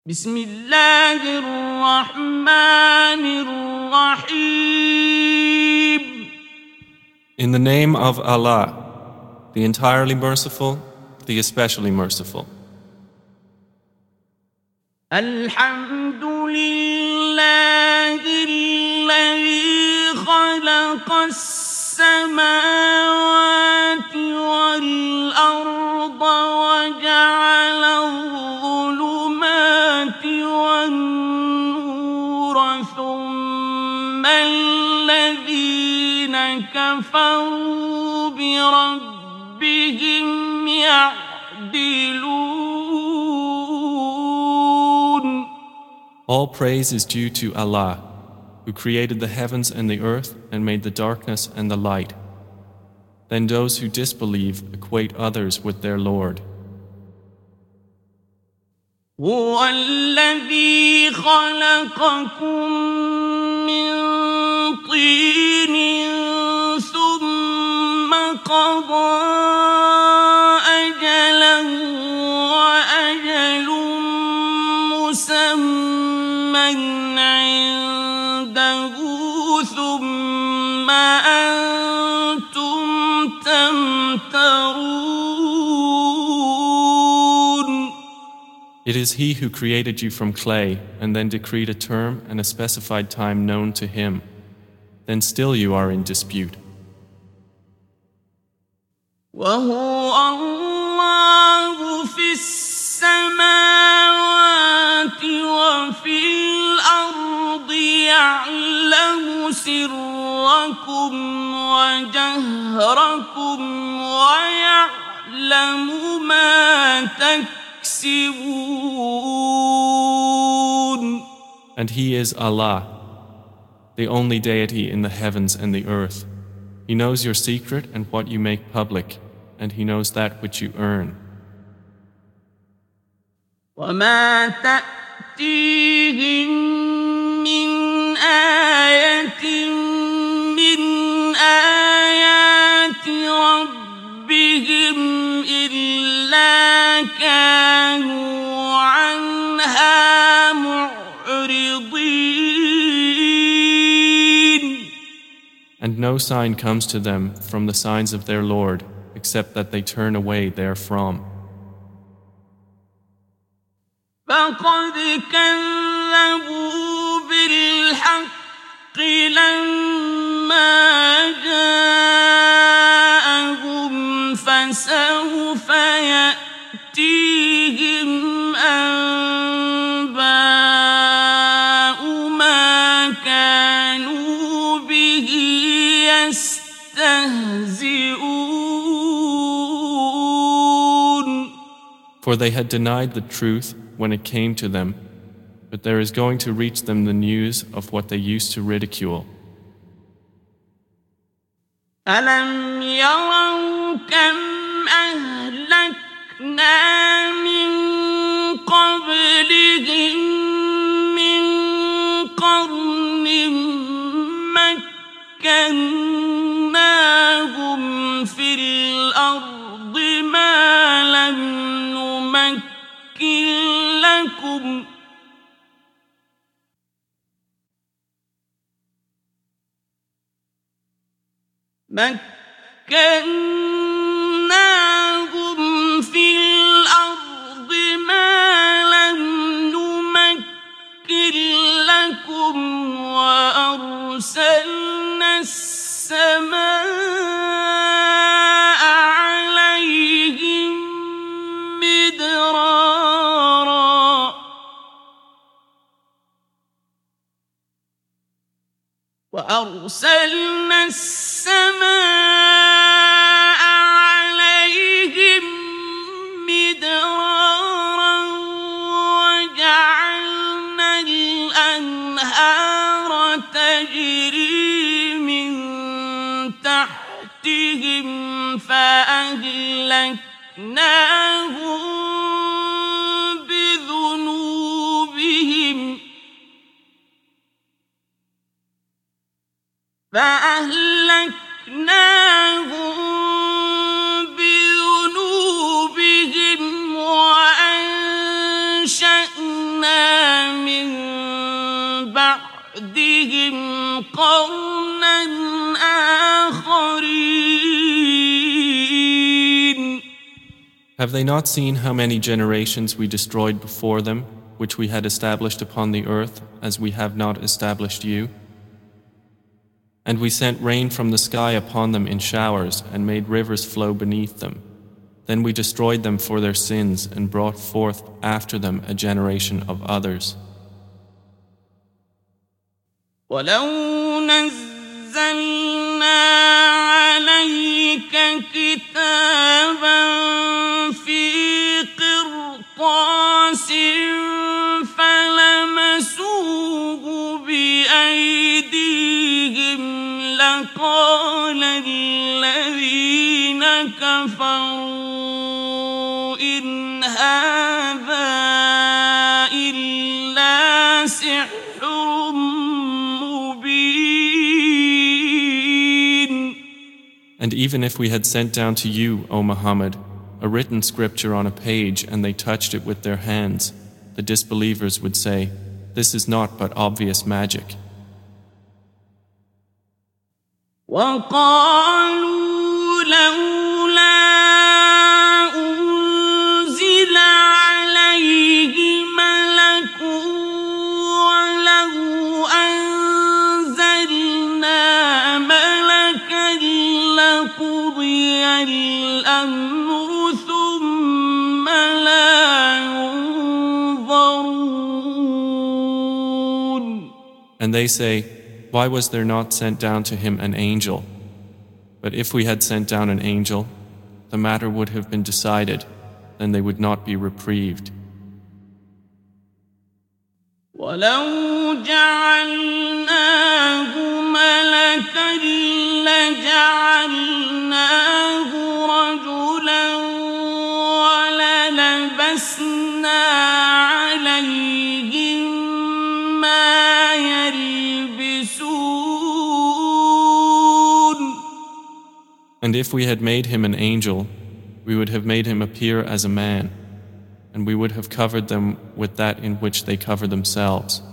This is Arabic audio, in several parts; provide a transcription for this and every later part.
بسم الله الرحمن الرحيم. In the name of Allah, the entirely merciful, the especially merciful. الحمد لله الذي خلق السماوات والأرض وجعل الظلمات والنور ثم الذين كفروا بربهم يعدلون. All praise is due to Allah, who created the heavens and the earth and made the darkness and the light. Then those who disbelieve equate others with their Lord. هو الذي خلقكم من طين ثم قضى أجلا وأجل مسمى عنده ثم أنتم تمترون. It is He who created you from clay and then decreed a term and a specified time known to Him. Then still you are in dispute. وهو الله في السماوات وفي الأرض يعلم سركم وجهركم ويعلم ما تكسبون. And He is Allah, the only deity in the heavens and the earth. He knows your secret and what you make public, and He knows that which you earn. وما تأتيهم من آية من آيات ربهم إلا كانوا عنها معرضين. And no sign comes to them from the signs of their Lord, except that they turn away therefrom. فقد كذبوا بالحق لما جاءهم فسوف يأتيهم أنباء ما كانوا به يستهزئون. For they had denied the truth when it came to them, but there is going to reach them the news of what they used to ridicule. ألم يروا كم أهلكنا من قبلهم من قرن مكناهم في الأرض ما لم نمكن لكم مكناهم في الأرض ما لم نمكن لكم وأرسلنا السماء عليهم مدرارا وأرسلنا السماء عليهم مدرارا وجعلنا الأنهار تجري من تحتهم فأهلكناهم بذنوبهم وأنشأنا Have they not seen how many generations we destroyed before them, which we had established upon the earth, as we have not established you? And we sent rain from the sky upon them in showers, and made rivers flow beneath them. Then we destroyed them for their sins, and brought forth after them a generation of others. ولو نزلنا عليك كتابا في قرطاس فلمسوه بأيديهم لقال الذين كفروا إن هذا إلا سحر مبين. And even if we had sent down to you, O Muhammad, a written scripture on a page and they touched it with their hands, the disbelievers would say, this is not but obvious magic. وقالوا لولا أنزل عليه ملك ولو أنزلنا ملكا لقضي الأمر ثم لا ينظرون. And they say, why was there not sent down to him an angel? But if we had sent down an angel, the matter would have been decided, then they would not be reprieved. وَلَوْ جَعَلْنَاهُ مَلَكًا لَجَعَلْنَاهُ رَجُلًا وَلَلَبَسْنَا عَلَيْهِمْ مَا يَلْبِسُونَ. And if we had made him an angel, we would have made him appear as a man, and we would have covered them with that in which they cover themselves.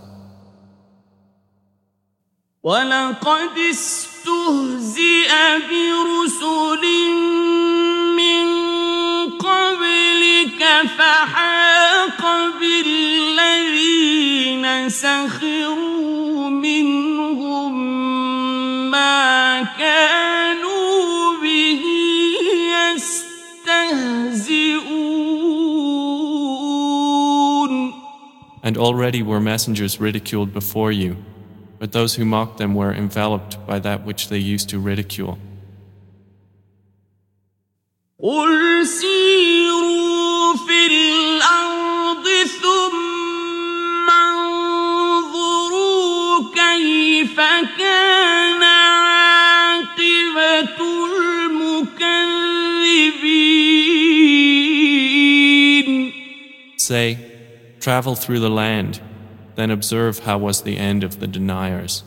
وَلَقَدِ اسْتُهْزِئَ بِرُسُلٍ مِّن قَبْلِكَ فَحَاقَ بِالَّذِينَ سَخِرُوا مِنْهُم مَّا كَانُوا بِهِ يَسْتَهْزِئُونَ. And already were messengers ridiculed before you, but those who mocked them were enveloped by that which they used to ridicule. قُلْ سِيرُوا فِي الْأَرْضِ ثُمَّ انظُرُوا كَيْفَ كَانَ عَاقِبَةُ الْمُكَذِّبِينَ. Say, travel through the land, then observe how was the end of the deniers.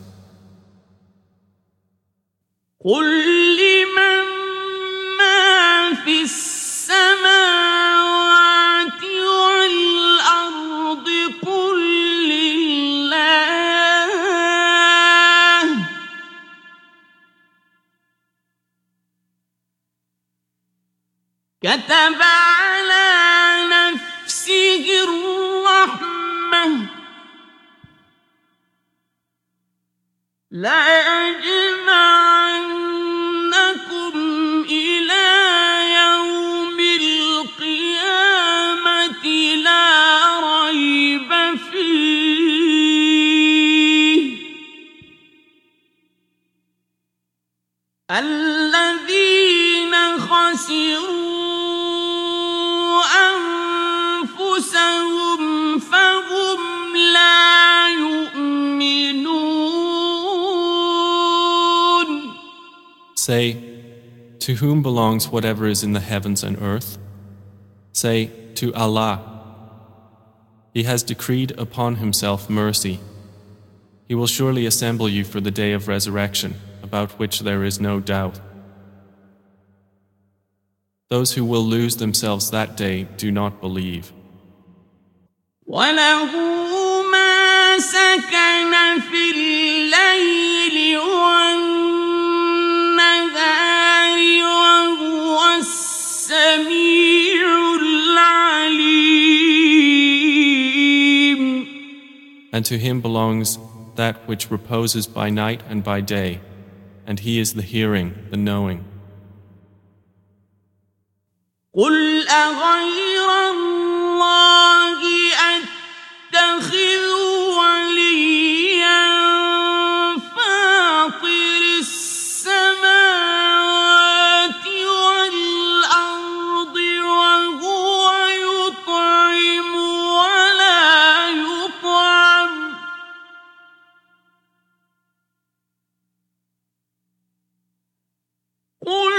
قُلْ لِمَن مَّا فِي السَّمَاوَاتِ وَالْأَرْضِ قُل لِّلَّهِ ۚ كَتَبَ عَلَىٰ نَفْسِهِ الرَّحْمَةَ لَيَجْمَعَنَّكُمْ إِلَىٰ يَوْمِ الْقِيَامَةِ لَا رَيْبَ فِيهِ الَّذِينَ خَسِرُوا أَنفُسَهُمْ فَهُمْ لَا يُؤْمِنُونَ. Say, to whom belongs whatever is in the heavens and earth? Say, to Allah. He has decreed upon himself mercy. He will surely assemble you for the day of resurrection, about which there is no doubt. Those who will lose themselves that day do not believe. وَلَهُ مَا سَكَنَ فِي اللَّيْلِ وَالنَّهَارِ وَهُوَ السَّمِيعُ And to him belongs that which reposes by night and by day, and he is the hearing, the knowing. قل أغير الله أتخذ وليا فاطر السماوات والأرض وهو يطعم ولا يطعم قل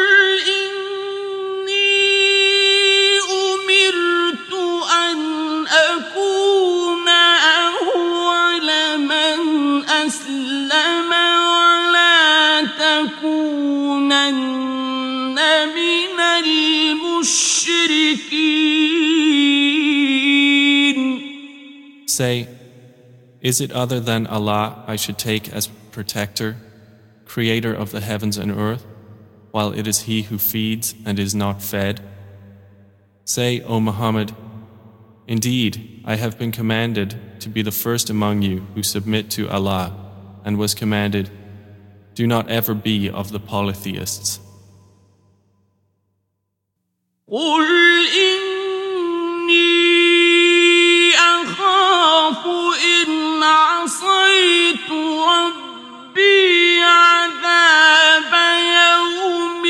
Say, is it other than Allah I should take as protector, creator of the heavens and earth, while it is He who feeds and is not fed? Say, O Muhammad, indeed, I have been commanded to be the first among you who submit to Allah, and was commanded, do not ever be of the polytheists. قل إني أخاف إن عصيت ربي عذاب يوم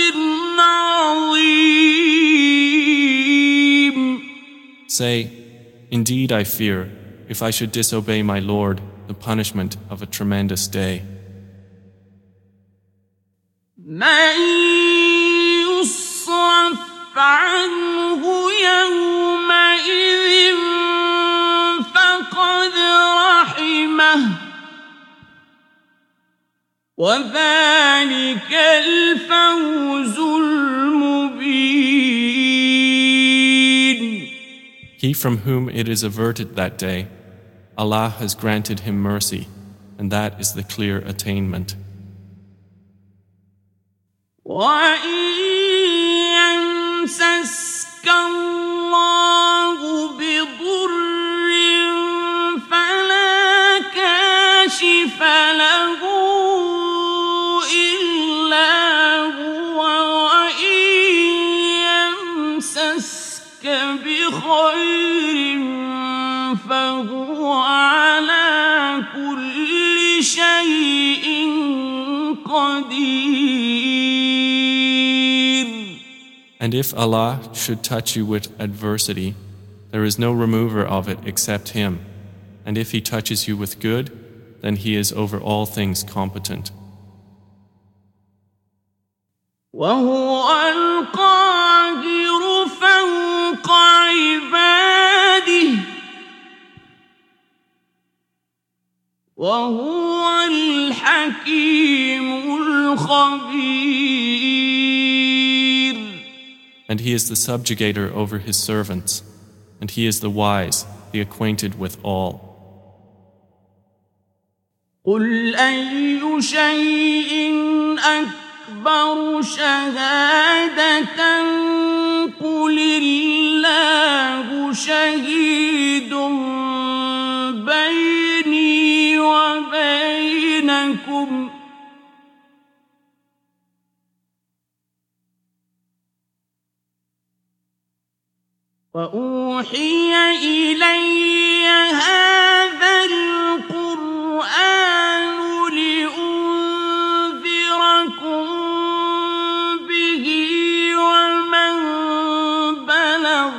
عظيم. Say, indeed I fear, if I should disobey my Lord, the punishment of a tremendous day. من يصرف عنه يومئذ فقد رحمه وذلك الفوز المبين. He from whom it is averted that day, Allah has granted him mercy, and that is the clear attainment. يمسسك الله بضر فلا كاشف له إلا هو وإن يمسسك بخير فهو على كل شيء قدير. And if Allah should touch you with adversity, there is no remover of it except Him. And if He touches you with good, then He is over all things competent. وهو القاهر فوق عباده وهو الحكيم الخبير. And He is the subjugator over His servants, and He is the wise, the acquainted with all. قل أي شيء أكبر شهادة قل الله شهيد بيني وبينكم وأوحي إلي هذا القرآن لأنذركم به ومن بلغ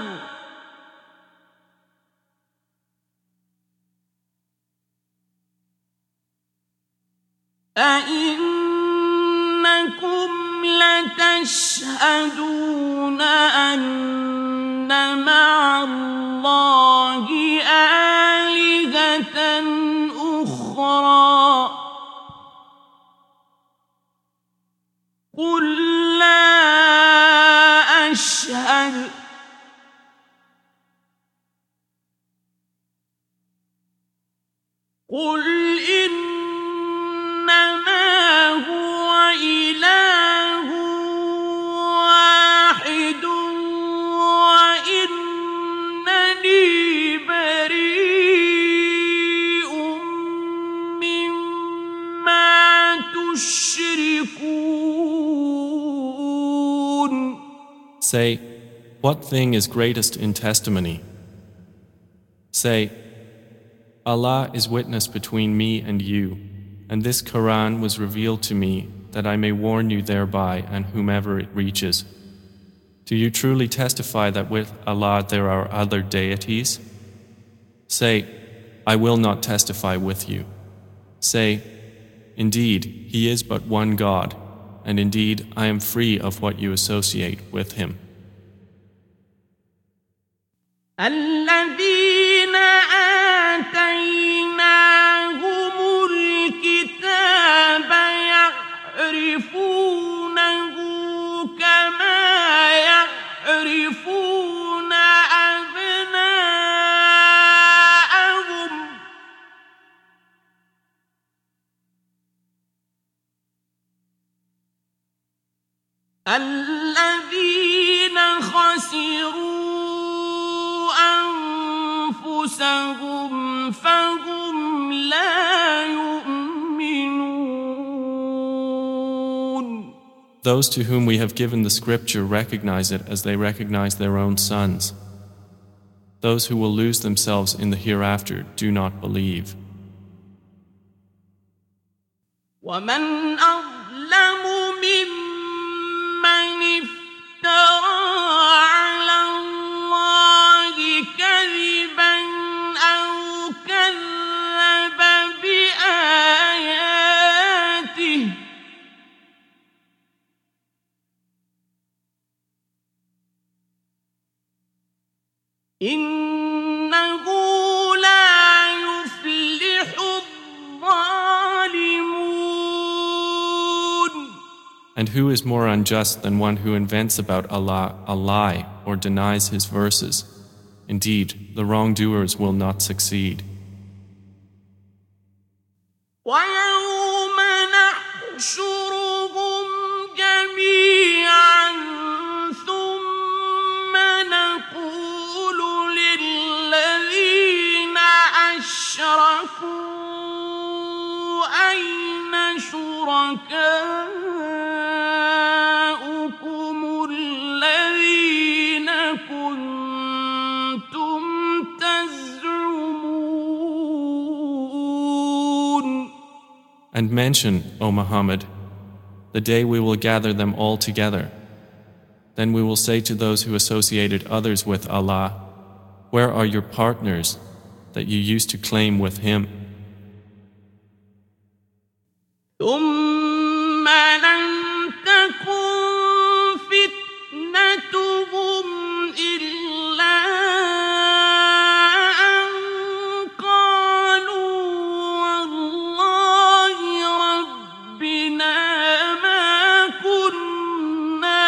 أئنكم لتشهدون أن مع الله آلهة أخرى قل لا أشهد قل إنما هو إله واحد وإنني بريء Say, what thing is greatest in testimony? Say, Allah is witness between me and you, and this Quran was revealed to me that I may warn you thereby and whomever it reaches. Do you truly testify that with Allah there are other deities? Say, I will not testify with you. Say, indeed, He is but one God, and indeed I am free of what you associate with Him. الذين آتيناهم الكتاب يعرفونه كما يعرفون أبناءهم الذين خسروا أنفسهم فهم لا يؤمنون. Those to whom we have given the scripture recognize it as they recognize their own sons. Those who will lose themselves in the hereafter do not believe. ومن أظلم ممن افترى على الله كذبا أو كذب بآياته إنه لا يفلح الظالمون. And who is more unjust than one who invents about Allah a lie or denies His verses? Indeed, the wrongdoers will not succeed. ويوم نحشرهم جميعا ثم نقول للذين أشركوا أين شركاؤكم الذين كنتم تزعمون. And mention, O Muhammad, the day we will gather them all together. Then we will say to those who associated others with Allah, where are your partners that you used to claim with Him? ثم لم تكن فتنتهم إلا أن قالوا والله ربنا ما كنا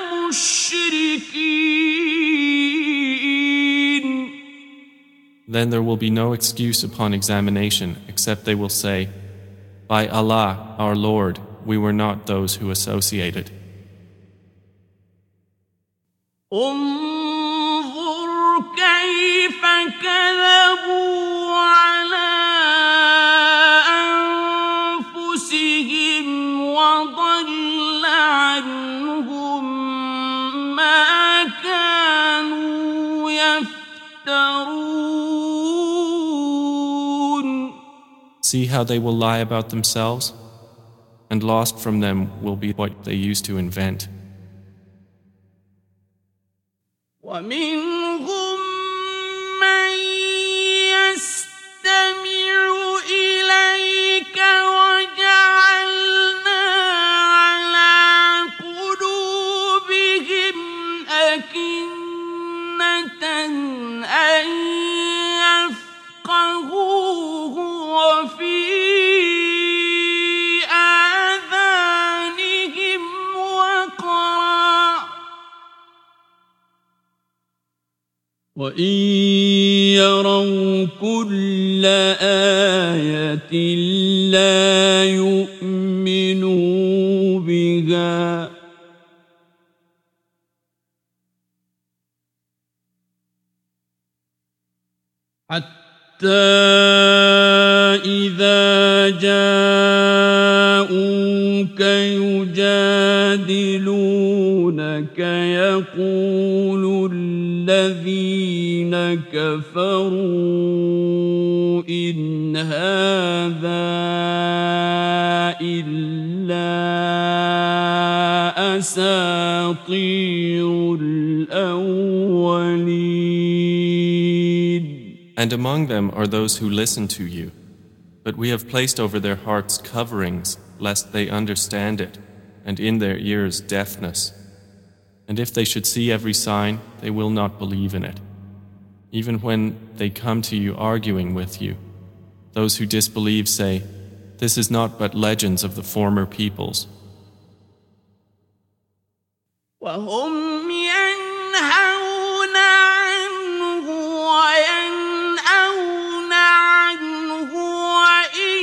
مشركين. Then there will be no excuse upon examination except they will say, by Allah, our Lord, we were not those who associated. انظر كيف كذبوا على أنفسهم وضل عنهم ما كانوا يفترون. See how they will lie about themselves? And lost from them will be what they used to invent. ومنهم من يستمع إليك وجعلنا على قلوبهم أكنة أن يفقهوه وفي آذانهم وقرا وإن يروا كل آية لا يؤمنوا بها حتى إذا جاءوك يجادلونك يقول إن هذا إلا أساطير الأولين. And among them are those who listen to you, but we have placed over their hearts coverings lest they understand it, and in their ears deafness. And if they should see every sign, they will not believe in it. Even when they come to you arguing with you, those who disbelieve say, "This is not but legends of the former peoples." وهم ينهون عنه وينأون عنه وإن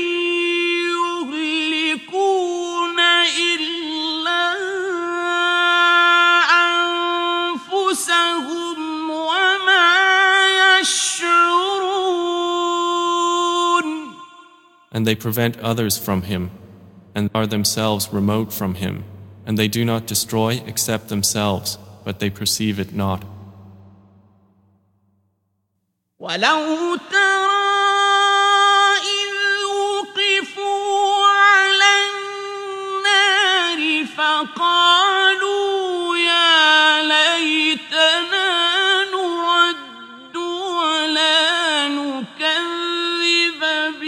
يهلكون إلا أنفسهم وما يشعرون. And they prevent others from him, and are themselves remote from him. And they do not destroy except themselves, but they perceive it not. ولو ترى إذ وقفوا على النار فقالوا يا ليتنا نرد ولا نكذب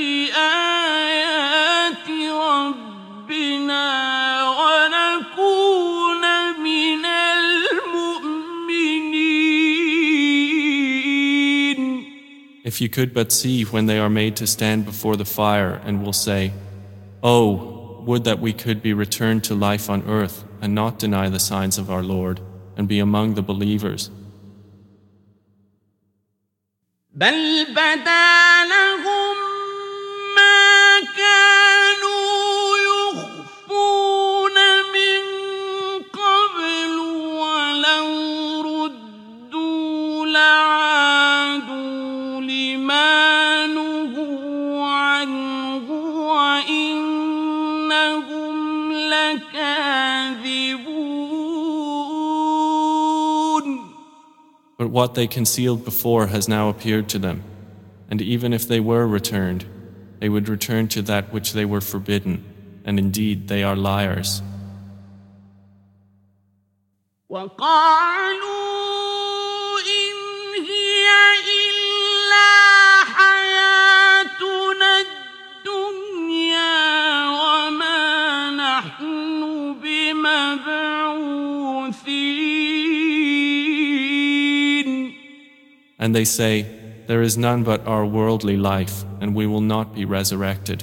بآيات ربنا ونكون من المؤمنين. If you could but see when they are made to stand before the fire and will say, "Oh, would that we could be returned to life on earth and not deny the signs of our Lord and be among the believers." بل بدا لهم ما كانوا يخفون من قبل ولو ردوا لعادوا لما نهوا عنه وإنهم لكاذبون. But what they concealed before has now appeared to them, and even if they were returned, they would return to that which they were forbidden, and indeed they are liars. وقالوا إن هي إلا حياتنا الدنيا وما نحن بمبعوثين. And they say, "There is none but our worldly life, and we will not be resurrected."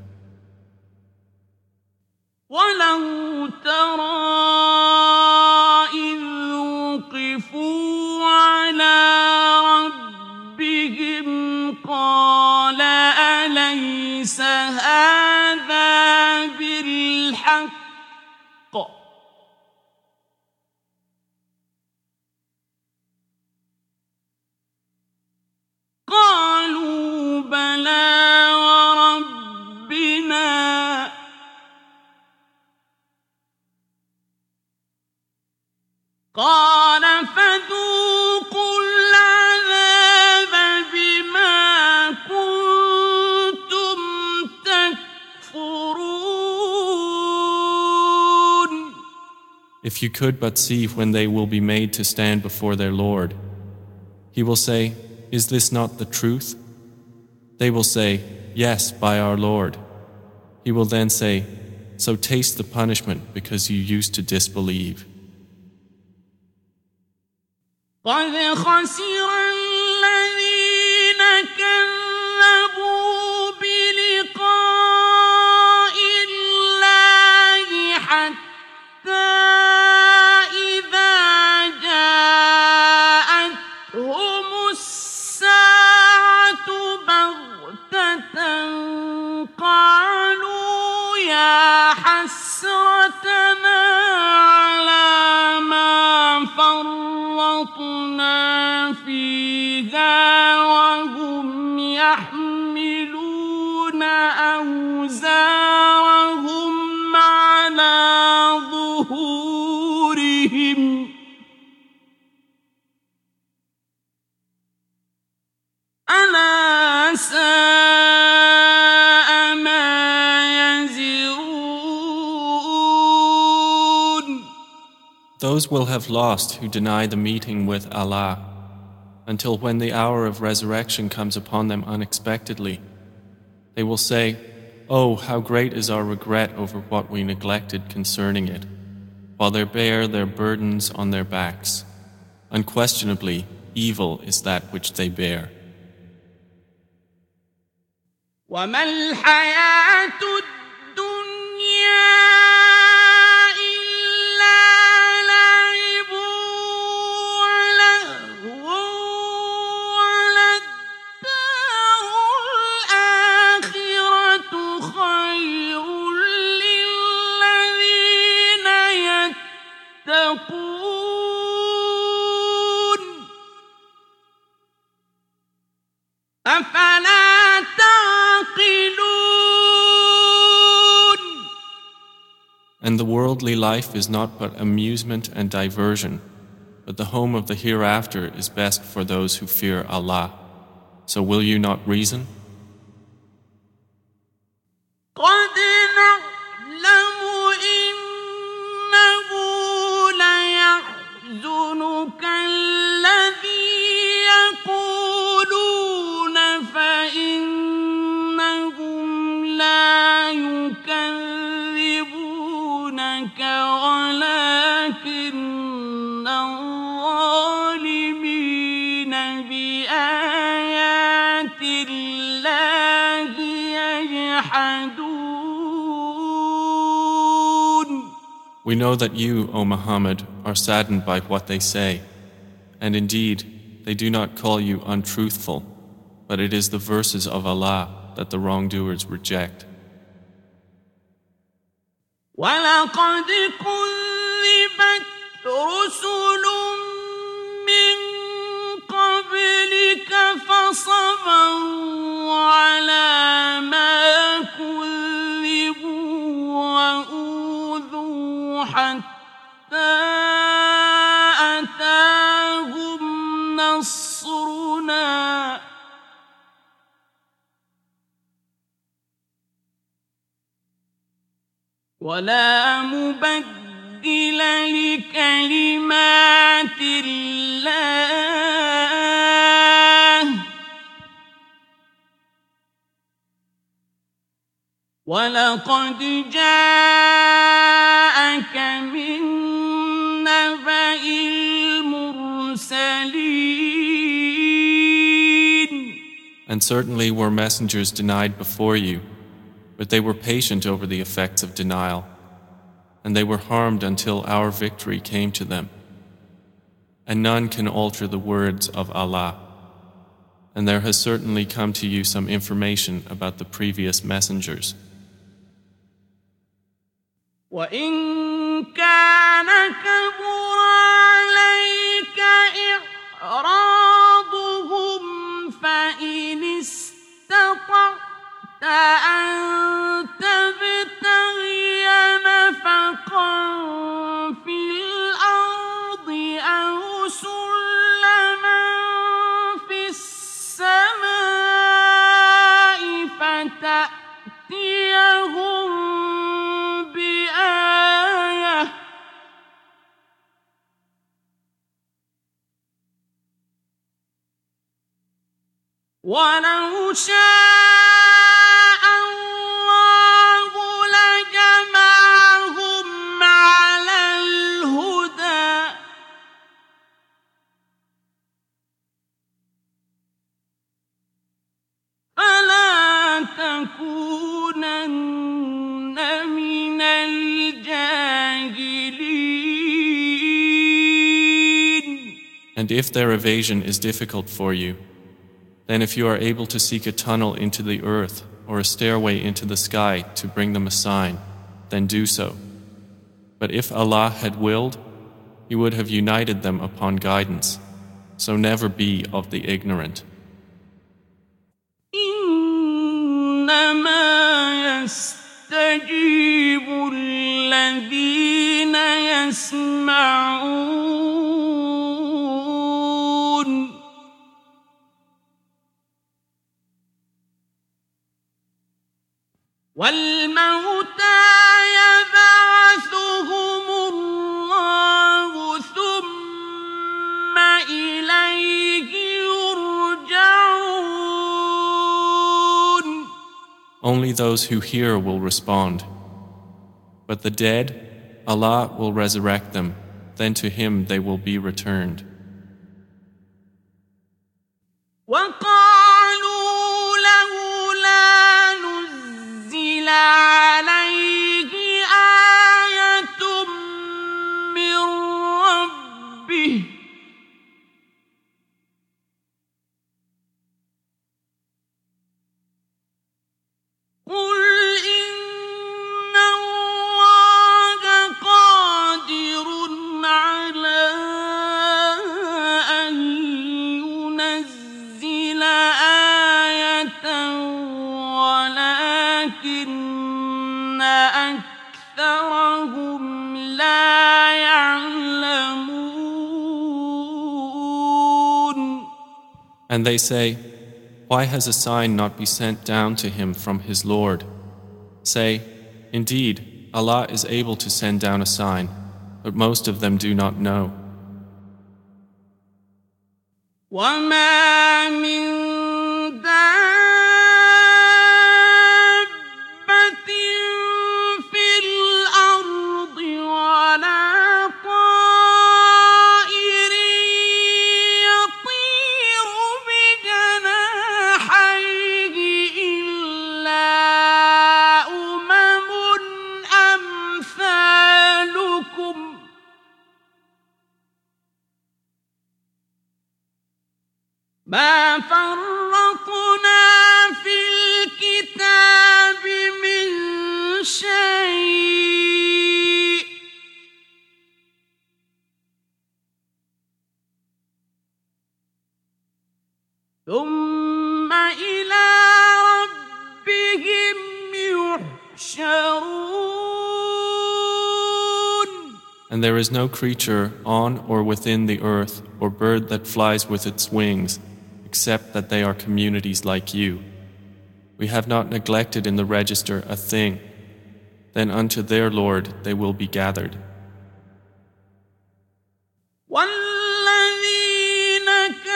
ولو ترى إذ وقفوا على ربهم قال أليس هذا بالحق قالوا بلى وربنا قال فذوقوا العذاب بما كنتم تكفرون. If you could but see when they will be made to stand before their Lord, He will say, "Is this not the truth?" They will say, "Yes, by our Lord." He will then say, "So taste the punishment because you used to disbelieve." قد خسر الذين كذبوا بلقاء الله حتى إذا جاءتهم الساعة بغتة قالوا يا حسرتنا على ما فرطنا فيها وهم يحملون أوزارهم على ظهورهم ألا ساء those will have lost who deny the meeting with Allah, until when the hour of resurrection comes upon them unexpectedly. They will say, "Oh, how great is our regret over what we neglected concerning it," while they bear their burdens on their backs. Unquestionably, evil is that which they bear. وما الحياة الدنيا إلا لعب ولهو وللدار الآخرة خير للذين يتقون أفلا And the worldly life is not but amusement and diversion, but the home of the hereafter is best for those who fear Allah. So will you not reason? قد نعلم إنه ليحزنك الذي يقولون فإنهم لا يكذبونك ولكن الظالمين بآيات الله يجحدون. We know that you, O Muhammad, are saddened by what they say, and indeed, they do not call you untruthful, but it is the verses of Allah that the wrongdoers reject. وَلَقَدْ كُذِّبَتْ رُسُلٌ مِّن قَبْلِكَ فَصَبَرُوا عَلَىٰ مَا كُذِّبُوا وَأُوذُوا حَتَّىٰ أَتَاهُمْ نَصْرُنَا ولا مبدل لكلمات الله ولقد جاءك من نبأ المرسلين. And certainly were messengers denied before you, but they were patient over the effects of denial, and they were harmed until our victory came to them. And none can alter the words of Allah. And there has certainly come to you some information about the previous messengers. وَإِن كَانَ كَبُرَ عَلَيْكَ إِعْرَاضُهُمْ فَإِنِ اسْتَطَعْتَ أَن تَبْتَغِيَ نَفَقًا فِي الْأَرْضِ أَوْ سُلَّمًا فِي السَّمَاءِ فَتَأْتِيَهُم بِآيَةٍ وَلَوْ شَاءَ اللَّهُ لَجَمَعَهُمْ عَلَى الْهُدَى فَلَا تَكُونَنَّ مِنَ الْجَاهِلِينَ. And if their evasion is difficult for you, then if you are able to seek a tunnel into the earth or a stairway into the sky to bring them a sign, then do so. But if Allah had willed, He would have united them upon guidance. So never be of the ignorant. إنما يستجيب الذين يسمعون والموتى يبعثهم الله Only those who hear will respond. But the dead, Allah will resurrect them, then to Him they will be returned. وقالوا لولا نزل عليه آية من ربه قل إن الله قادر على أن ينزل آية ولكن أكثرهم لا يعلمون. And they say, why has a sign not been sent down to him from his Lord? Say, indeed, Allah is able to send down a sign, but most of them do not know. وما من دابة في الأرض ولا طائر يطير بجناحيه إلا أمم أمثالكم ما فرطنا في الكتاب من شيء ثم إلى ربهم يحشرون. And there is no creature on or within the earth or bird that flies with its wings, except that they are communities like you. We have not neglected in the register a thing. Then unto their Lord they will be gathered. والذين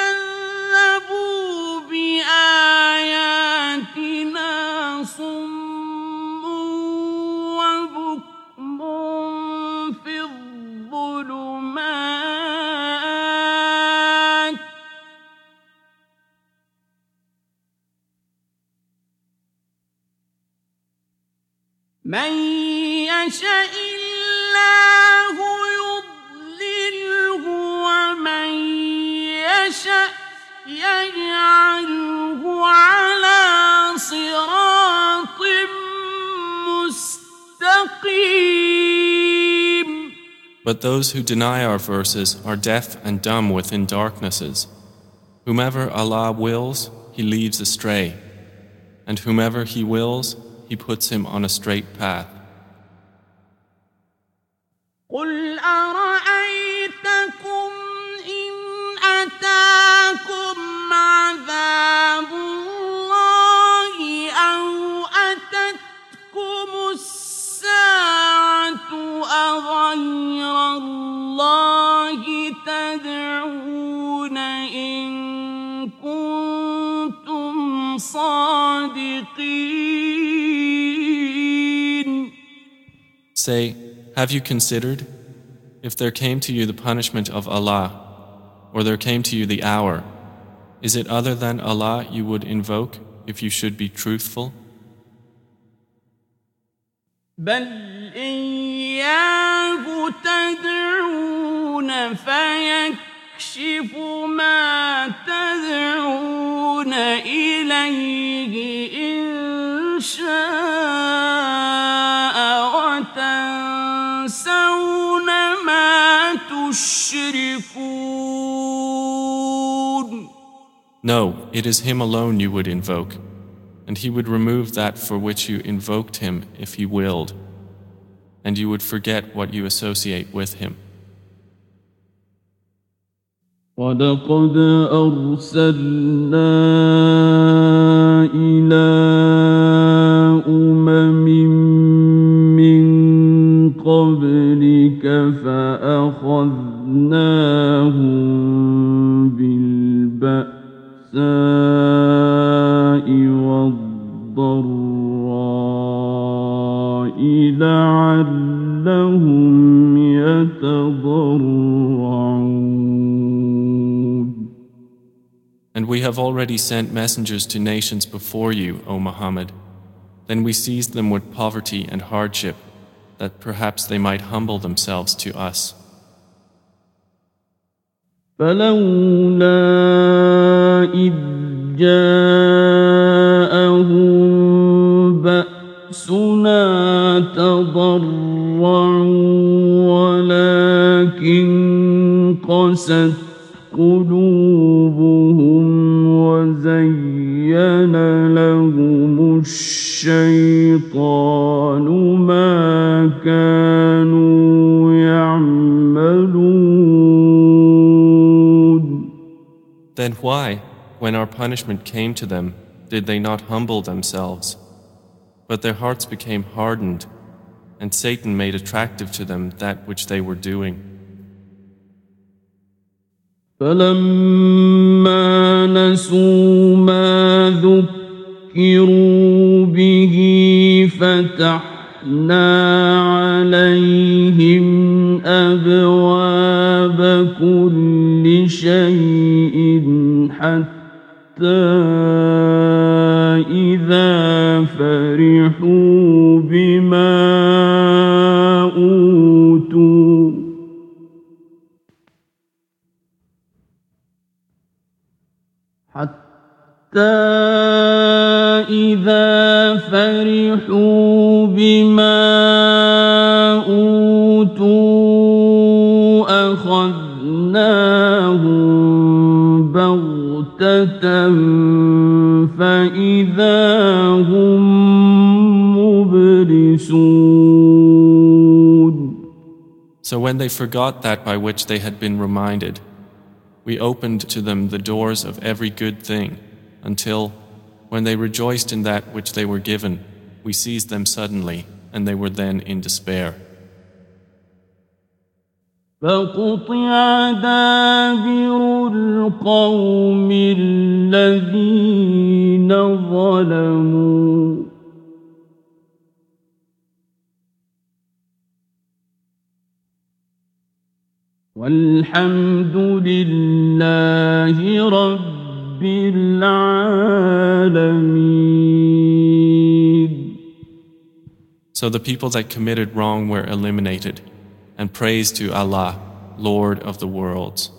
كذبوا بآياتنا صم وبكم في الظلمات من يشاء الله يضلله ومن يشاء يجعله على صراط مستقيم. But those who deny our verses are deaf and dumb within darknesses. Whomever Allah wills, He leaves astray, and whomever He wills, He puts him on a straight path. قل أرأيتكم إن أتاكم عذاب الله أو أتتكم الساعة أغير الله تدعون إن كنتم صادقين. Say, have you considered? If there came to you the punishment of Allah, or there came to you the hour, is it other than Allah you would invoke if you should be truthful? بل إياه تدعون فيكشف ما تدعون إليه إن شاء وتنسون ما تشركون. No, it is Him alone you would invoke, and He would remove that for which you invoked Him if He willed, and you would forget what you associate with Him. وَلَقَدْ أَرْسَلْنَا إِلَىٰ أُمَمٍ مِّن قَبْلِكَ فَأَخَذْنَاهُم بِالْبَأْسَاءِ وَالضَّرَّاءِ لعلهم يتضرعون. And we have already sent messengers to nations before you, O Muhammad. Then we seized them with poverty and hardship, that perhaps they might humble themselves to us. فلولا إذ جاءهم بأسنا تضرعوا ولكن قست قلوبهم وزين لهم الشيطان ما كانوا يعملون. Then why, when our punishment came to them, did they not humble themselves? But their hearts became hardened, and Satan made attractive to them that which they were doing. فلما نسوا ما ذكروا به فتحنا عليهم أبواب كل شيء حتى إذا فرحوا بما أوتوا أخذناهم بغتة فإذا هم مبلسون. So when they forgot that by which they had been reminded, we opened to them the doors of every good thing, until, when they rejoiced in that which they were given, we seized them suddenly, and they were then in despair. فقطع دابر القوم الذين ظلموا والحمد لله رب العالمين. So the people that committed wrong were eliminated, and praise to Allah, Lord of the worlds.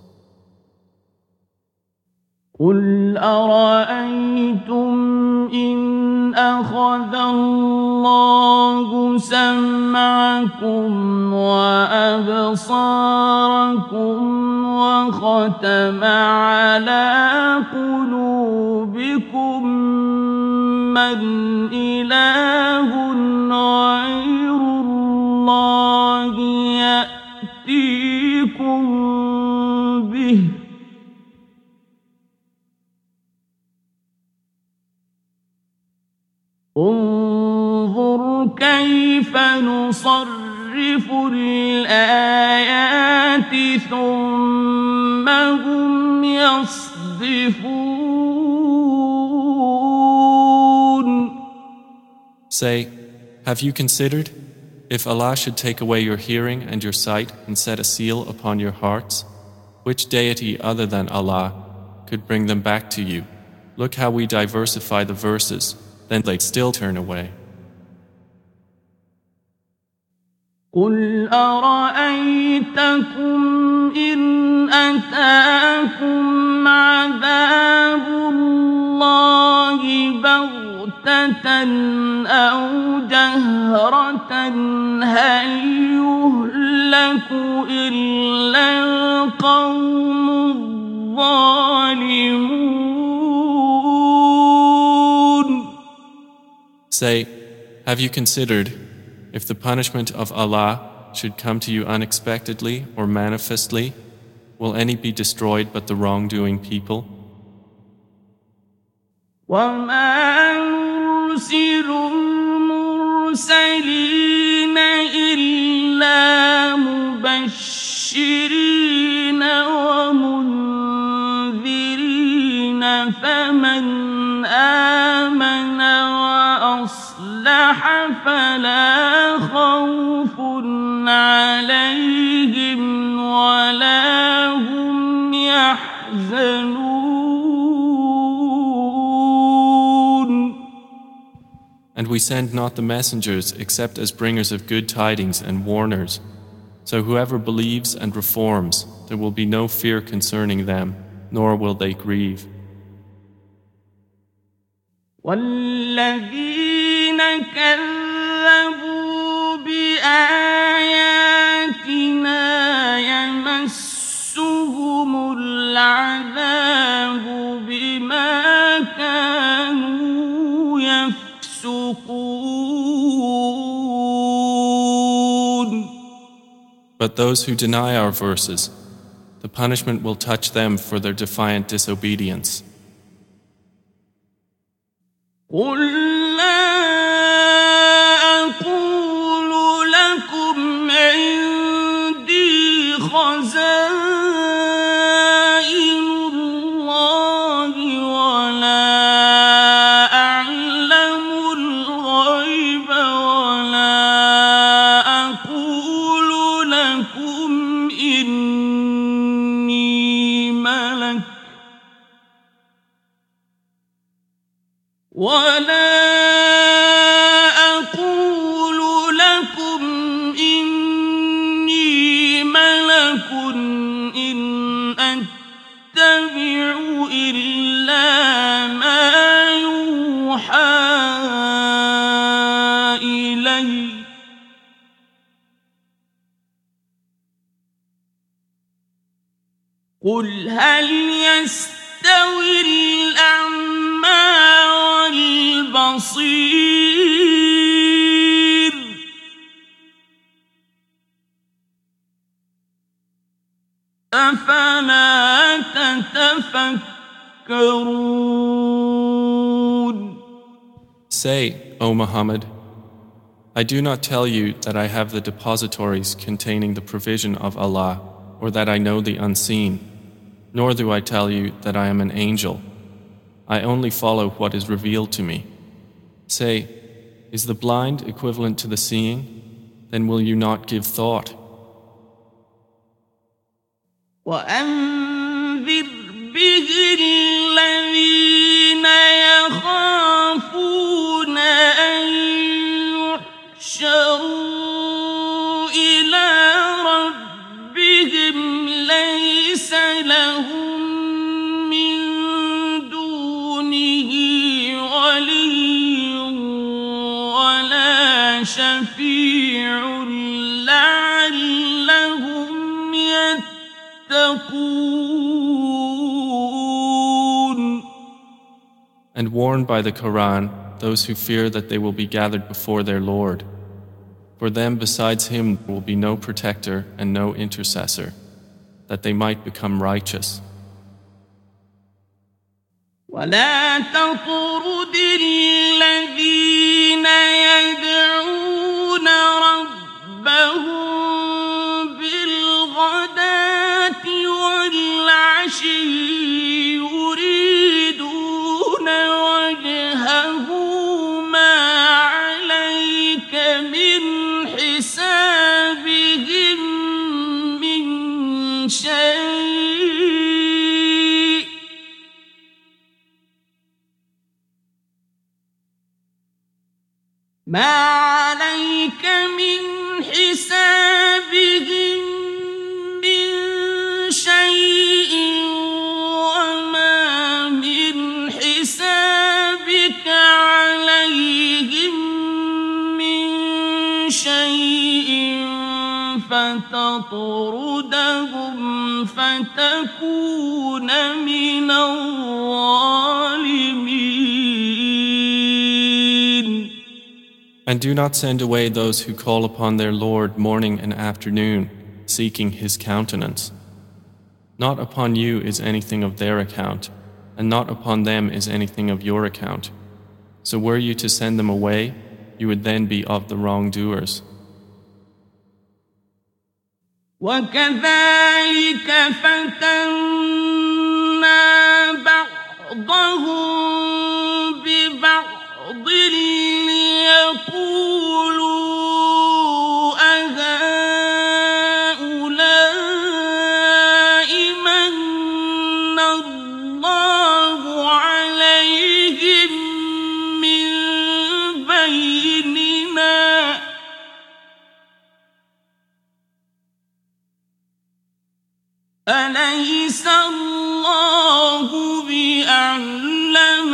قل أرأيتم إن أخذ الله سمعكم وأبصاركم وختم على قلوبكم من إله غير الله يأتيكم به انظر كيف نصرف الآيات ثم هم يصدفون. Say, have you considered, if Allah should take away your hearing and your sight and set a seal upon your hearts, which deity other than Allah could bring them back to you? Look how we diversify the verses, then they still turn away. قل أرأيتكم إن أتاكم عذاب الله بغتة أو جهرة هل يهلك إلا القوم الظالمون. Say, have you considered, if the punishment of Allah should come to you unexpectedly or manifestly, will any be destroyed but the wrongdoing people? وما نرسل المرسلين إلا مبشرين ومنذرين فمن آمن وأصلح فلا خوف عليهم ولا هم يحزنون. And we send not the messengers except as bringers of good tidings and warners. So whoever believes and reforms, there will be no fear concerning them, nor will they grieve. والذين كذبوا بآياتنا يمسهم العذاب بما كانوا يفسقون. But those who deny our verses, the punishment will touch them for their defiant disobedience. قل لا أقول لكم عندي خزائن الله ولا أعلم الغيب ولا أقول لكم إني ملك ولا أقول لكم إني ملك إن أتبع إلا ما يوحى إلي قل هل يستوي الأعمى والبصير أفلا تتفكرون. Say, O Muhammad, I do not tell you that I have the depositories containing the provision of Allah, or that I know the unseen, nor do I tell you that I am an angel. I only follow what is revealed to me. Say, is the blind equivalent to the seeing? Then will you not give thought? وأنذر به الذين يخافون أن يحشروا إلى ربهم ليس لهم من دونه ولي ولا شفيع لعلهم يتقون. And warn by the Quran those who fear that they will be gathered before their Lord. For them besides Him will be no protector and no intercessor, that they might become righteous. ولا تطرد الذين يدعون ربهم بالغداة والعشي يريدون وجهه ما عليك من حسابهم من شيء ما عليك من حسابهم من شيء وما من حسابك عليهم من شيء فتطردهم فتكون من الظالمين. And do not send away those who call upon their Lord morning and afternoon, seeking His countenance. Not upon you is anything of their account, and not upon them is anything of your account. So were you to send them away, you would then be of the wrongdoers. وكذلك فتنا بعضهم ببعض أليس الله بأعلم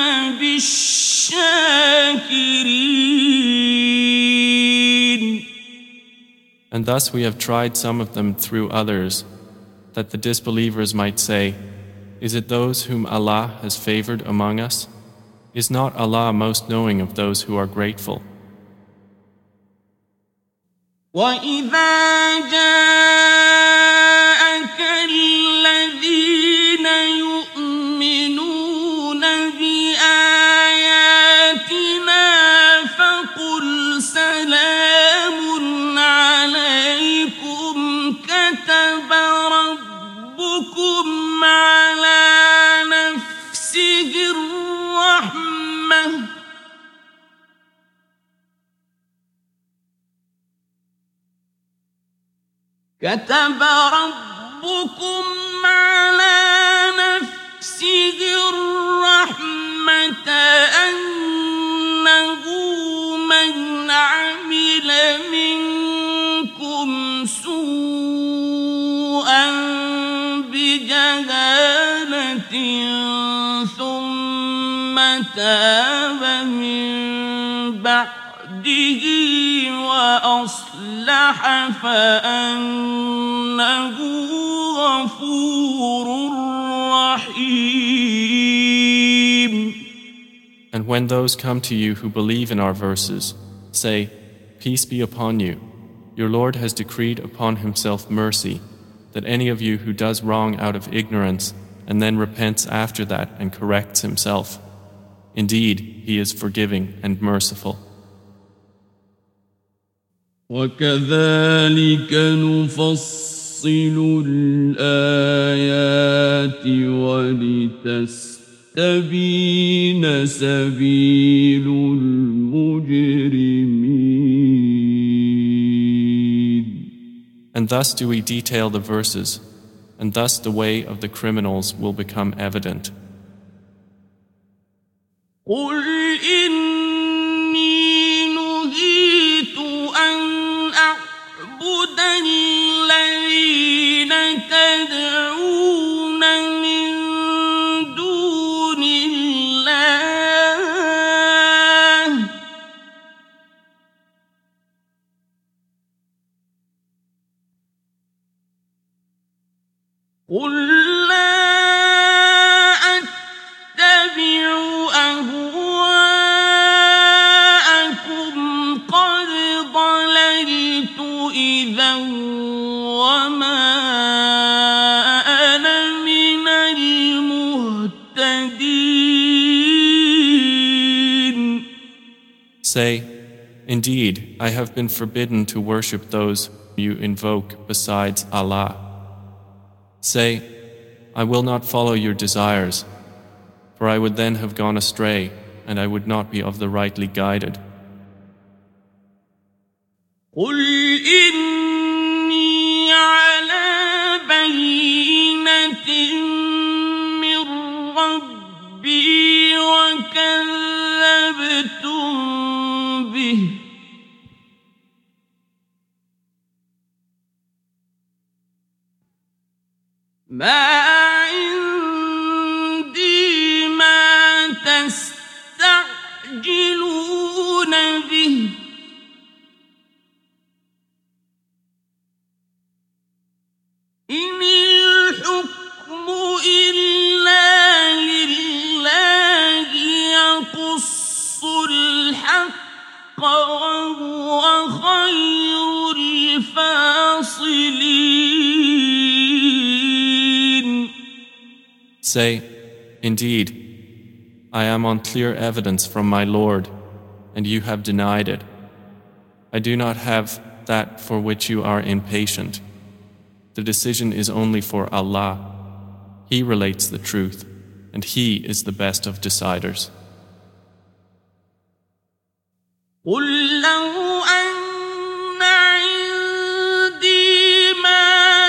بالشاكرين. And thus we have tried some of them through others, that the disbelievers might say, is it those whom Allah has favored among us? Is not Allah most knowing of those who are grateful? وَإِذَا جَاءَكَ الَّذِينَ يُؤْمِنُونَ بِآيَاتِنَا فَقُلْ سَلَامٌ عَلَيْكُمْ كَتَبَ رَبُّكُمْ عَلَى نَفْسِهِ الرَّحْمَةَ كتب ربكم على نفسه الرحمة أنه من عمل منكم سوءا بجهالة ثم تاب من بعده وأصلح فأنه غفور رحيم. And when those come to you who believe in our verses, say, peace be upon you. Your Lord has decreed upon himself mercy, that any of you who does wrong out of ignorance and then repents after that and corrects himself. Indeed, he is forgiving and merciful. وَكَذَلِكَ نُفَصِّلُ الْآيَاتِ وَلِتَسْتَبِينَ سَبِيلُ الْمُجْرِمِينَ. And thus do we detail the verses, and thus the way of the criminals will become evident. قُلْ إِنِّي نُهِيتُ أَنْ أَعْبُدَ الَّذِينَ تَدْعُونَ مِن دُونِ اللَّهِ قُل لَّا أَتَّبِعُ أَهْوَاءَكُمْ قَدْ ضَلَلْتُ إِذًا وَمَا أَنَا مِنَ الْمُهْتَدِينَ. Say, indeed, I have been forbidden to worship those you invoke besides Allah. Say, I will not follow your desires, for I would then have gone astray, and I would not be of the rightly guided. قُلْ إِنِّي عَلَىٰ بَيِّنَةٍ مِّن رَّبِّي وَكَذَّبْتُم بِهِ ۚ مَا عِندِي مَا تَسْتَعْجِلُونَ بِهِ ۚ إِنِ الْحُكْمُ إِلَّا لِلَّهِ يَقُصُّ الْحَقَّ وَهُوَ خَيْرُ الْفَاصِلِينَ. Say, indeed, I am on clear evidence from my Lord, and you have denied it. I do not have that for which you are impatient. The decision is only for Allah. He relates the truth, and He is the best of deciders. قُل لَّوْ أَنَّ عِندِي مَا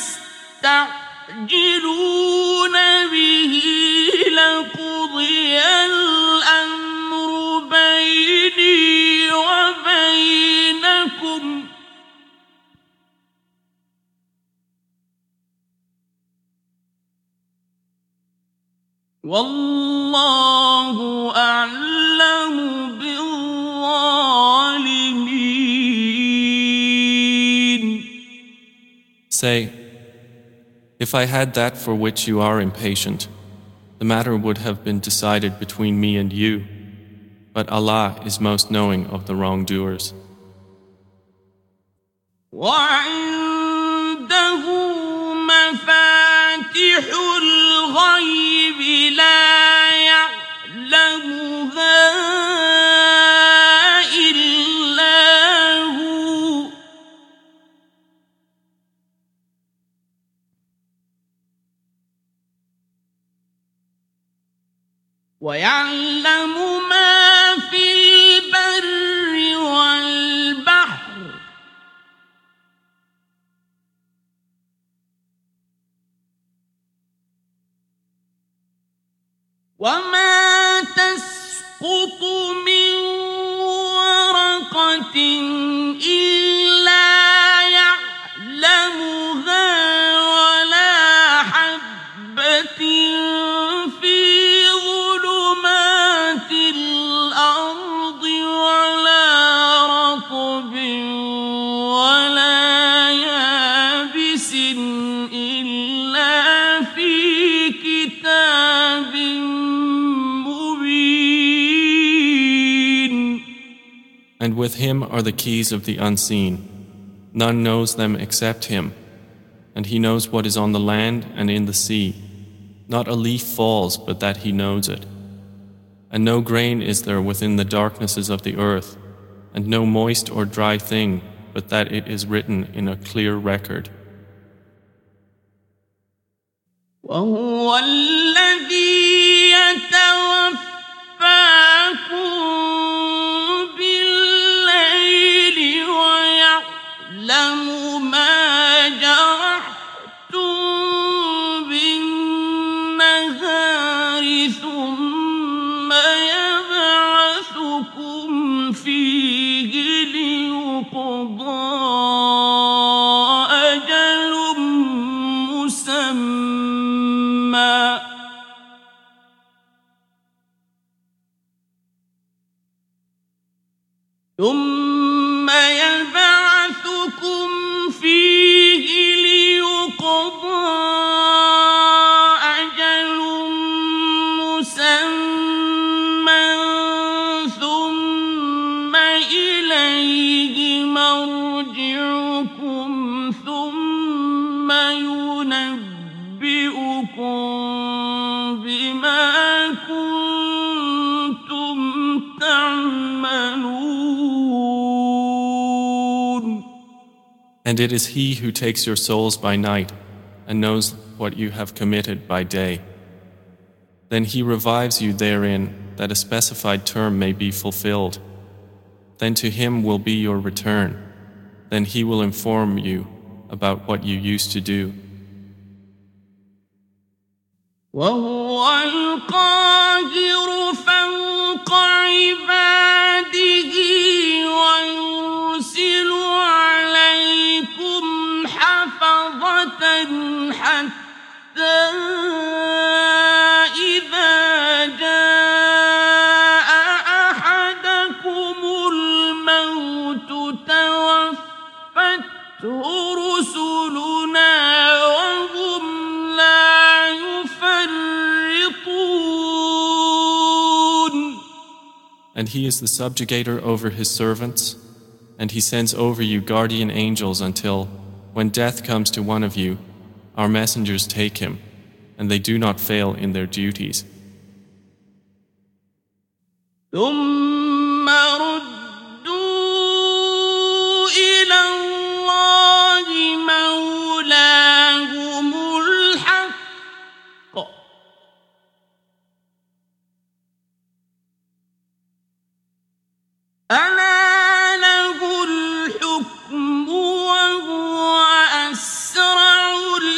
تَسْتَعْجِلُونَ بِهِ لَقُضِيَ الْأَمْرُ بَيْنِي وَبَيْنَكُمْ ۗ والله أعلم بالظالمين. Say, if I had that for which you are impatient, the matter would have been decided between me and you, but Allah is most knowing of the wrongdoers. وعنده مفاتح الغيب لا يعلمها إلا هو ويعلم ما في البر والبحر وما تسقط من ورقة إلا يعلمها ولا حبة في ظلمات الأرض ولا رطب ولا يابس إلا في كتاب And with him are the keys of the unseen. None knows them except him. And he knows what is on the land and in the sea. Not a leaf falls but that he knows it. And no grain is there within the darknesses of the earth, and no moist or dry thing but that it is written in a clear record. وهو الذي يتوفاكم يعلم ما جرحتم بالنهار ثم يبعثكم فيه ليقضى أجل مسمى ثم يبعثكم فيه ليقضى أجل مسمى ثم إليه مرجعكم ثم ينبئكم بما كنتم تعملون. And it is He who takes your souls by night and knows what you have committed by day. Then He revives you therein that a specified term may be fulfilled. Then to Him will be your return. Then He will inform you about what you used to do. وهو القاهر فوق عباده ويرسل عليكم حفظة حتى إذا جاء أحدكم الموت توفته رسلنا وهم لا يفرطون. And He is the subjugator over His servants, and He sends over you guardian angels until, when death comes to one of you, our messengers take him, and they do not fail in their duties. ثم ردوا إلى الله مولاهم الحق ألا له الحكم وهو أسرع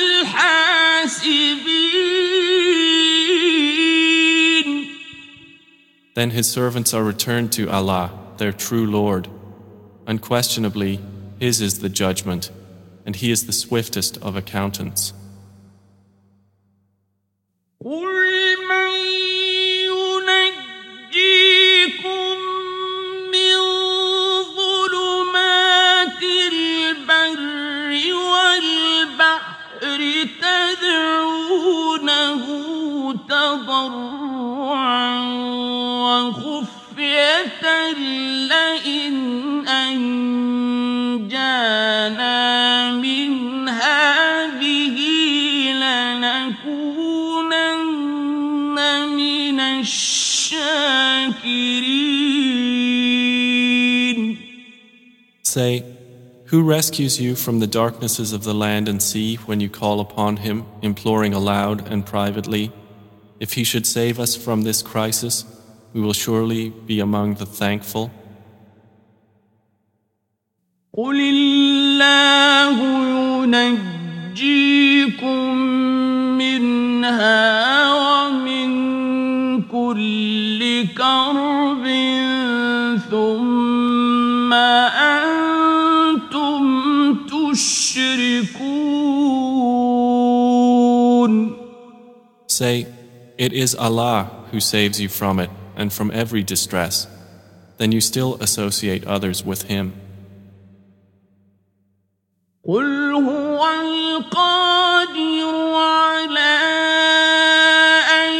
الحاسبين. Then His servants are returned to Allah, their true Lord. Unquestionably, His is the judgment, and He is the swiftest of accountants. قل من Say, who rescues you from the darknesses of the land and sea when you call upon him, imploring aloud and privately? If he should save us from this crisis, we will surely be among the thankful. قل الله ينجيكم منها ومن كل كرب ثم أنتم تشركون. Say, it is Allah who saves you from it and from every distress. Then you still associate others with him. قل هو القادر على أن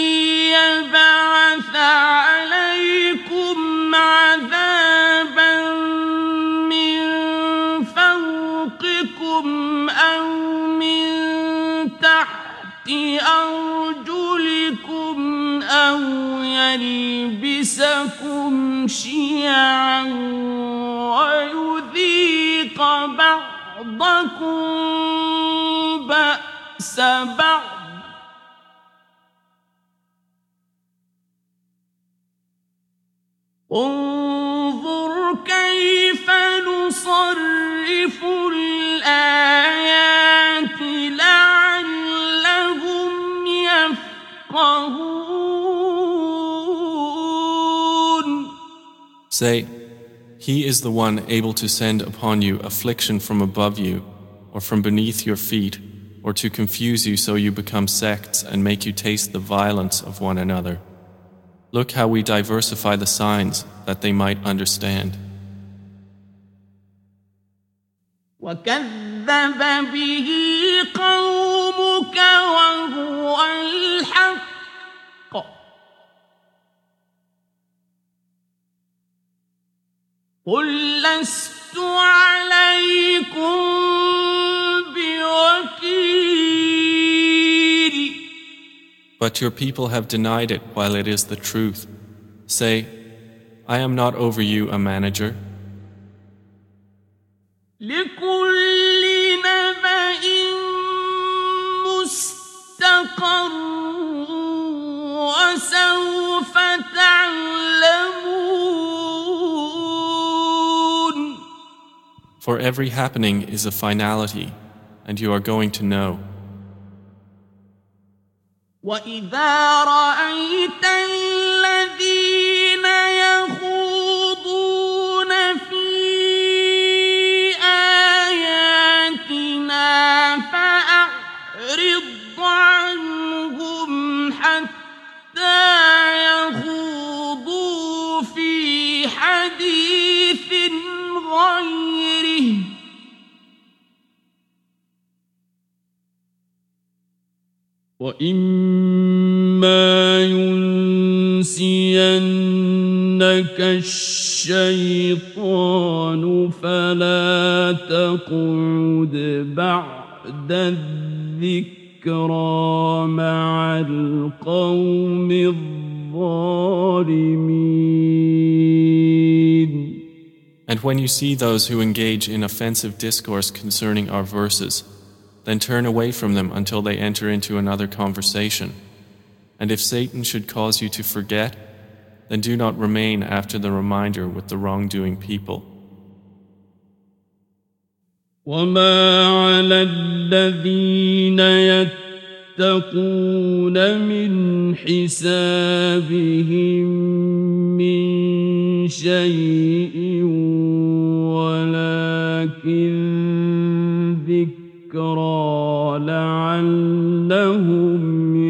يبعث عليكم عذابا من فوقكم أو من تحت أرجلكم أو يلبسكم شيعا ويذيق بعضكم بأس بعض انظر كيف نصرف الآيات لعلهم يفقهون. Say, he is the one able to send upon you affliction from above you or from beneath your feet, or to confuse you so you become sects and make you taste the violence of one another. Look how we diversify the signs that they might understand. وكذب به قومك وهو الحق قل لست عليكم بوكيل. But your people have denied it while it is the truth. Say, I am not over you a manager. لكل نبأ مستقر وسوف تعلمون. For every happening is a finality, and you are going to know. وَإِذَا رَأَيْتَ الَّذِينَ يَخُوضُونَ فِي آيَاتِنَا فَأَعْرِضْ عَنْهُمْ حَتَّى يَخُوضُوا فِي حَدِيثٍ غَيْرِهِ وَإِمَّا يُنْسِيَنَّكَ الشَّيْطَانُ فَلَا تَقْعُدْ بَعْدَ الذِّكْرَى مَعَ الْقَوْمِ الظَّالِمِينَ. And when you see those who engage in offensive discourse concerning our verses, then turn away from them until they enter into another conversation. And if Satan should cause you to forget, then do not remain after the reminder with the wrongdoing people. وَمَا عَلَى الَّذِينَ يَتَّقُونَ مِنْ حِسَابِهِمْ مِنْ شَيْءٍ وَلَكِنْ ذِكْرَى لَعَلَّهُمْ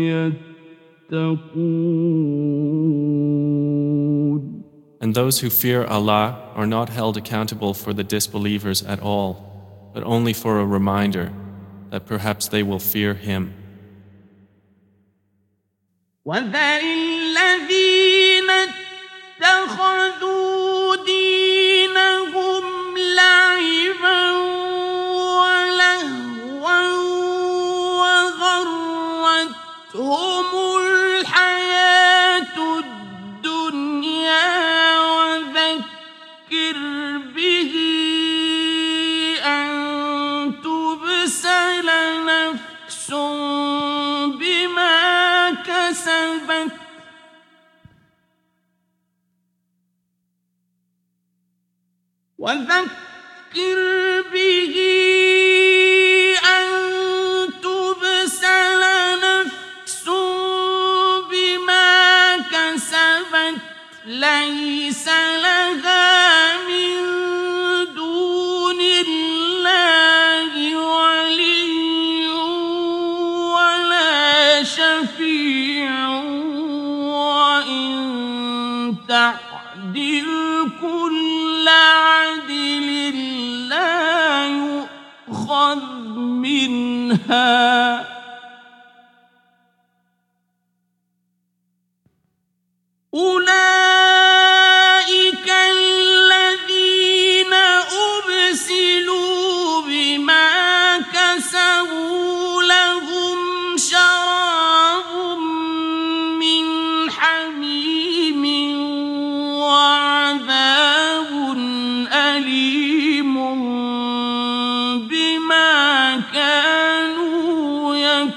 يَتَّقُونَ. And those who fear Allah are not held accountable for the disbelievers at all, but only for a reminder that perhaps they will fear Him. وَذَرِ الَّذِينَ اتَّخَذُوا دِينَهُمْ لَعِبًا وَلَهْوًا وَغَرَّتْهُمُ الْحَيَاةُ الدُّنْيَا وَذَكِّرْ بِهِ وذكر به أن تبسل نفس بما كسبت ليس لها من دون الله ولي ولا شفيع وإن تعدل كل عدل لا يؤخذ منها أولئك الذين أبسلوا بما كسبوا لهم شراب من حميم وعذاب أليم بما كانوا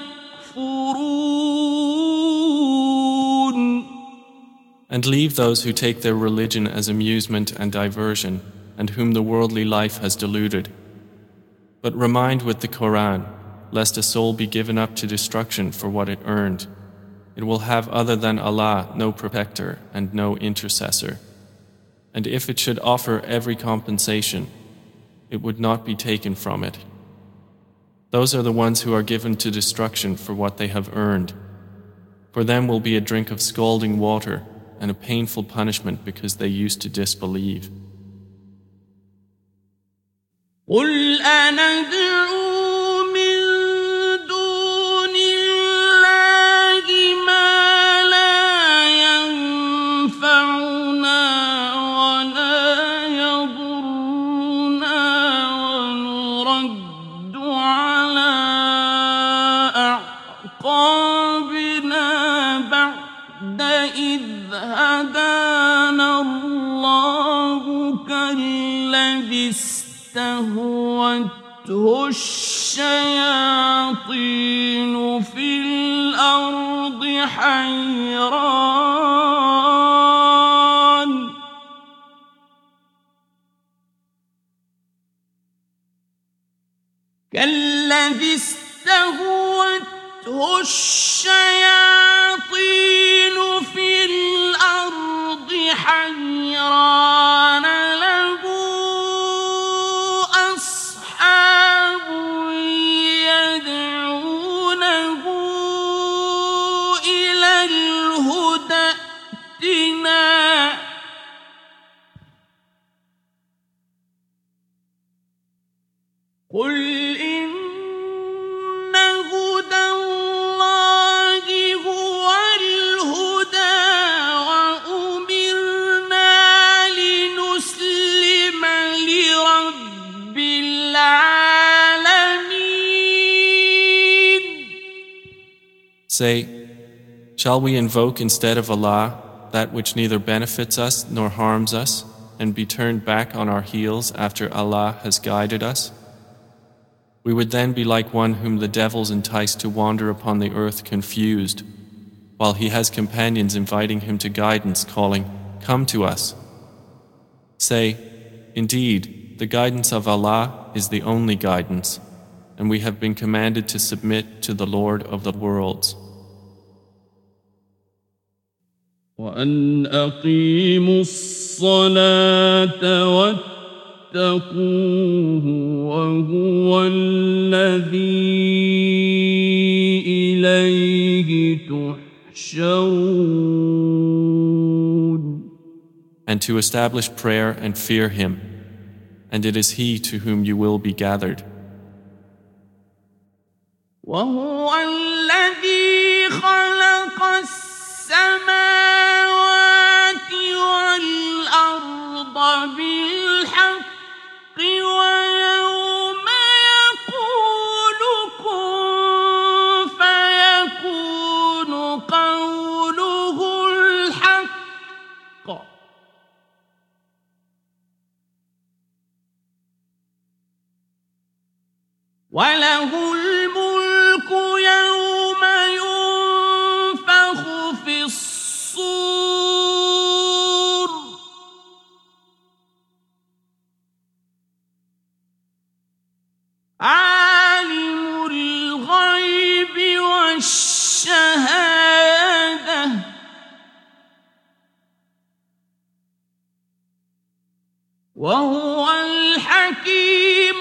يكفرون. And leave those who take their religion as amusement and diversion, and whom the worldly life has deluded. But remind with the Quran, lest a soul be given up to destruction for what it earned. It will have other than Allah no protector and no intercessor. And if it should offer every compensation, it would not be taken from it. Those are the ones who are given to destruction for what they have earned. For them will be a drink of scalding water and a painful punishment because they used to disbelieve. قل أندعو من دون الله ما لا ينفعنا ولا يضرنا ونرد على أعقابنا بعد إذ هدانا الله كالذي استهوته الشياطين في الأرض كالذي استهوته الشياطين في الأرض حيران له أصحاب يدعونه إلى الهدى ائتنا قل إن هدى الله هو الهدى وأمرنا لنسلم لرب العالمين. Say, shall we invoke instead of Allah that which neither benefits us nor harms us, and be turned back on our heels after Allah has guided us? We would then be like one whom the devils entice to wander upon the earth confused, while he has companions inviting him to guidance, calling, "Come to us." Say, indeed, the guidance of Allah is the only guidance, and we have been commanded to submit to the Lord of the worlds. وأن أقيموا الصلاة واتقوه وهو الذي إليه تحشرون. And to establish prayer and fear Him, and it is He to whom you will be gathered. وهو الذي خلق السماوات والأرض بالحق ويوم يقول كن فيكون قوله الحق وله الملك يوم ينفخ في الصور وهو الحكيم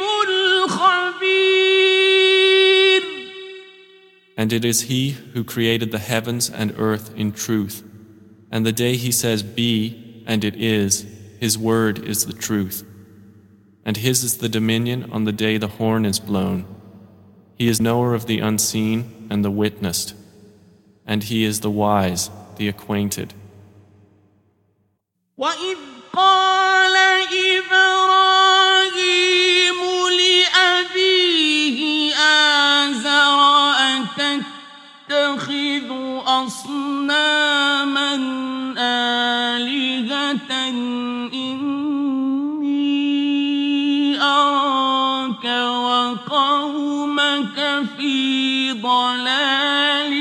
الخبير. And it is He who created the heavens and earth in truth. And the day He says, "Be," and it is, His word is the truth. And His is the dominion on the day the horn is blown. He is knower of the unseen and the witnessed. And He is the wise, the acquainted. وَإِذْ قَالَ إِبْرَاهِيمُ لِأَبِيهِ آزَرَ أَتَتَّخِذُ أَصْنَامًا آلِهَةً إِنِّي أَرَاكَ وَقَوْمَكَ فِي ضَلَالٍ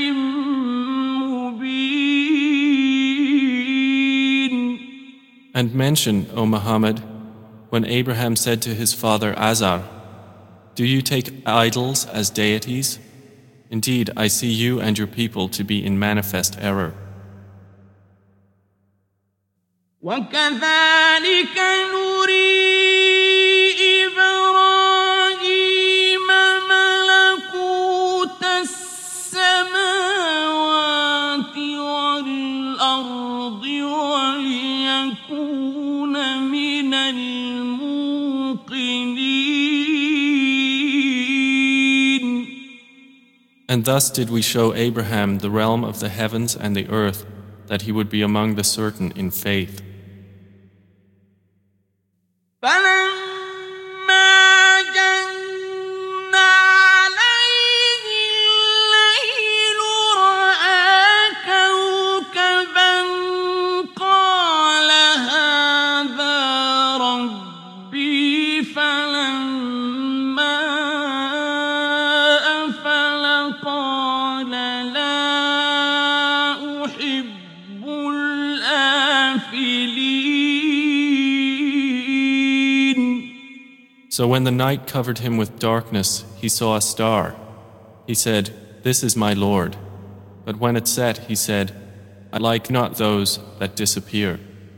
مُبِينٍ. And mention, O Muhammad, when Abraham said to his father Azar, "Do you take idols as deities? Indeed, I see you and your people to be in manifest error." وَكَذَلِكَ نُرِي إِبْرَاهِيمَ مَلَكُوتَ السَّمَاوَاتِ وَالْأَرْضِ وَلِيَكُونَ مِنَ الْمُوقِنِينَ. And thus did we show Abraham the realm of the heavens and the earth, that he would be among the certain in faith. فَلَمَّا جَنَّ عَلَيْهِ اللَّيْلُ رَأَىٰ كَوْكَبًا قَالَ هَٰذَا رَبِّي فَلَمَّا أَفَلَ قَالَ لَا أُحِبُّ الْآفِلِينَ. So when the night covered him with darkness, he saw a star. He said, "This is my Lord." But when it set, he said, "I like not those that disappear."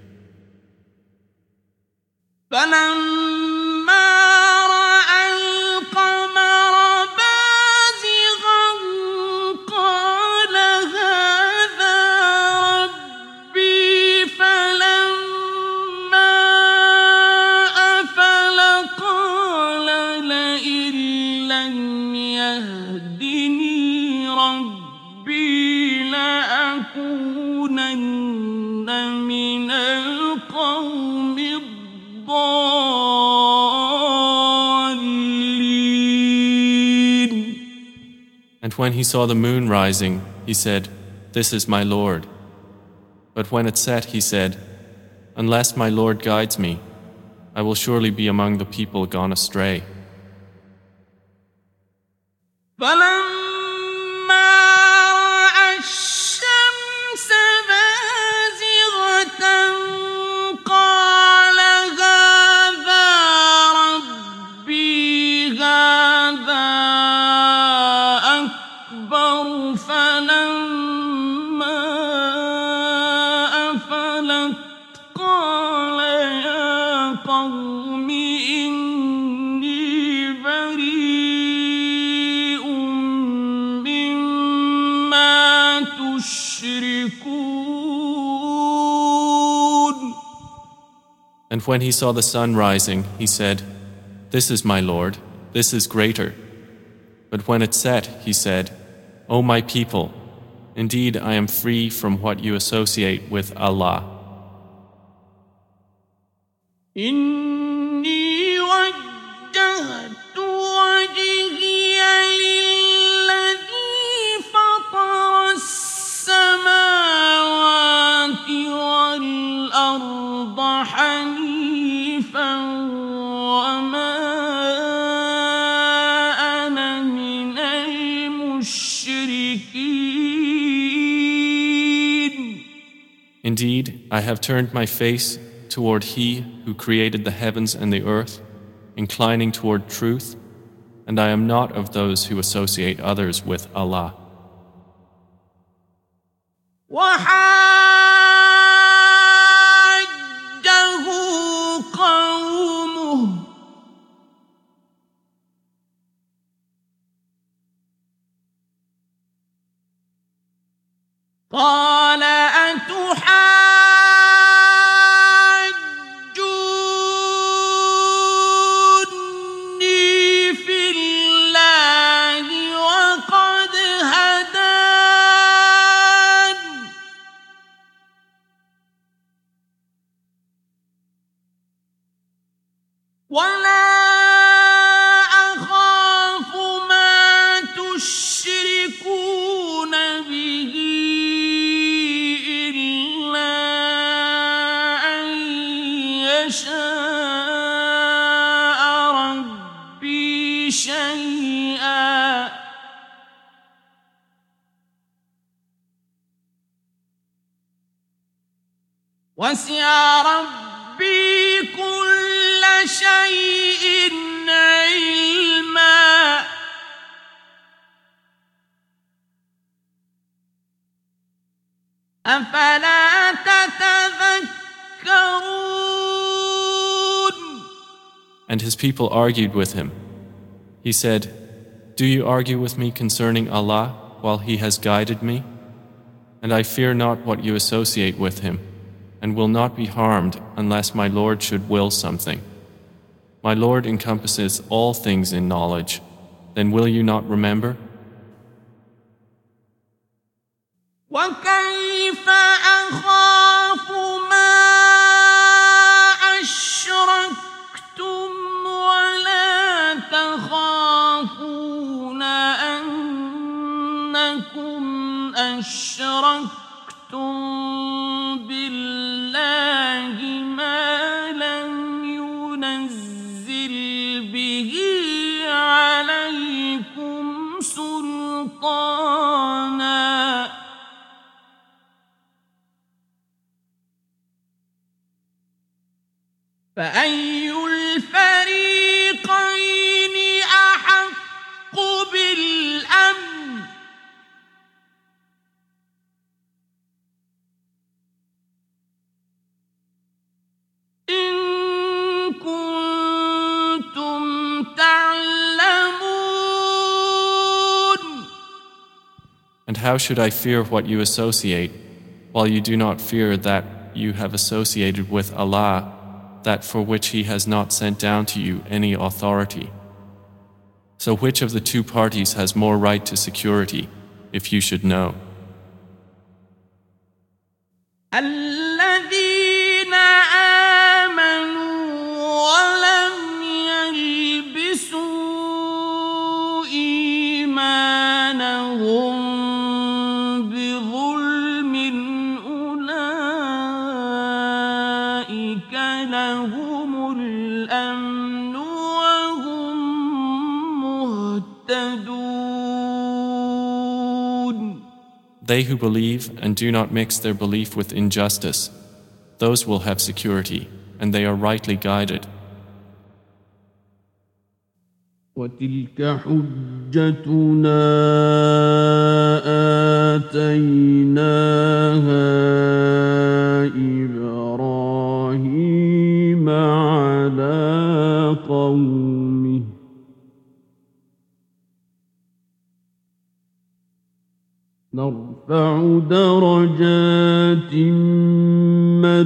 فَلَمَّا رَأَى الْقَمَرَ بَازِغًا قَالَ هَٰذَا رَبِّي فَلَمَّا أَفَلَ قَالَ لَئِن لَّمْ يَهْدِنِي رَبِّي لَأَكُونَنَّ مِنَ الْقَوْمِ الضَّالِّينَ. And when he saw the moon rising, he said, "This is my Lord." But when it set, he said, "Unless my Lord guides me, I will surely be among the people gone astray." فَلَمَّا رَأَى الشَّمْسَ بَازِغَةً قَالَ هَٰذَا رَبِّي هَٰذَا أَكْبَرُ. فَلَمَّا أَفَلَتْ قَالَ يَا قَوْمِ إِنِّي بَرِيءٌ مِّمَّا تُشْرِكُونَ. And when he saw the sun rising, he said, "This is my Lord, this is greater." But when it set, he said, "O my people, indeed I am free from what you associate with Allah. إِنِّي وَجَّهْتُ وَجْهِيَ لِلَّذِي فَطَرَ السَّمَاوَاتِ وَالْأَرْضَ حَنِيفًا وَمَا أَنَا مِنَ الْمُشْرِكِينَ. Indeed, I have turned my face toward He who created the heavens and the earth, inclining toward truth, and I am not of those who associate others with Allah. وَحَاجَّهُ قَوْمُهُ قال أتحاجوني في الله وقد هدان ولا أخاف ما تشركون به إلا أن يشاء ربي شيئا وسع ربي كل شيء علما أفلا تتذكرون. And his people argued with him. He said, "Do you argue with me concerning Allah while He has guided me? And I fear not what you associate with Him, and will not be harmed unless my Lord should will something. My Lord encompasses all things in knowledge. Then will you not remember?" وكيف أخاف ما أشركتم ولا تخافون أنكم أشركتم بالله ما لم ينزل به عليكم سلطانا فأي الفريقين أحق بالأمن إن كنتم تعلمون. And how should I fear what you associate, while you do not fear that you have associated with Allah, that for which He has not sent down to you any authority? So which of the two parties has more right to security, if you should know? الذين آمنوا ولم يلبسوا إيمانهم بظلم أولئك لهم الأمن وهم مهتدون. They who believe and do not mix their belief with injustice, those will have security, and they are rightly guided. وتلك حجتنا آتيناها إبراهيم على قومه نرفع درجات من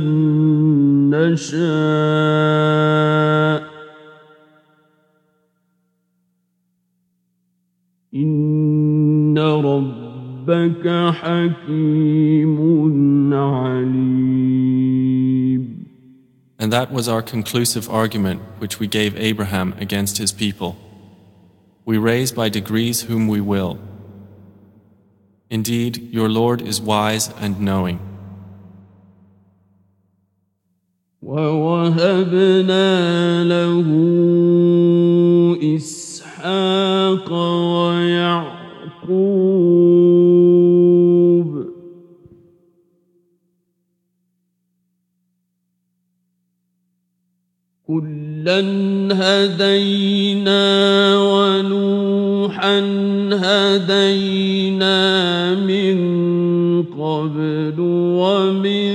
نشاء إن ربك حكيم عليم. And that was our conclusive argument which we gave Abraham against his people. We raise by degrees whom we will. Indeed, your Lord is wise and knowing. ووهبنا له إسحاق ويعقوب كلا هدينا ونوحا هدينا من قبل ومن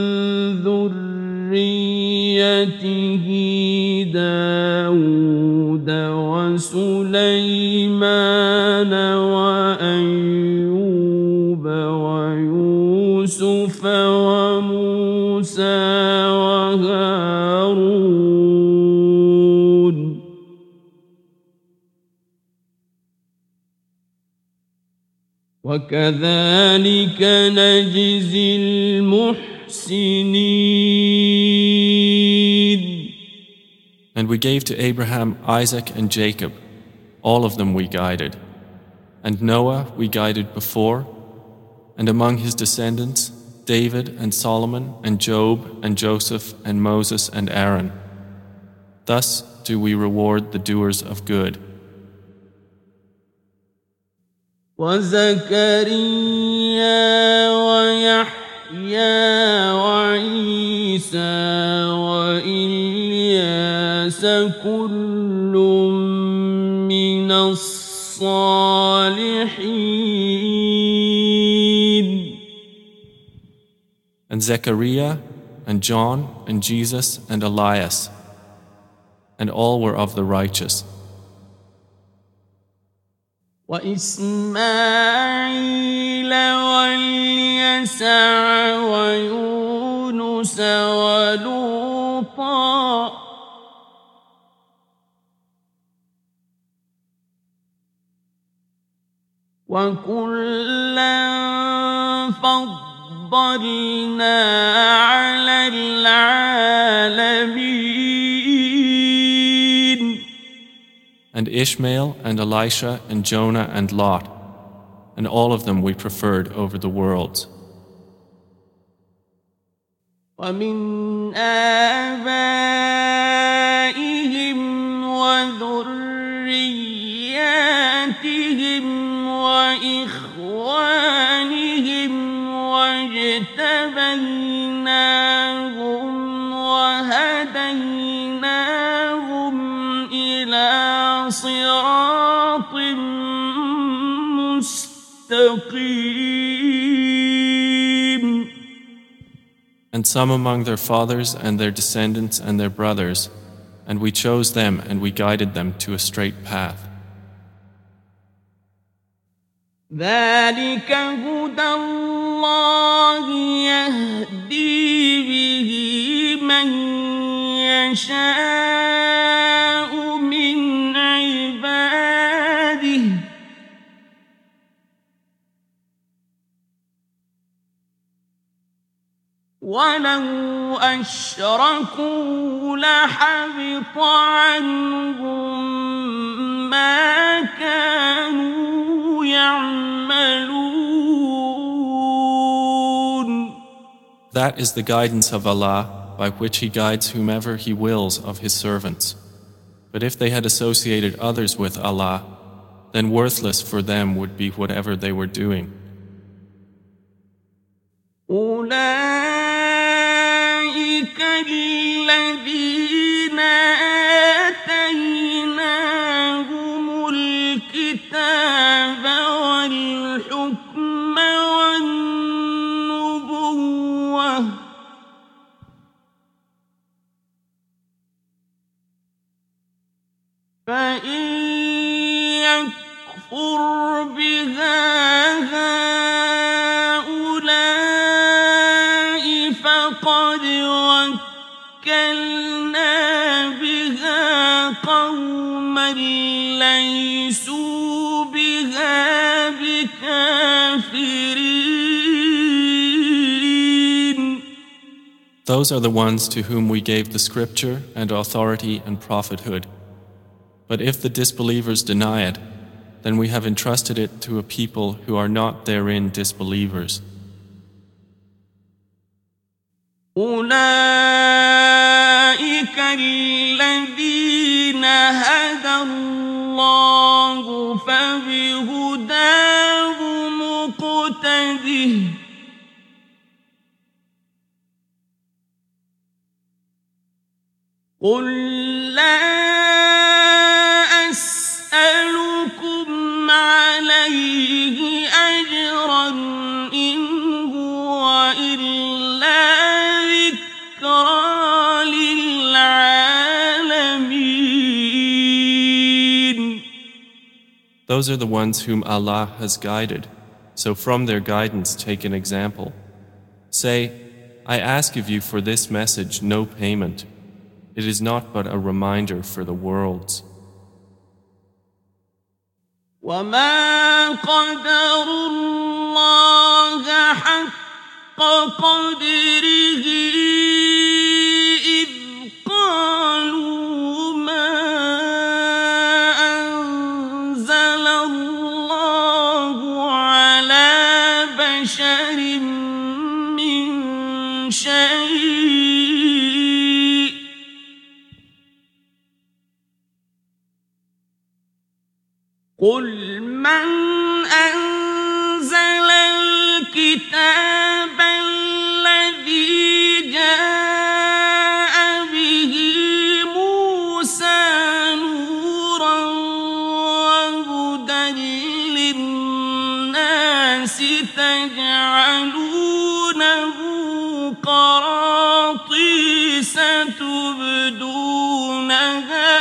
ذريته داود وسليمان وأيوب ويونس وكذلك نجزي المحسنين. And we gave to Abraham, Isaac, and Jacob. All of them we guided. And Noah we guided before, and among his descendants, David and Solomon and Job and Joseph and Moses and Aaron. Thus do we reward the doers of good. وزكريا ويحيى وعيسى وإلياس كل من الصالحين. And Zechariah and John and Jesus and Elias, and all were of the righteous. وإسماعيل واليسع ويونس ولوطا وكلا فضلنا على العالمين. And Ishmael and Elisha and Jonah and Lot, and all of them we preferred over the worlds. ومن آبائهم وذرياتهم وإخوانهم واجتبيناهم وهديناهم إلى صراط مستقيم. And some among their fathers and their descendants and their brothers, and we chose them and we guided them to a straight path. ذلك هدى الله يهدي به من يشاء من عباده ولو أشركوا لحبط عنهم ما كانوا يعملون. That is the guidance of Allah, by which He guides whomever He wills of His servants. But if they had associated others with Allah, then worthless for them would be whatever they were doing. أولئك الذين آتيناهم الكتاب والحكم والنبوة فإن يكفر بها هؤلاء فقد وكلنا بها قوما ليسوا بها بكافرين. Those are the ones to whom we gave the scripture and authority and prophethood. But if the disbelievers deny it, then we have entrusted it to a people who are not therein disbelievers. أولئك الذين هدى الله فبهداه مقتده قل لا أسألكم عليه أجرا إن هو إلا ذكرى للعالمين. Those are the ones whom Allah has guided, so from their guidance take an example. Say, I ask of you for this message no payment. It is not but a reminder for the worlds. وما قدروا الله حق قدره إذ قالوا ما أنزل الله على بشر من شيء قل من أنزل الكتاب الذي جاء به موسى نورا وهدى للناس تجعلونه قراطيس تبدونها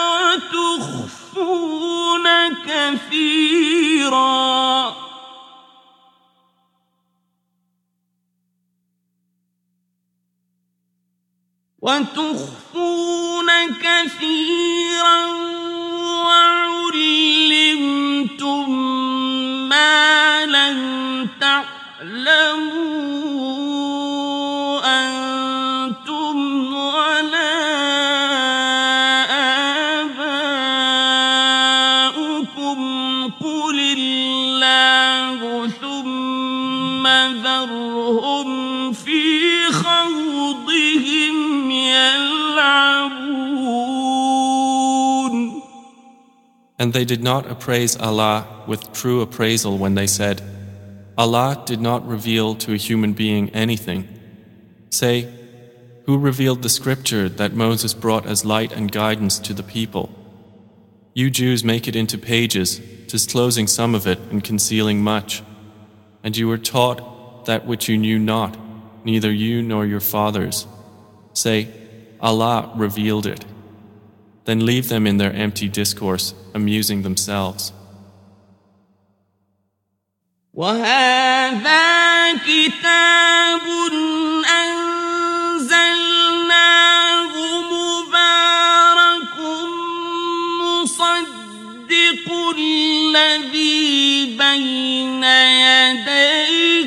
وتخفون كثيرا وعلمتم ما لم تعلموا أنتم ولا آباؤكم قل الله ثم ذرهم في خوضهم يلعبون. And they did not appraise Allah with true appraisal when they said, Allah did not reveal to a human being anything. Say, who revealed the scripture that Moses brought as light and guidance to the people? You Jews make it into pages, disclosing some of it and concealing much. And you were taught that which you knew not, neither you nor your fathers. Say, Allah revealed it. Then leave them in their empty discourse, amusing themselves. وَهَذَا كِتَابٌ أَنزَلْنَاهُ مُبَارَكٌ مُصَدِّقُ الَّذِي بَيْنَ يَدَيْهِ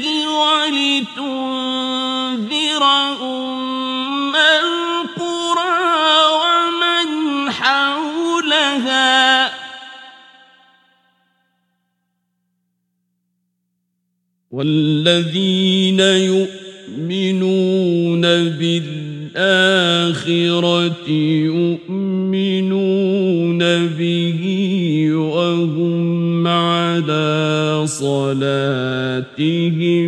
وَلِتُنذِرَ أُمَّ الْقُرَىٰ وَمَنْ حَوْلَهَا وَالَّذِينَ يُؤْمِنُونَ بِالْآخِرَةِ يُؤْمِنُونَ بِهِ وَهُمْ عَلَى صَلَاتِهِمْ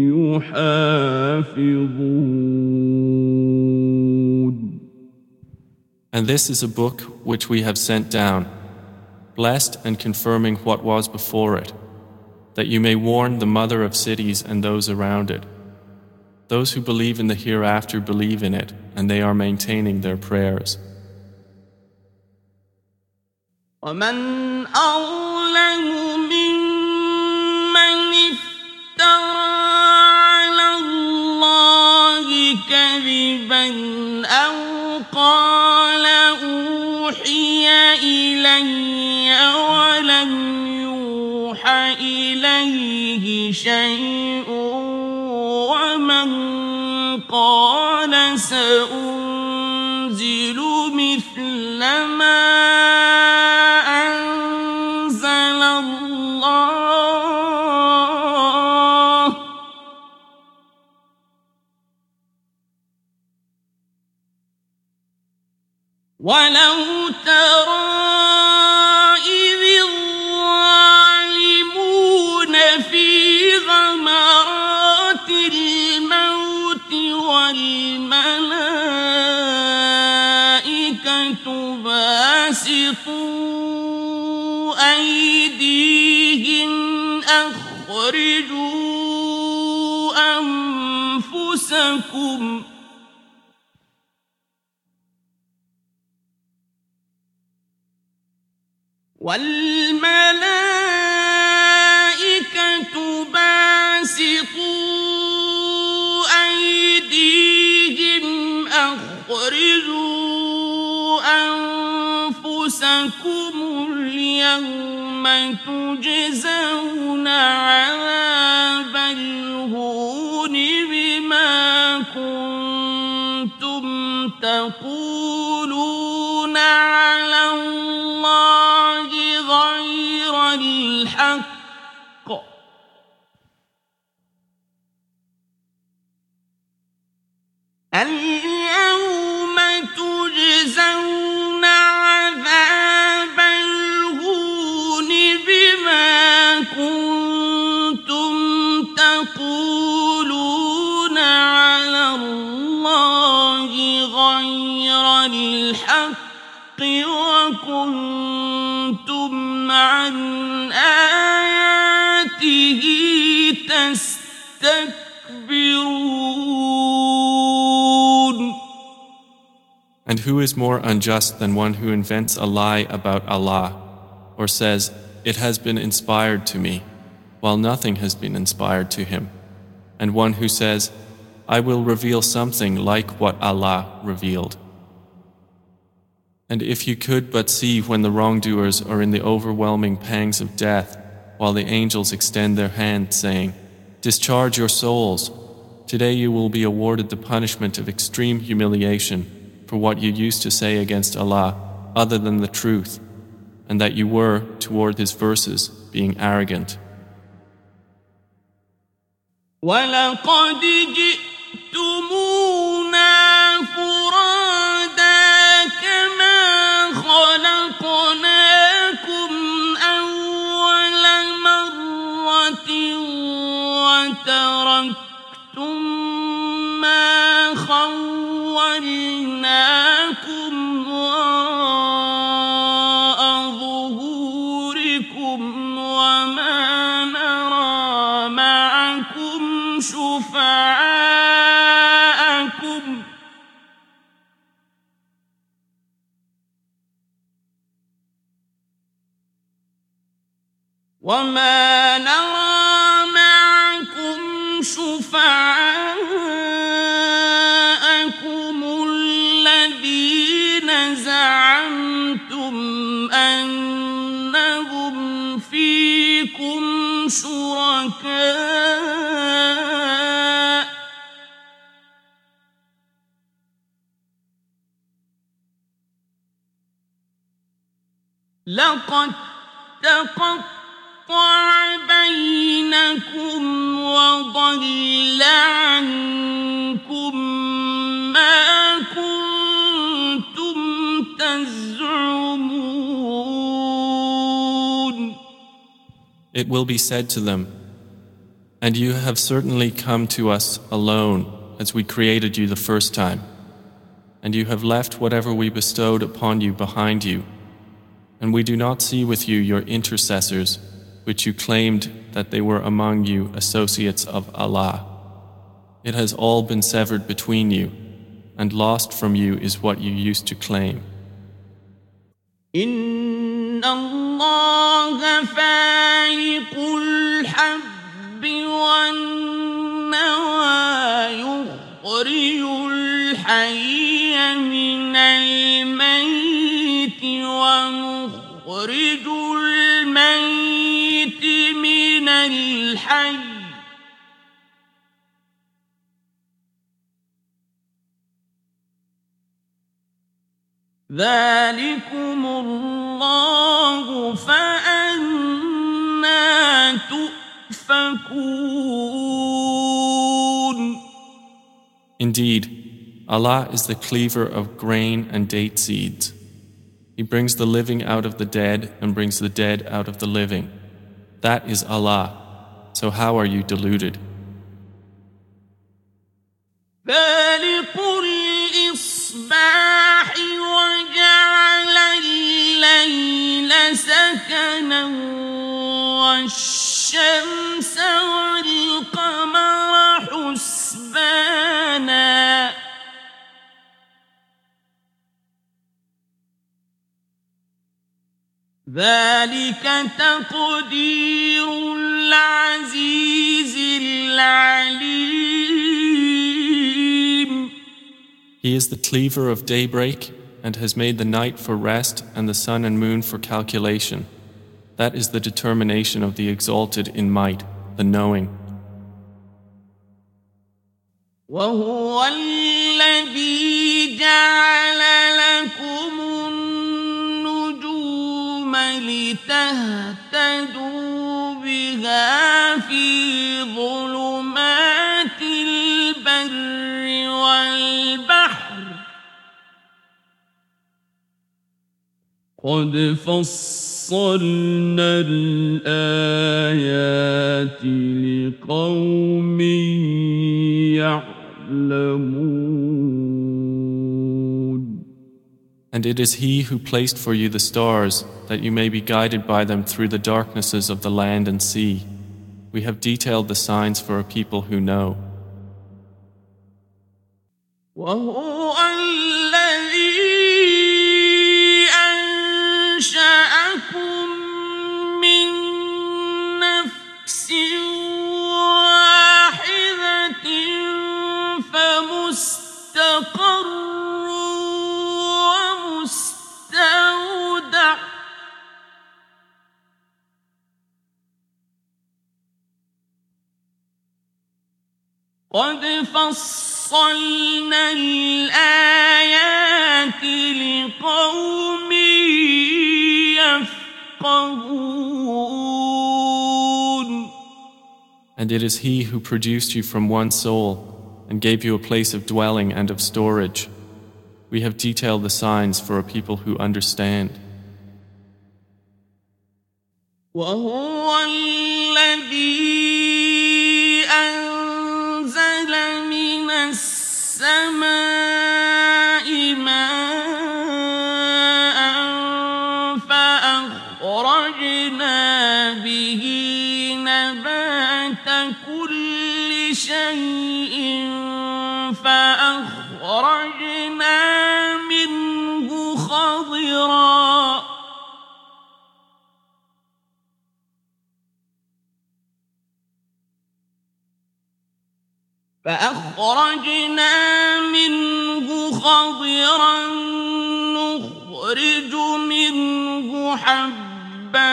يُحَافِظُونَ. And this is a book which we have sent down, blessed and confirming what was before it, that you may warn the mother of cities and those around it. Those who believe in the hereafter believe in it, and they are maintaining their prayers. وَمَنْ أَظْلَمُ مِمَّنِ افْتَرَىٰ عَلَى اللَّهِ كَذِبًا أَوْ قَالَ أُوحِيَ إِلَيَّ وَلَمْ يُوحَ إِلَيْهِ شَيْءٌ وَمَنْ قَالَ سَأُنزِلُ مِثْلَ مَا أَنزَلَ اللَّهُ وَلَوْ تَرَىٰ إِذِ الظَّالِمُونَ فِي غَمَرَاتِ الْمَوْتِ وَالْمَلَائِكَةُ بَاسِطُو أَيْدِيهِمْ أَخْرِجُوا أَنفُسَكُمْ وَالْمَلَائِكَةُ بَاسِطُو أَيْدِيهِمْ أَخْرِجُوا أَنفُسَكُمُ الْيَوْمَ تجزون عذاب الهون بما كنتم تقولون على الله غير الحق اليوم تجزون عذاب الهون بما كنتم تقولون على الله غير الحق وكنتم عن آياته تستكبرون. And who is more unjust than one who invents a lie about Allah, or says, "It has been inspired to me," while nothing has been inspired to him, and one who says, "I will reveal something like what Allah revealed." And if you could but see when the wrongdoers are in the overwhelming pangs of death, while the angels extend their hand, saying, "Discharge your souls. Today you will be awarded the punishment of extreme humiliation for what you used to say against Allah other than the truth, and that you were, toward His verses, being arrogant." وَلَقَدْ جِئْتُمُونَا فُرَادَىٰ كَمَا خَلَقْنَاكُمْ أَوَّلَ مَرَّةٍ وَتَرَكْتُم مَّا خَوَّلْنَاكُمْ وَرَاءَ ظُهُورِكُمْ وَمَا نَرَىٰ مَعَكُمْ شُفَعَاءَكُمْ الَّذِينَ زَعَمْتُمْ أَنَّهُمْ فِيكُمْ شُرَكَاءُ لَقَد تَّقَطَّعَ بَيْنَكُمْ وَضَلَّ عَنكُم مَّا كُنتُمْ تَزْعُمُونَ. It will be said to them, "And you have certainly come to us alone as we created you the first time, and you have left whatever we bestowed upon you behind you, and we do not see with you your intercessors, which you claimed that they were among you associates of Allah. It has all been severed between you, and lost from you is what you used to claim." إِنَّ اللَّهَ فَالِقُ الْحَبِّ وَالنَّوَىٰ يُخْرِجُ الْحَيَّ مِنَ الْمَيِّتِ وَمُخْرِجُ الْمَيِّتِ مِنَ الْحَيِّ ذَلِكُمُ اللَّهُ فَأَنَّىٰ تُؤْفَكُونَ. Indeed, Allah is the cleaver of grain and date seeds. He brings the living out of the dead and brings the dead out of the living. That is Allah. So how are you deluded? فَالِقُ الْإِصْبَاحِ وَجَعَلَ اللَّيْلَ سَكَنًا وَالشَّمْسَ وَالْقَمَرَ حُسْبَانًا ذَلِكَ تَقْدِيرُ الْعَزِيزِ الْعَلِيمِ. He is the cleaver of daybreak and has made the night for rest and the sun and moon for calculation. That is the determination of the exalted in might, the knowing. وهو الذي جعل لكم النجوم لتهتدوا بها في ظلمات البر والبحر قد فصلنا الآيات لقوم يعلمون. And it is He who placed for you the stars, that you may be guided by them through the darknesses of the land and sea. We have detailed the signs for a people who know. وهو الذي أنشأكم من نفس واحدة فمستقر ومستودع قد فصلنا الآيات لقوم يفقهون. And it is He who produced you from one soul and gave you a place of dwelling and of storage. We have detailed the signs for a people who understand. وهو الذي أنزل من السماء ماء فأخرجنا به نبات كل شيء فأخرجنا منه خضرا نخرج منه حبا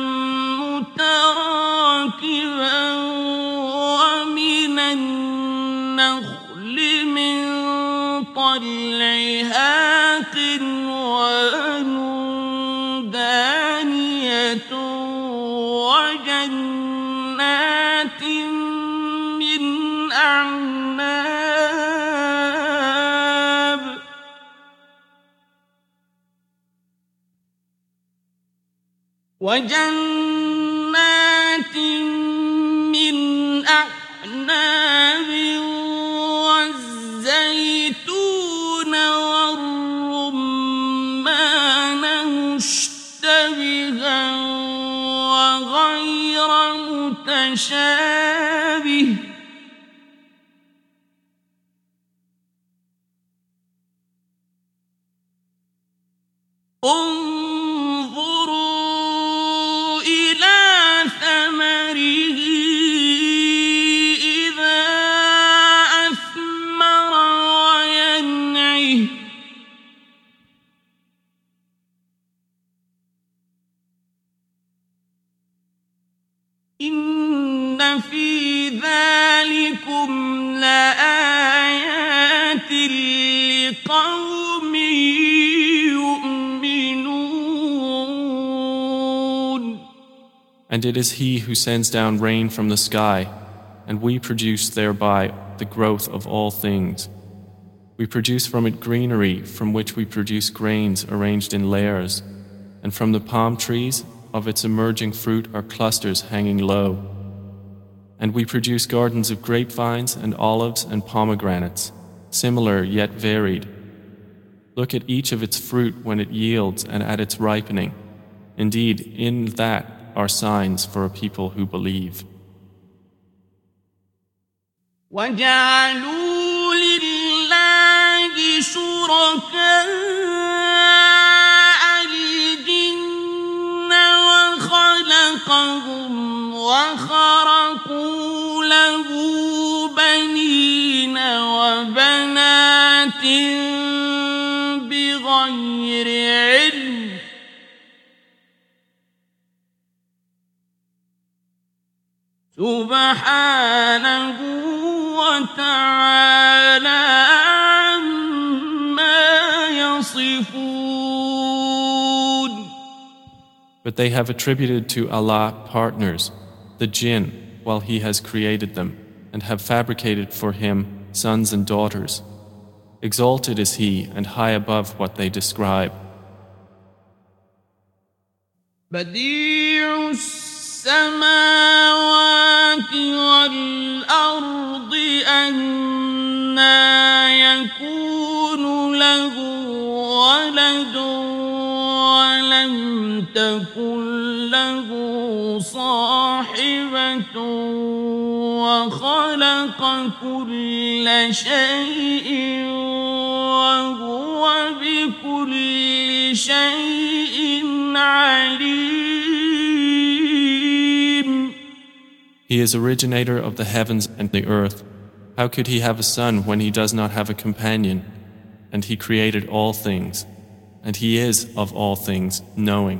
متراكبا ومن النخل من طلعها قنوان دانية وجنات من أعناب والزيتون والرمان مشتبها وغير متشابه انظروا إلى ثمره إذا أثمر وينعه إن في ذلكم لآيات لقوم And it is He who sends down rain from the sky, and we produce thereby the growth of all things. We produce from it greenery, from which we produce grains arranged in layers, and from the palm trees of its emerging fruit are clusters hanging low. And we produce gardens of grapevines and olives and pomegranates, similar yet varied. Look at each of its fruit when it yields and at its ripening. Indeed, in that are signs for a people who believe. وَجَعَلُوا لِلَّهِ شُرَكَاءَ الْجِنَّ وَخَلَقَهُمْ وَخَرَقُوا لَهُ بَنِينَ وَبَنَاتٍ بِغَيْرِ عِلْمٍ سبحانه وتعالى عما يصفون. But they have attributed to Allah partners, the jinn, while He has created them, and have fabricated for Him sons and daughters. Exalted is He and high above what they describe. بديع السماوات والأرض أنى يكون له ولد ولم تكن له صاحبة وخلق كل شيء وهو بكل شيء عليم. He is originator of the heavens and the earth. How could He have a son when He does not have a companion? And He created all things, and He is of all things knowing.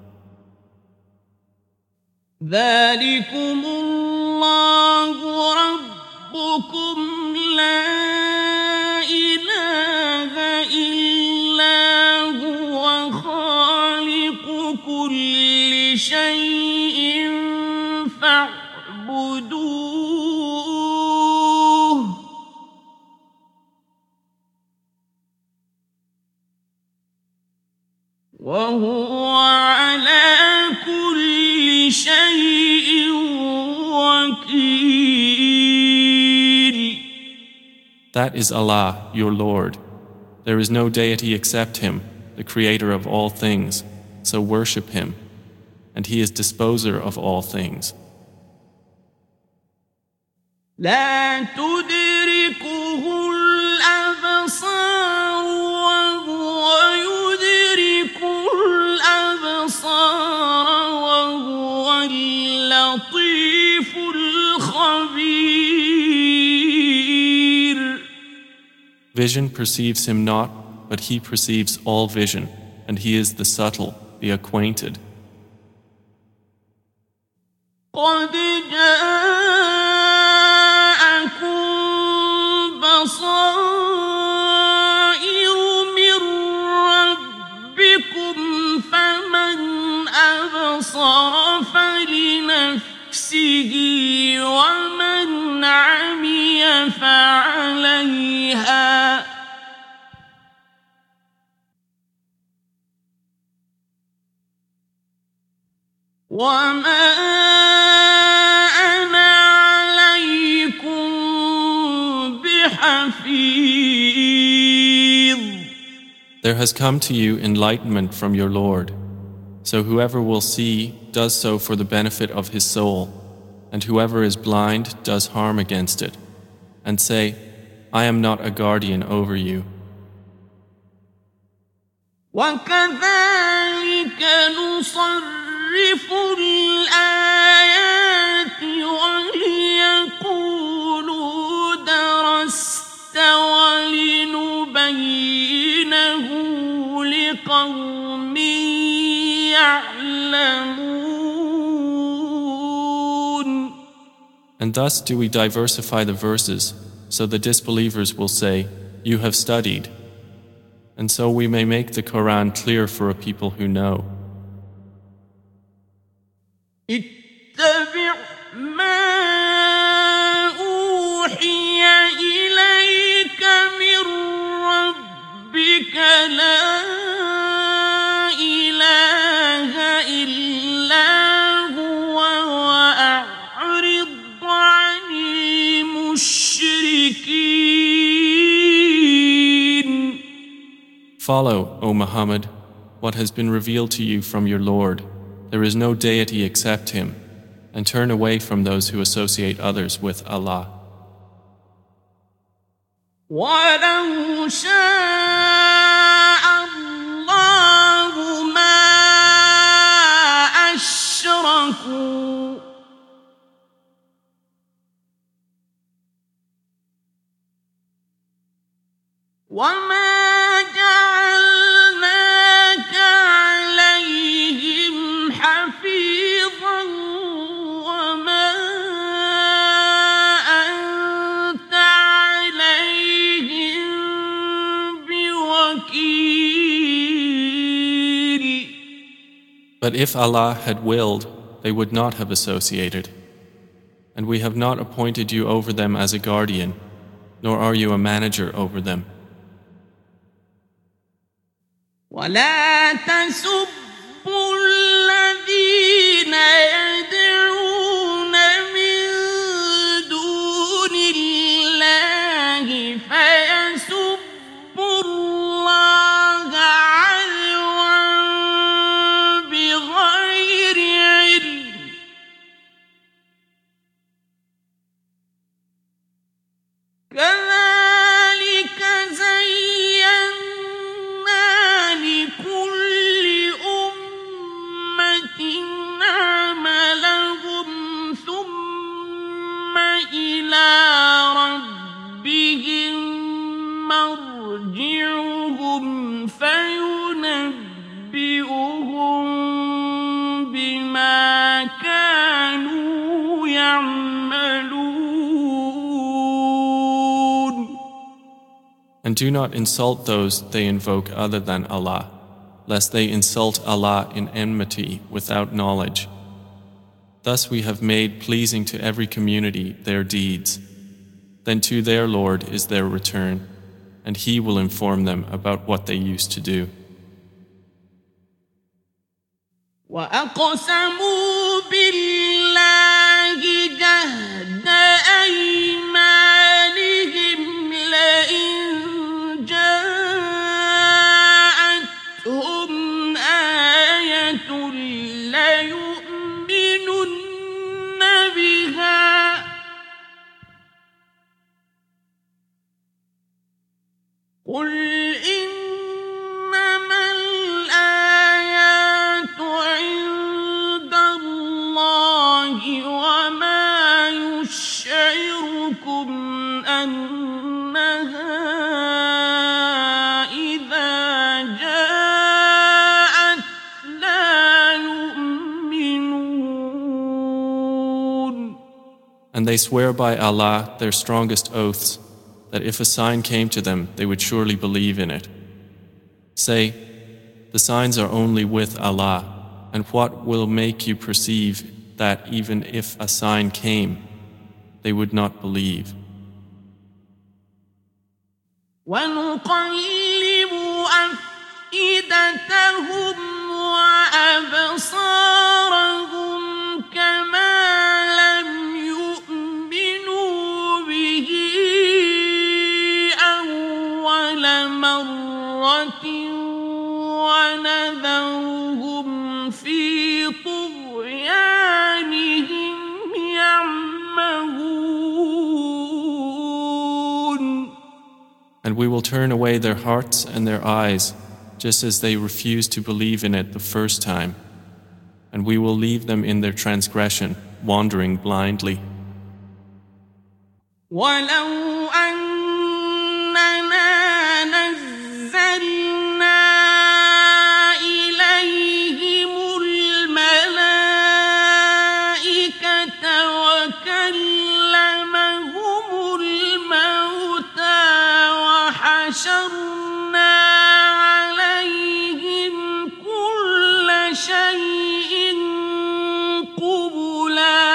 ذلكم الله ربكم لا إله إلا هو خالق كل شيء فاعبدوه وهو على كل شيء وكيل. That is Allah, your Lord. There is no deity except Him, the Creator of all things, so worship Him, and He is disposer of all things. لا تدركه الأبصار وهو يدرك الأبصار وهو اللطيف الخبير. Vision perceives Him not, but He perceives all vision, and He is the subtle, the acquainted. قد جاءكم بصائر من ربكم فمن أبصر فلنفسه ومن عمي فعليها وما أنا عليكم بحفيظ. There has come to you enlightenment from your Lord. So whoever will see does so for the benefit of his soul, and whoever is blind does harm against it. And say, I am not a guardian over you. وكذلك نصرف الآيات وليقولوا درست ولنبينه لقوم يعلمون. And thus do we diversify the verses, so the disbelievers will say, You have studied. And so we may make the Quran clear for a people who know. اتبع ما أوحي إليك من ربك لا إله إلا هو وأعرض عن المشركين. Follow, O Muhammad, what has been revealed to you from your Lord. There is no deity except Him, and turn away from those who associate others with Allah. وَلَوْ شَاءَ اللَّهُ مَا أَشْرَكُوا وَمَا جَعَلْنَاكَ عَلَيْهِمْ حَفِيظًا وَمَا But if Allah had willed, they would not have associated. And we have not appointed you over them as a guardian, nor are you a manager over them. ولا تسبوا الذين يدعون من دون الله فيسبوا الله عدوا بغير علم كذلك زينا لكل أمة عملهم ثم إلى ربهم مرجعهم فينبئهم بما كانوا يعملون. And do not insult those they invoke other than Allah, lest they insult Allah in enmity without knowledge. Thus we have made pleasing to every community their deeds. Then to their Lord is their return, and He will inform them about what they used to do. وأقسموا بالله جهد أيمانهم لئن جاءتهم آية ليؤمنن بها قل إنما الآيات عند الله وما يشعركم أنها إذا جاءت لا يؤمنون. And they swear by Allah their strongest oaths, that if a sign came to them, they would surely believe in it. Say, the signs are only with Allah, and what will make you perceive that even if a sign came, they would not believe? ونقلب أفئدتهم وأبصارهم كما لم يؤمنوا به أول مرة ونذرهم في طغيانهم يعمهون. And we will turn away their hearts and their eyes, just as they refused to believe in it the first time. And we will leave them in their transgression, wandering blindly. ولو أننا نزلنا إليهم الملائكة وكلمهم الموتى وحشرنا عليهم كل شيء قبلا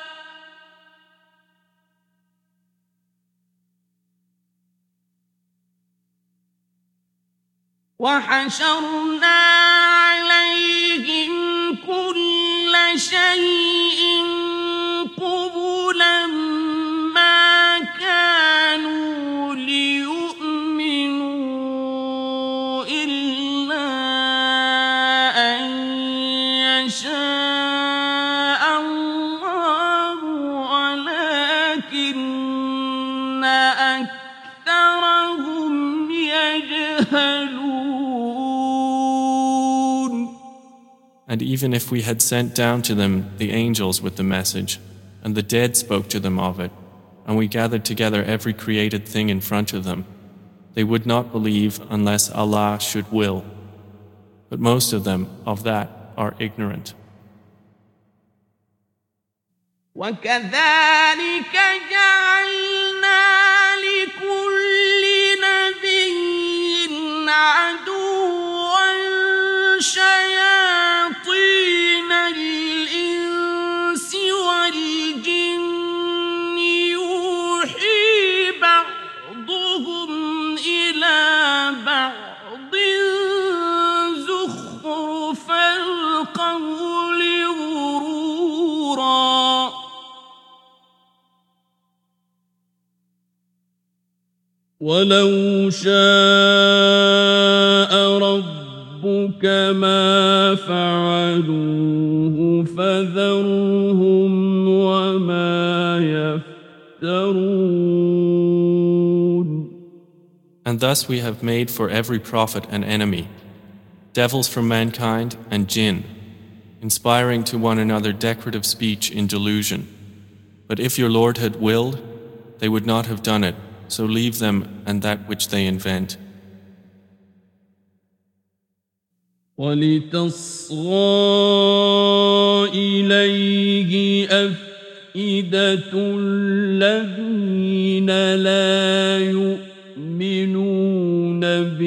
وحشرنا عليهم كل شيء قبلا ما كانوا ليؤمنوا إلا أن يشاء الله ولكن أكثرهم يجهلون. And even if we had sent down to them the angels with the message, and the dead spoke to them of it, and we gathered together every created thing in front of them, they would not believe unless Allah should will. But most of them of that are ignorant. وكذلك جعلنا لكل نبي عدوا شياطين ولو شاء ربك ما فعلوه فذرهم وما يفترون. And thus we have made for every prophet an enemy, devils from mankind and jinn, inspiring to one another decorative speech in delusion. But if your Lord had willed, they would not have done it, so leave them and that which they invent. وَلِتَصْغَىٰ إِلَيْهِ أَفْئِدَةُ الَّذِينَ لَا يُؤْمِنُونَ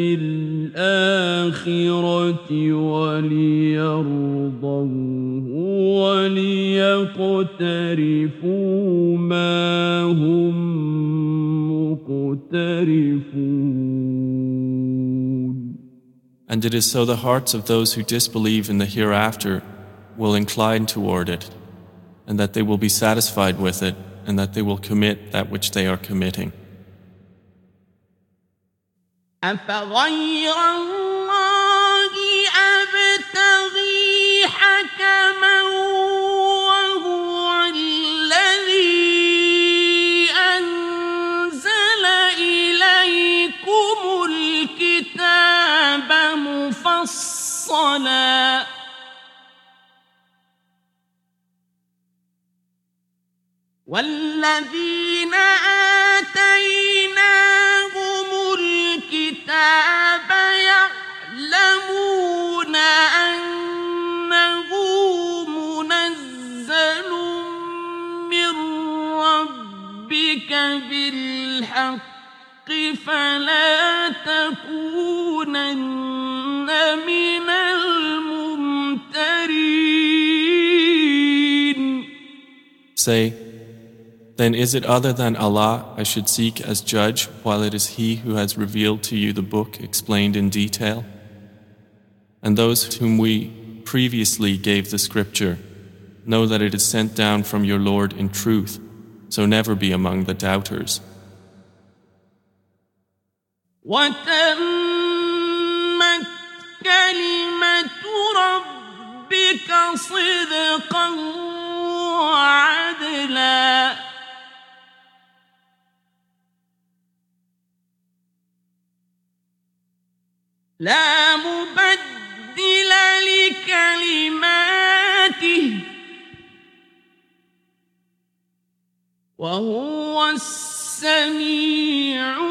بِالْآخِرَةِ وَلِيَرْضَوْهُ وَلِيَقْتَرِفُوا مَا هُمْ مُقْتَرِفُونَ. And it is so the hearts of those who disbelieve in the hereafter will incline toward it, and that they will be satisfied with it, and that they will commit that which they are committing. أَفَغَيْرَ اللَّهِ أَبْتَغِي حَكَمًا وَهُوَ الَّذِي أَنزَلَ إِلَيْكُمُ الْكِتَابَ مُفَصَّلًا وَالَّذِينَ آتَيْنَاهُمُ الْكِتَابَ يَعْلَمُونَ أَنَّهُ مُنَزَّلٌ مِّن رَّبِّكَ بِالْحَقِّ فَلَا تَكُونَنَّ مِنَ الْمُمْتَرِينَ. Say, then is it other than Allah I should seek as judge, while it is He who has revealed to you the book explained in detail? And those to whom we previously gave the scripture know that it is sent down from your Lord in truth, so never be among the doubters. وَتَمَّتْ كَلِمَةُ رَبِّكَ صِدْقًا وَعَدْلًا لَا مُبَدِّلَ لِكَلِمَاتِهِ وَهُوَ السَّمِيعُ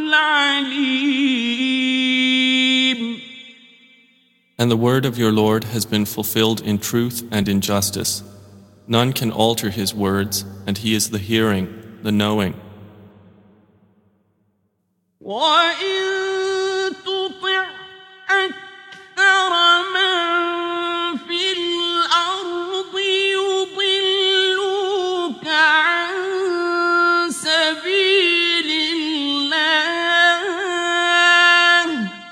الْعَلِيمُ. And the word of your Lord has been fulfilled in truth and in justice. None can alter His words, and He is the hearing, the knowing. وَإِن تُطِعْ أَكْثَرَ مَن فِي الْأَرْضِ يُضِلُّوكَ عَن سَبِيلِ اللَّهِ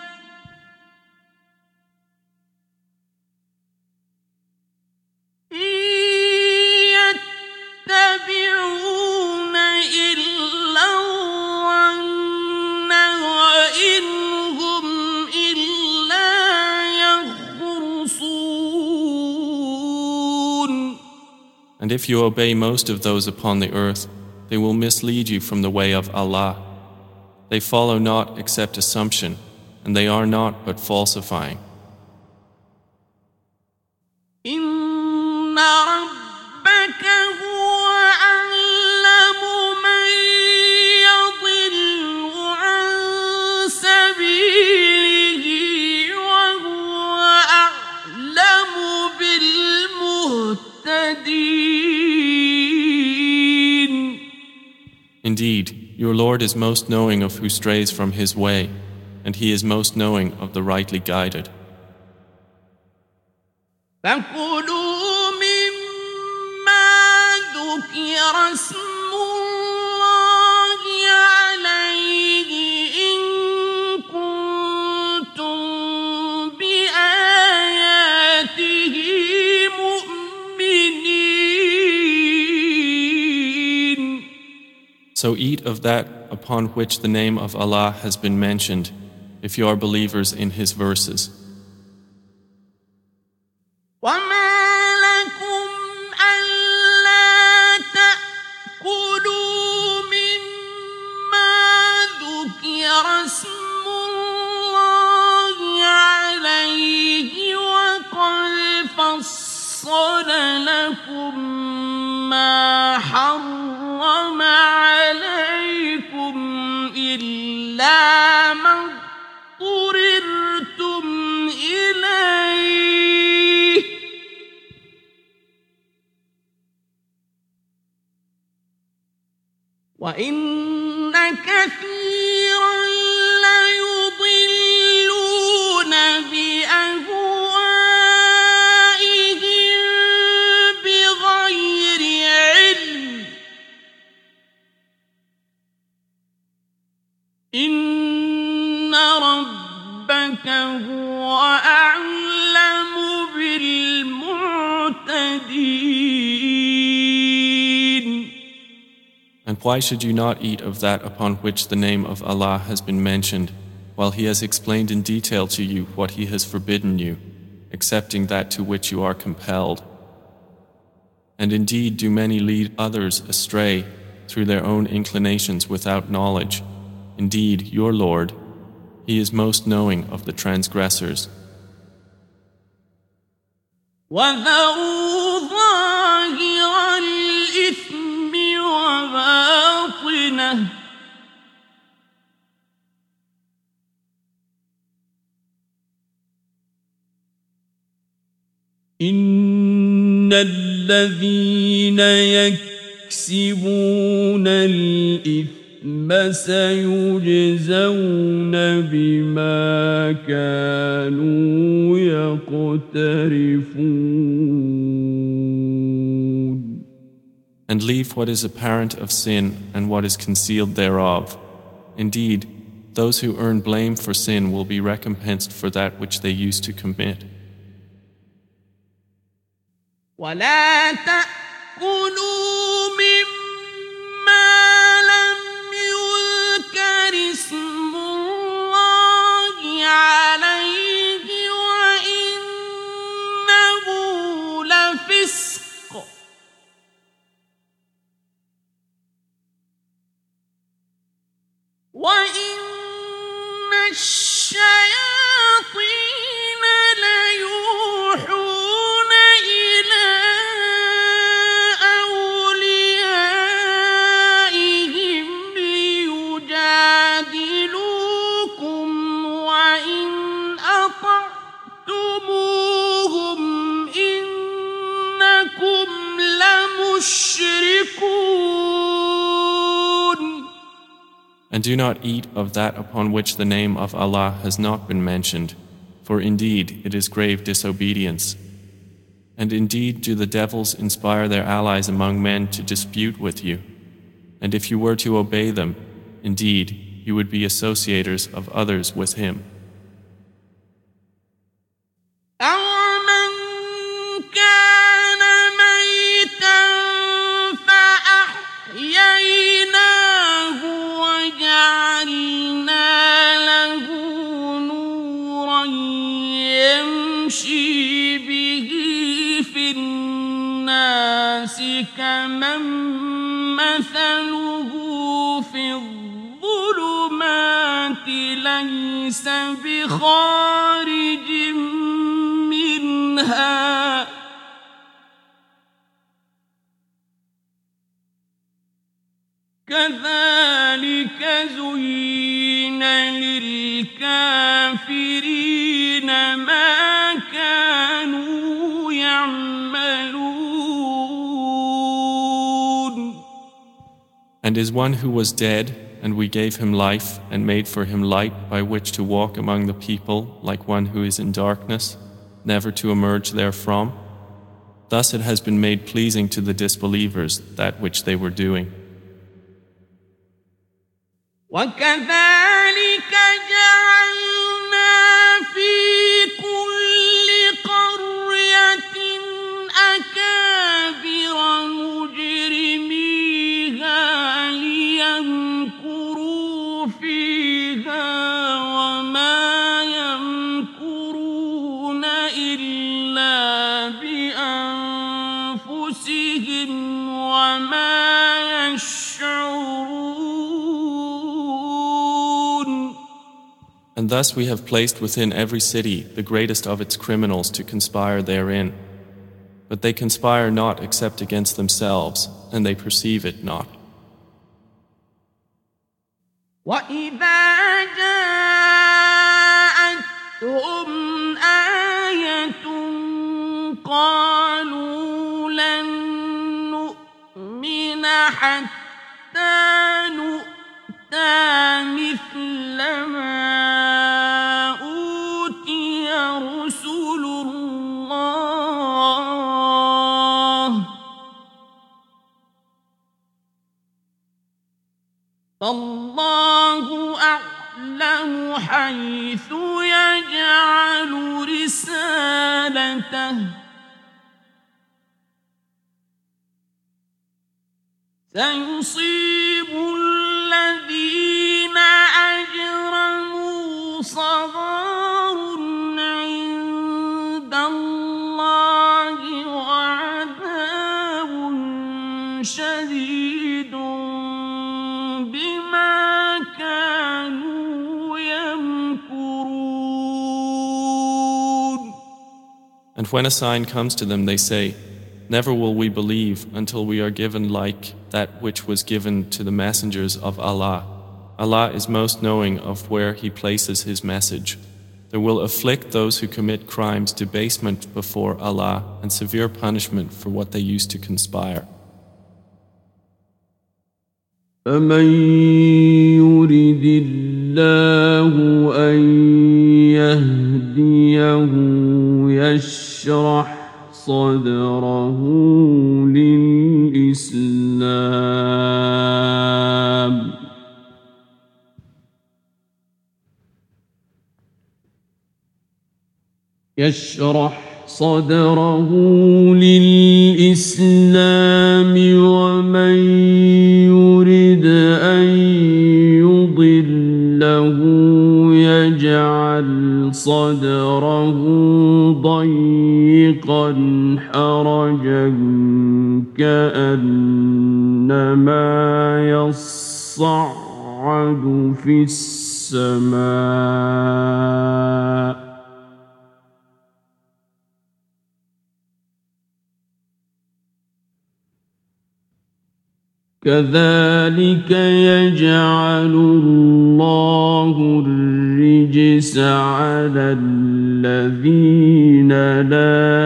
إِن يَتَّبِعُونَ إِلَّا الظَّنَّ وَإِنْ هُمْ إِلَّا يَخْرُصُونَ. And if you obey most of those upon the earth, they will mislead you from the way of Allah. They follow not except assumption, and they are not but falsifying. إِنَّ رَبَّكَ هُوَ أَعْلَمُ مَن يَضِلُّ عَن سَبِيلِهِ وَهُوَ أَعْلَمُ بِالْمُهْتَدِينَ. Indeed, your Lord is most knowing of who strays from His way, and He is most knowing of the rightly guided. فَكُلُوا مِمَّا ذُكِرَ اسْمُ اللَّهِ عَلَيْهِ إِن كُنتُم بِآيَاتِهِ مُؤْمِنِينَ. So eat of that upon which the name of Allah has been mentioned, if you are believers in His verses. فصل لكم ما حرم عليكم إلا ما اضطررتم إليه وإن كثيرا ليضلون بأهوائهم بغير علم إن ربك هو أعلم بالمعتدين. And why should you not eat of that upon which the name of Allah has been mentioned, while He has explained in detail to you what He has forbidden you, excepting that to which you are compelled? And indeed do many lead others astray through their own inclinations without knowledge. Indeed, your Lord, He is most knowing of the transgressors. وَذَرُوا ظَاهِرَ الْإِثْمِ وَبَاطِنَهُ إِنَّ الَّذِينَ يَكْسِبُونَ الْإِثْمَ سَيُجْزَوْنَ بِمَا كَانُوا يَقْتَرِفُونَ. And leave what is apparent of sin and what is concealed thereof. Indeed, those who earn blame for sin will be recompensed for that which they used to commit. وَلَا تَأْكُلُوا مِمَّا لَمْ يُذْكَرِ اسْمُ اللَّهِ عَلَيْهِ وَإِنَّهُ لَفِسْقٌ وَإِنَّ الشَّيَاطِينَ لَيُوحُونَ إِلَى أَوْلِيَائِهِمْ لِيُجَادِلُوكُمْ وَإِنْ أَطَعْتُمُوهُمْ إِنَّكُمْ لَمُشْرِكُونَ. And do not eat of that upon which the name of Allah has not been mentioned, for indeed it is grave disobedience. And indeed do the devils inspire their allies among men to dispute with you. And if you were to obey them, indeed you would be associators of others with Him. أَوَمَنْ كَانَ مَيْتًا فَأَحْيَيْنَاهُ وَجَعَلْنَا لَهُ نُورًا يَمْشِي بِهِ فِي النَّاسِ كَمَنْ مَثَلُهُ فِي الظُّلُمَاتِ لَيْسَ بِخَارِجٍ منها كذلك زين للكافرين ما كانوا يعملون. And is one who was dead, and we gave him life and made for him light by which to walk among the people like one who is in darkness, never to emerge therefrom? Thus it has been made pleasing to the disbelievers that which they were doing. وَكَذَلِكَ جَعَلْنَا فِي كُلِّ قَرْيَةٍ أَكَابِرَ مُجْرِمِيهَا لِيَمْكُرُوا وما يشعرون. And thus we have placed within every city the greatest of its criminals to conspire therein. But they conspire not except against themselves, and they perceive it not. وَإِذَا جَاءَتْهُمْ آيَةٌ قَالُوا لَن نُّؤْمِنَ حَتَّىٰ نُؤْتَىٰ مِثْلَ مَا أُوتِيَ رُسُلُ اللَّهِ ۖ فَاللَّهُ أَعْلَمُ حَيْثُ يَجْعَلُ رِسَالَتَهُ ۗ سَيُصِيبُ الَّذِينَ أَجْرَمُوا صَغَارٌ عِندَ اللَّهِ وَعَذَابٌ شَدِيدٌ بِمَا كَانُوا يَمْكُرُونَ. And when a sign comes to them, they say, "Never will we believe until we are given like that which was given to the messengers of Allah. Allah is most knowing of where He places His message. They will afflict those who commit crimes debasement before Allah and severe punishment for what they used to conspire." فَمَن يُرِدِ اللَّهُ أَن يَهْدِيَهُ يَشْرَحْ صَدْرَهُ لِلْإِسْلَامِ وَمَن يُرِدْ أَن يُضِلَّهُ يَجْعَلْ صَدْرَهُ ضَيِّقًا حَرَجًا كَأَنَّمَا يَصَّعَّدُ فِي السَّمَاءِ كَذَلِكَ يَجْعَلُ اللَّهُ الرِّجْسَ عَلَى الَّذِينَ لَا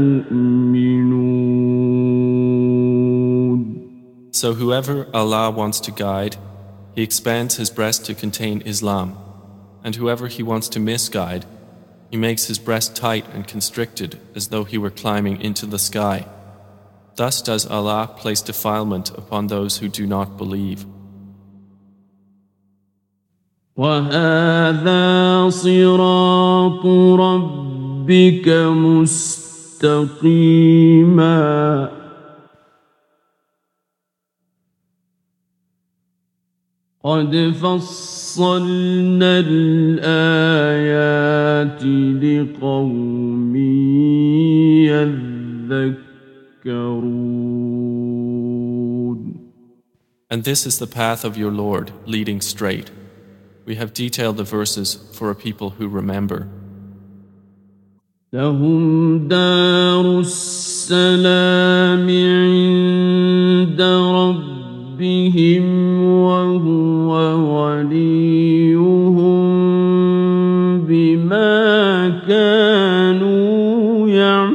يُؤْمِنُونَ. So whoever Allah wants to guide, He expands his breast to contain Islam, and whoever He wants to misguide, He makes his breast tight and constricted as though he were climbing into the sky. Thus does Allah place defilement upon those who do not believe. وَهَذَا صِرَاطُ رَبِّكَ مُسْتَقِيمًا قَدْ فَصَّلْنَا الْآيَاتِ لِقَوْمٍ يَذَّكَّرُونَ. And this is the path of your Lord, leading straight. We have detailed the verses for a people who remember. لهم دار السلام عند ربهم وهو وليهم بما كانوا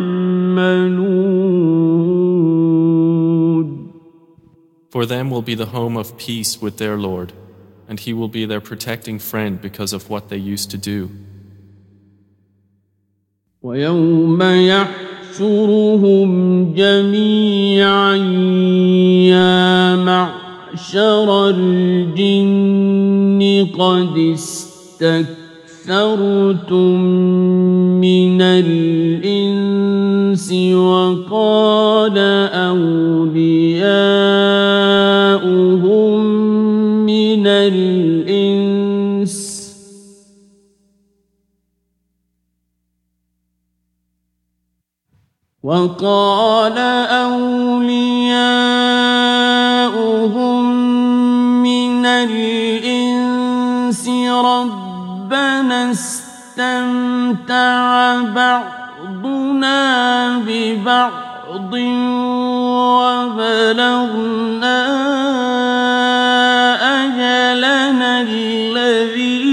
يعملون. For them will be the home of peace with their Lord, and He will be their protecting friend because of what they used to do. وَيَوْمَ يَحْشُرُهُمْ جَمِيعًا يَا مَعْشَرَ الْجِنِّ قَدِ اسْتَكْثَرْتُم مِّنَ الْإِنسِ وَقَالَ أَوْلِيَاؤُهُم مِّنَ الْإِنسِ وَقَالَ أَوْلِيَاؤُهُم بعضنا ببعض وبلغنا أجلنا الذي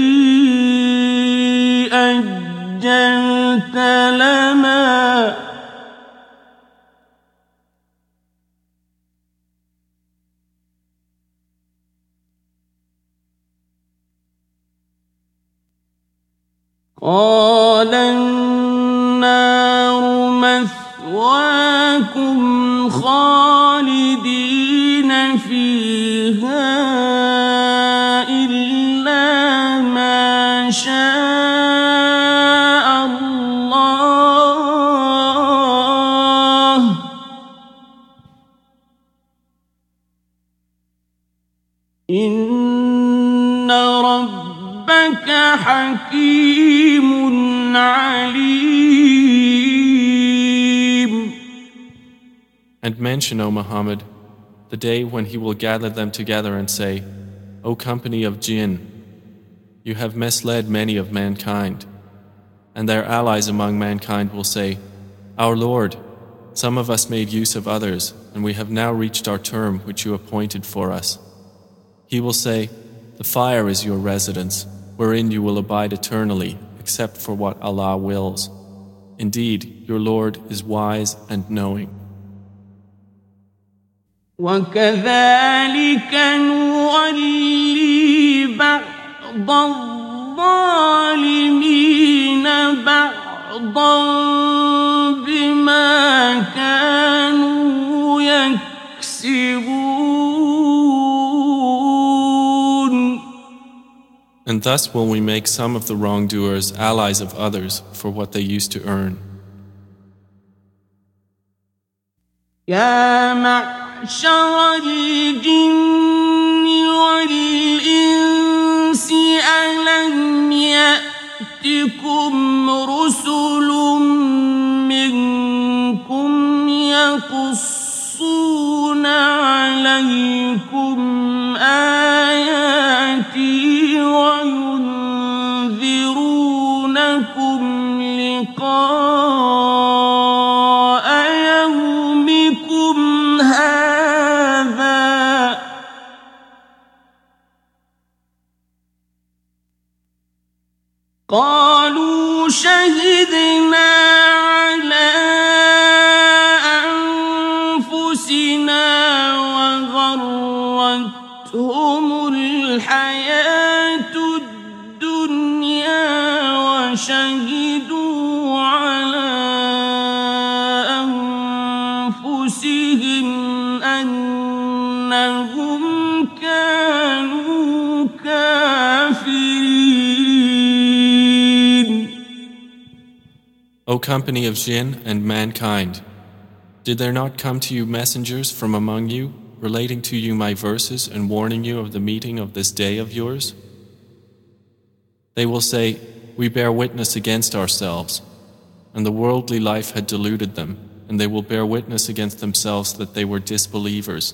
أجلت لنا قال النار مثواكم خالدين فيها إلا ما شاء الله إن ربك حكيم عليم. And mention, O Muhammad, the day when he will gather them together and say, O company of jinn, you have misled many of mankind. And their allies among mankind will say, Our Lord, some of us made use of others, and we have now reached our term which you appointed for us. He will say, The fire is your residence, wherein you will abide eternally, except for what Allah wills. Indeed, your Lord is wise and knowing. وكذلك نولي بعض الظالمين بعضا بما كانوا يكسبون. And thus will we make some of the wrongdoers allies of others for what they used to earn. يا معشر الجن والإنس ألم يأتكم رسل منكم يقصون عليكم آياتي وينذرونكم لقاء يومكم هذا قالوا شهدنا على أنفسنا وغرتهم الحياة الدنيا وشهدوا على أنفسهم أنهم كانوا كافرين. O company of jinn and mankind, did there not come to you messengers from among you, relating to you my verses and warning you of the meeting of this day of yours? They will say, We bear witness against ourselves, and the worldly life had deluded them, and they will bear witness against themselves that they were disbelievers.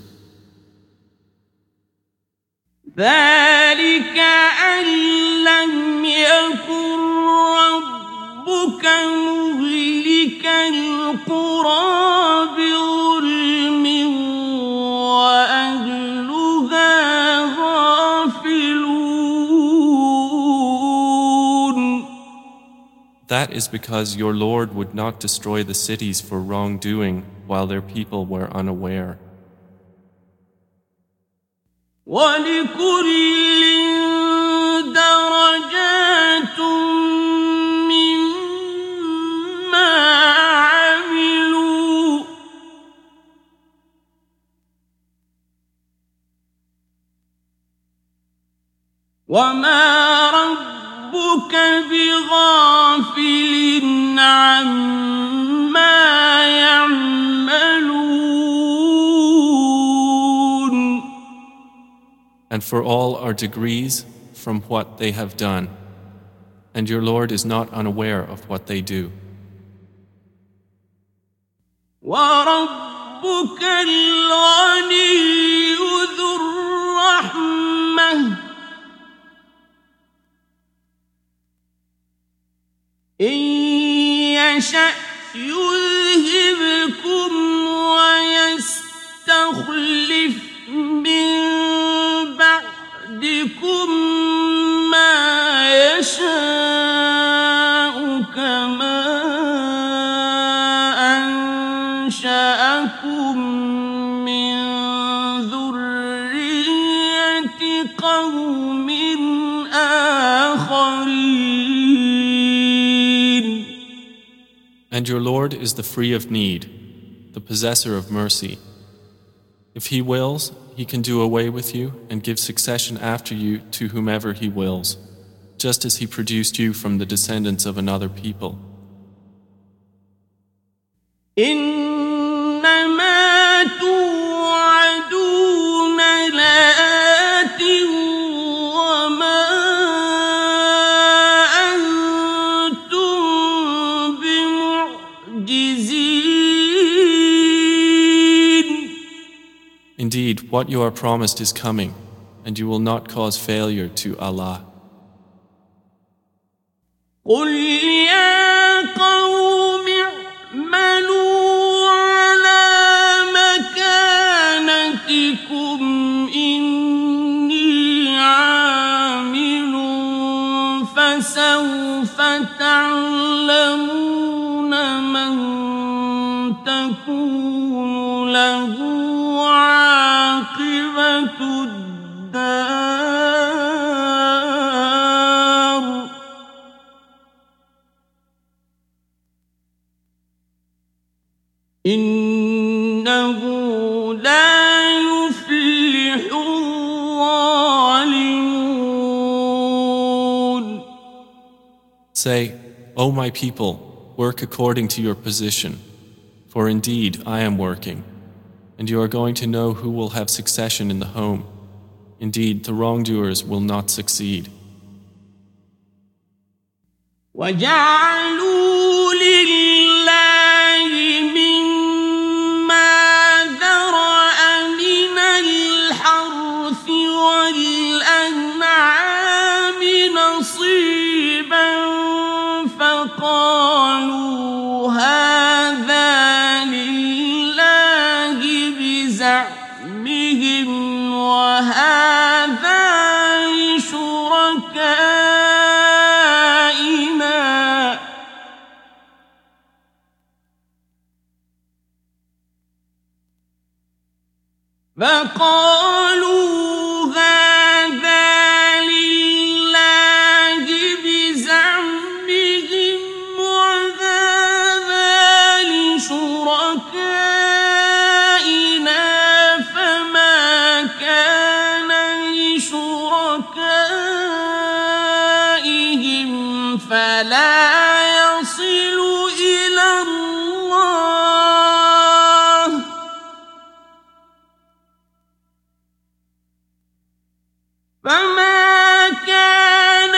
ذلك أن لم يكن ربك مهلك القرى بظلم وأهلها غافلون. That is because your Lord would not destroy the cities for wrongdoing while their people were unaware. ولكل درجات مما عملوا وما ربك بغافل عما يعملون. And for all are degrees from what they have done, and your Lord is not unaware of what they do. وَرَبُّكَ الْغَنِيُّ ذُو الرَّحْمَةِ إِن يذهبكم ويستخلف من بعدكم ما يشاء كما أنشأكم من ذرية قوم آخرين. And your Lord is the free of need, the possessor of mercy. If He wills, He can do away with you and give succession after you to whomever He wills, just as He produced you from the descendants of another people. إنما توعدون لآت وما أنتم بمعجزين. Indeed, what you are promised is coming, and you will not cause failure to Allah. قل يا قوم اعملوا على مكانتكم إني عامل فسوف تعلمون من تكون له عاقبة الدار إنه لا يفلح الظالمون. Say, O my people, work according to your position, for indeed I am working, and you are going to know who will have succession in the home. Indeed, the wrongdoers will not succeed. وجعلوا لله مما ذرأ من الحرث والأنعام نصيبا فقالوا هذا لله بزعمهم وهذا لشركائنا فقالوا هذا لله بزعمهم وهذا لشركائنا فما كان لشركائهم فلا يصل إلى الله فما كان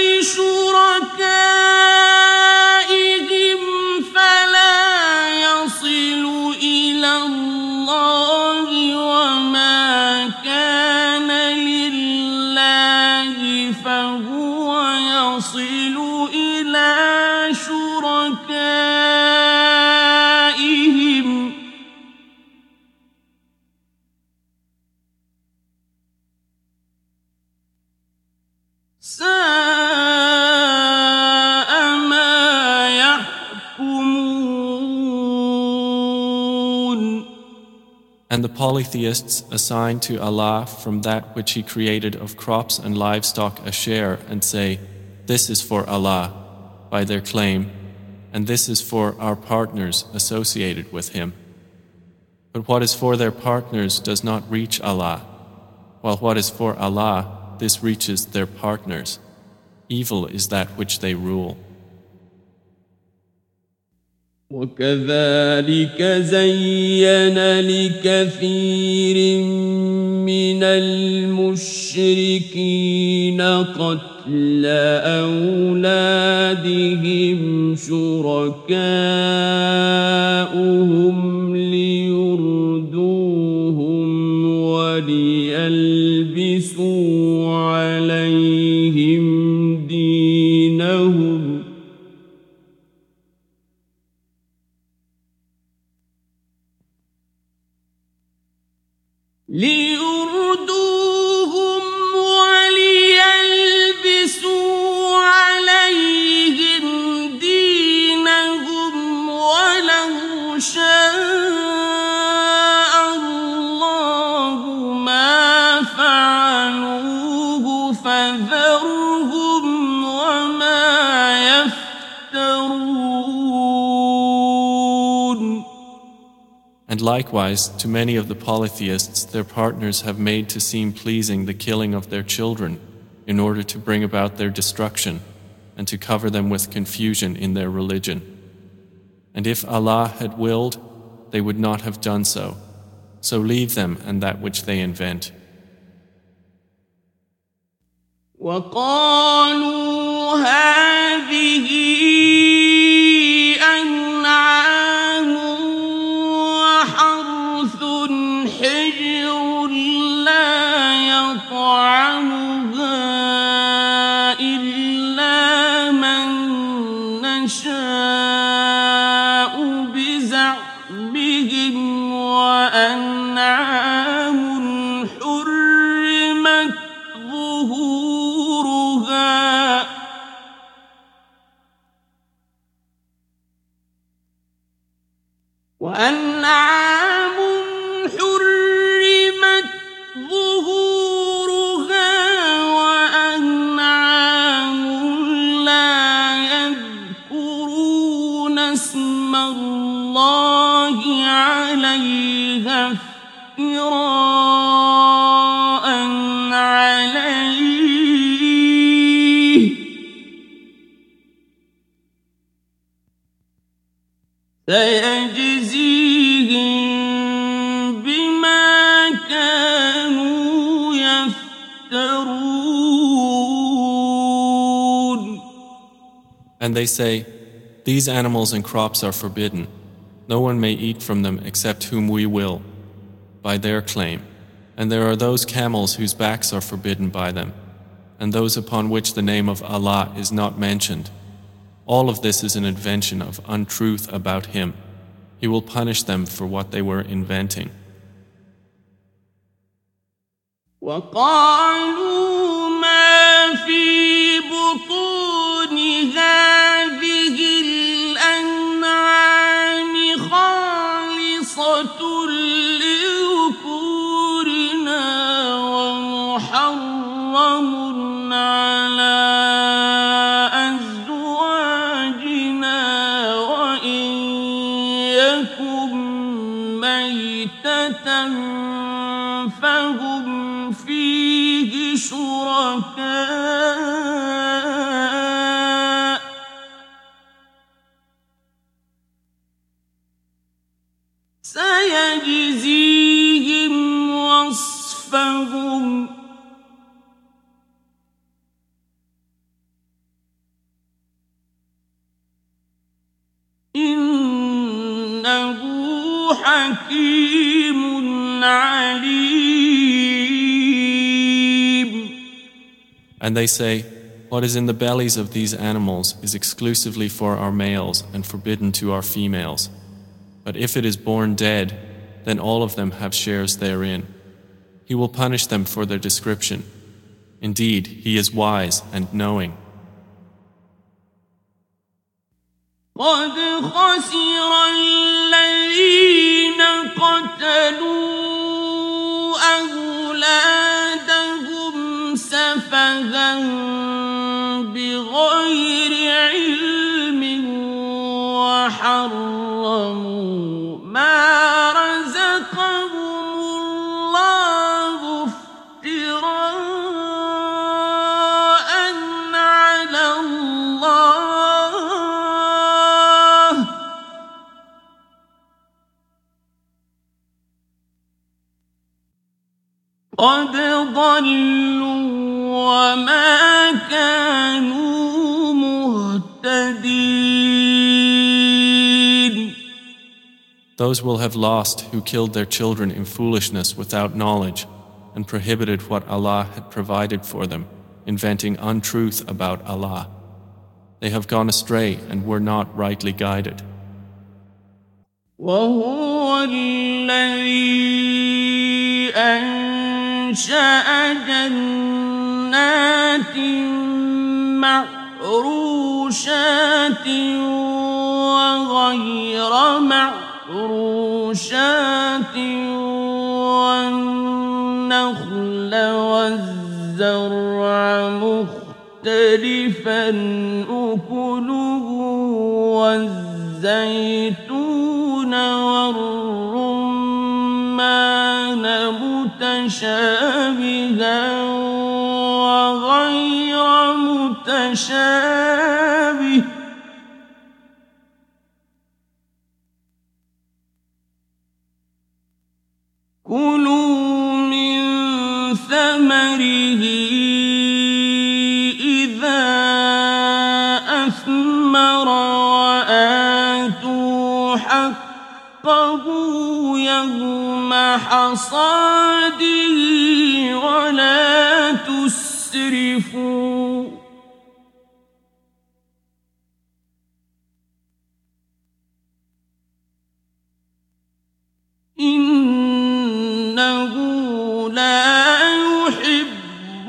لشركائهم فلا يصل إلى الله وما كان لله فهو يصل إلى شركائهم ساء ما يحكمون. And the polytheists assign to Allah from that which He created of crops and livestock a share and say, this is for Allah, by their claim, and this is for our partners associated with Him. But what is for their partners does not reach Allah, while what is for Allah, this reaches their partners. Evil is that which they rule. وكذلك زين لكثير من المشركين قتل أولادهم شركاؤهم ليردوهم وليلبسوا عليهم دينهم ليردوهم وليلبسوا عليهم دينهم ولو شاء الله ما فعلوه فذرهم وما يفترون. And likewise, to many of the polytheists, their partners have made to seem pleasing the killing of their children in order to bring about their destruction and to cover them with confusion in their religion. And if Allah had willed, they would not have done so. So leave them and that which they invent. وقالوا هذه أنعام وحرث حجر لا يطعمها إلا من نشاء بزعمهم وأنعام حرمت ظهورها وأنعام لا يذكرون اسم الله عليها افتراء عليه سيجزيهم بما كانوا يفترون. And they say, these animals and crops are forbidden. No one may eat from them except whom we will, by their claim. And there are those camels whose backs are forbidden by them, and those upon which the name of Allah is not mentioned. All of this is an invention of untruth about Him. He will punish them for what they were inventing. وقالوا ما في بطون هذه الأنعام خالصة لذكورنا ومحرم على أزواجنا وإن يكن ميتة فهم فيه شركاء سيجزيهم وصفهم إنه حكيم عليم. And they say, what is in the bellies of these animals is exclusively for our males and forbidden to our females. But if it is born dead, then all of them have shares therein. He will punish them for their description. Indeed, He is wise and knowing. قد خسر الذين قتلوا أولادهم سفها بغير علم وحرموا ما رزقهم الله افتراء على الله قد ضلوا وما كانوا مهتدين. Those will have lost who killed their children in foolishness without knowledge and prohibited what Allah had provided for them, inventing untruth about Allah. They have gone astray and were not rightly guided. وهو الذي أنشأ جنات معروشات وغير معروشات والنخل والزرع مختلفا أكله والزيتون والرمان متشابها وغير متشابه كلوا من ثمره إذا أثمر وآتوا حقه يوم حصاده ولا تسرفوا إنه لا يحب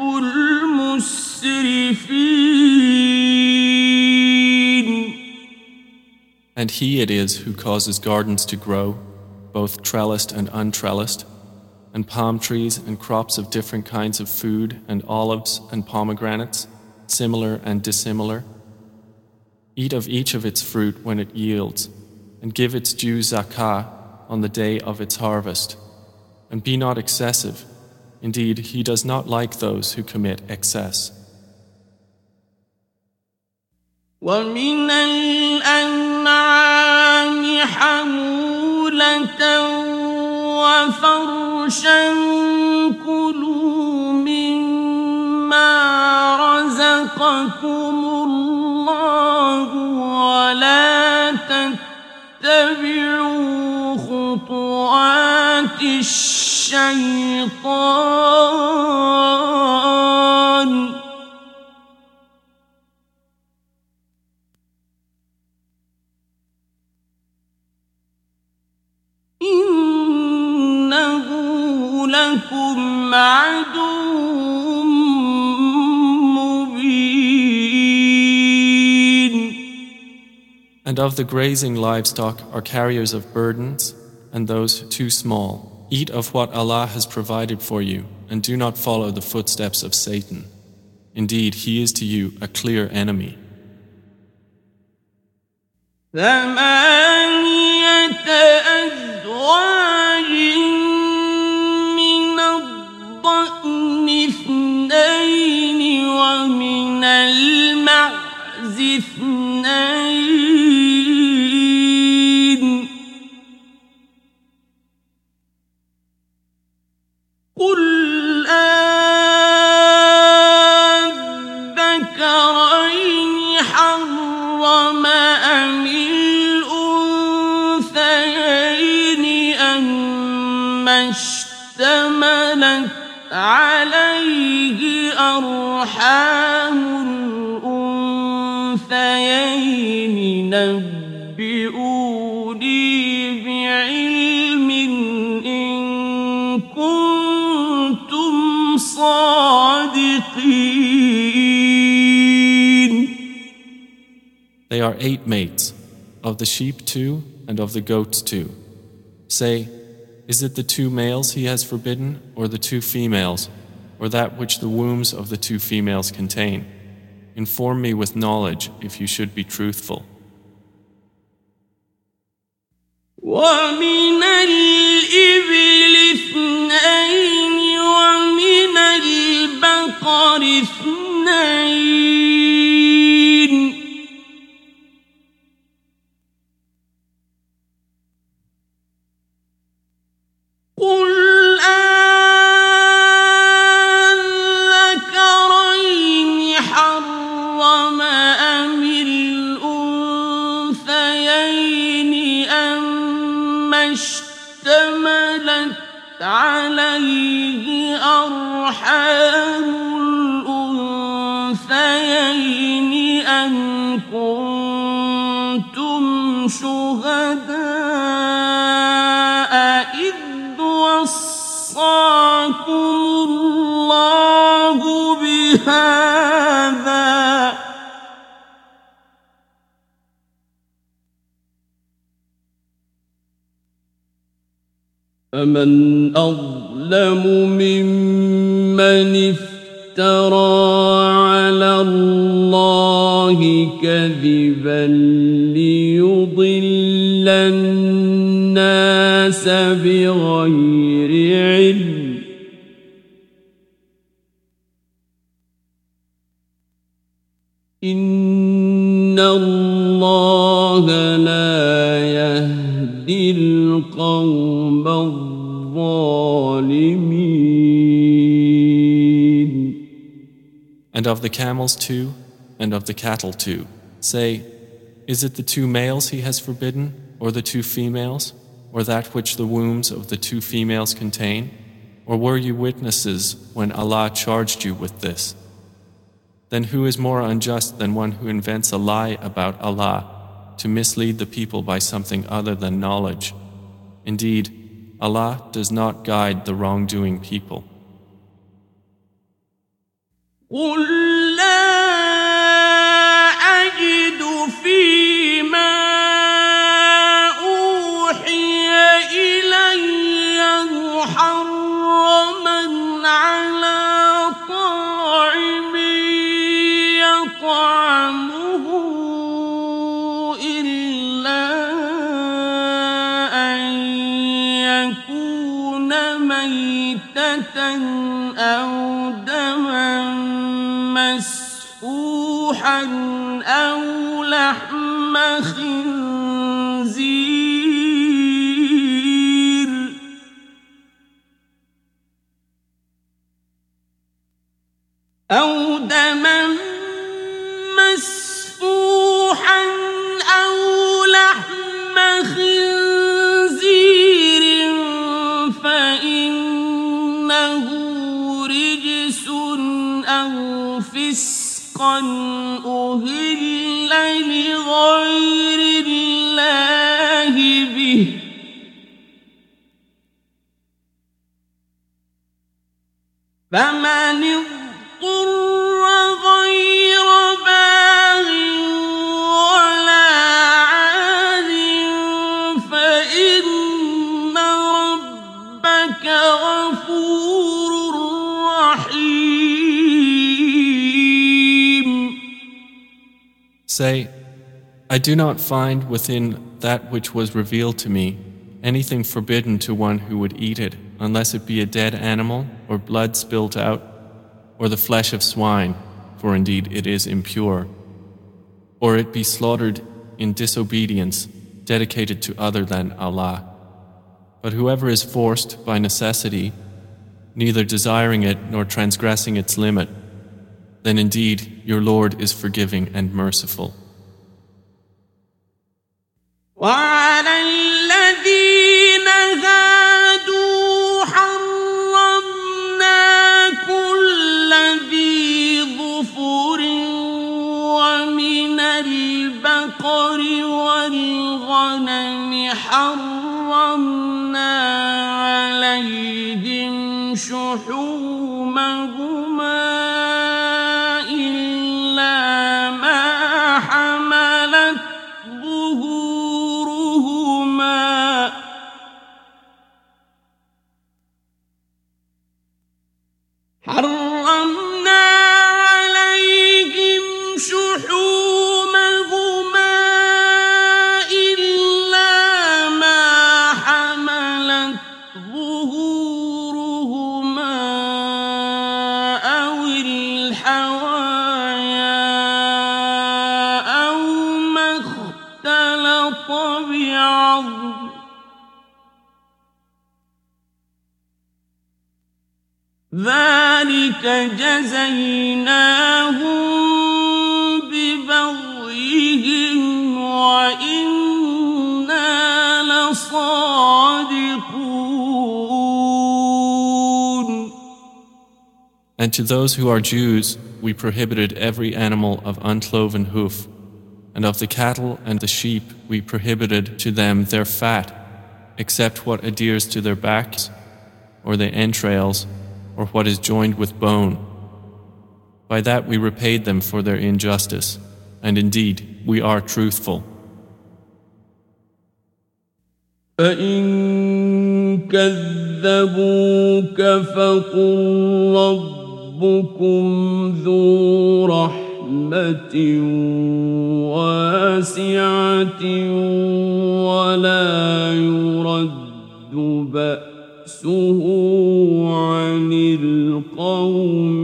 المسرفين. And he it is who causes gardens to grow, both trellised and untrellised, and palm trees and crops of different kinds of food, and olives and pomegranates, similar and dissimilar. Eat of each of its fruit when it yields, and give its due zakah on the day of its harvest. And be not excessive. Indeed, he does not like those who commit excess. ومن الأنعام حمولة وفرشا كلوا مما رزقكم الله ولا تتبعوا خطوات الشيطان إنه لكم عدو مبين. And of the grazing livestock are carriers of burdens and those too small. Eat of what Allah has provided for you and do not follow the footsteps of Satan. Indeed, he is to you a clear enemy. ثمانية أزواج من الضأن اثنين ومن المعز اثنين قل أذكرين حرم أم الأنثيين أما اشتملت عليه أرحام الأنثيين نبئوني بعلم إن كنتم صادقين. They are 8 mates, of the sheep 2 and of the goats 2. Say, is it the 2 males he has forbidden, or the 2 females, or that which the wombs of the 2 females contain? Inform me with knowledge if you should be truthful. ومن الإبل اثنين ومن البقر اثنين قل أذكرين حرم أم الأنثيين أما اشتملت عليه أرحام الأنثيين أم كنتم شهداء إذ وصاكم فمن أظلم ممن افترى على الله كذبا ليضل الناس بغير علم إن الله لا يهدي القوم الظالمين. And of the camels too, and of the cattle too. Say, is it the two males he has forbidden, or the two females, or that which the wombs of the two females contain? Or were you witnesses when Allah charged you with this? Then who is more unjust than one who invents a lie about Allah to mislead the people by something other than knowledge? Indeed, Allah does not guide the wrongdoing people. قل لا أجد فيما أوحي إلي محرما على طاعم يطعمه إلا أن يكون ميتة أو دما مسفوحا أو لحم خنزير أو دما مسفوحا أو لحم خنزير فإنه رجس أو فسقا أهل لغير الله به فمن اضطر غير باغ ولا عاد فإن ربك غفور رحيم. Say, I do not find within that which was revealed to me anything forbidden to one who would eat it, unless it be a dead animal, or blood spilt out, or the flesh of swine, for indeed it is impure, or it be slaughtered in disobedience, dedicated to other than Allah. But whoever is forced by necessity, neither desiring it nor transgressing its limit, then indeed your Lord is forgiving and merciful. وعلى الذين هادوا حرمنا كل ذي ظفر ومن البقر والغنم حرمنا عليهم شحومهما إلا ما حملت حرمنا عليهم شحومهما إلا ما حملت ظهورهما أو الحوايا أو ما اختلط بعظم ذلك جزيناهم ببغيهم وإنا لصادقون. And to those who are Jews, we prohibited every animal of uncloven hoof, and of the cattle and the sheep we prohibited to them their fat, except what adheres to their backs, or the entrails, or what is joined with bone. By that we repaid them for their injustice, and indeed we are truthful. فإن كذبوك فقل ربكم ذو رحمة واسعة ولا يرد بأسه عن القوم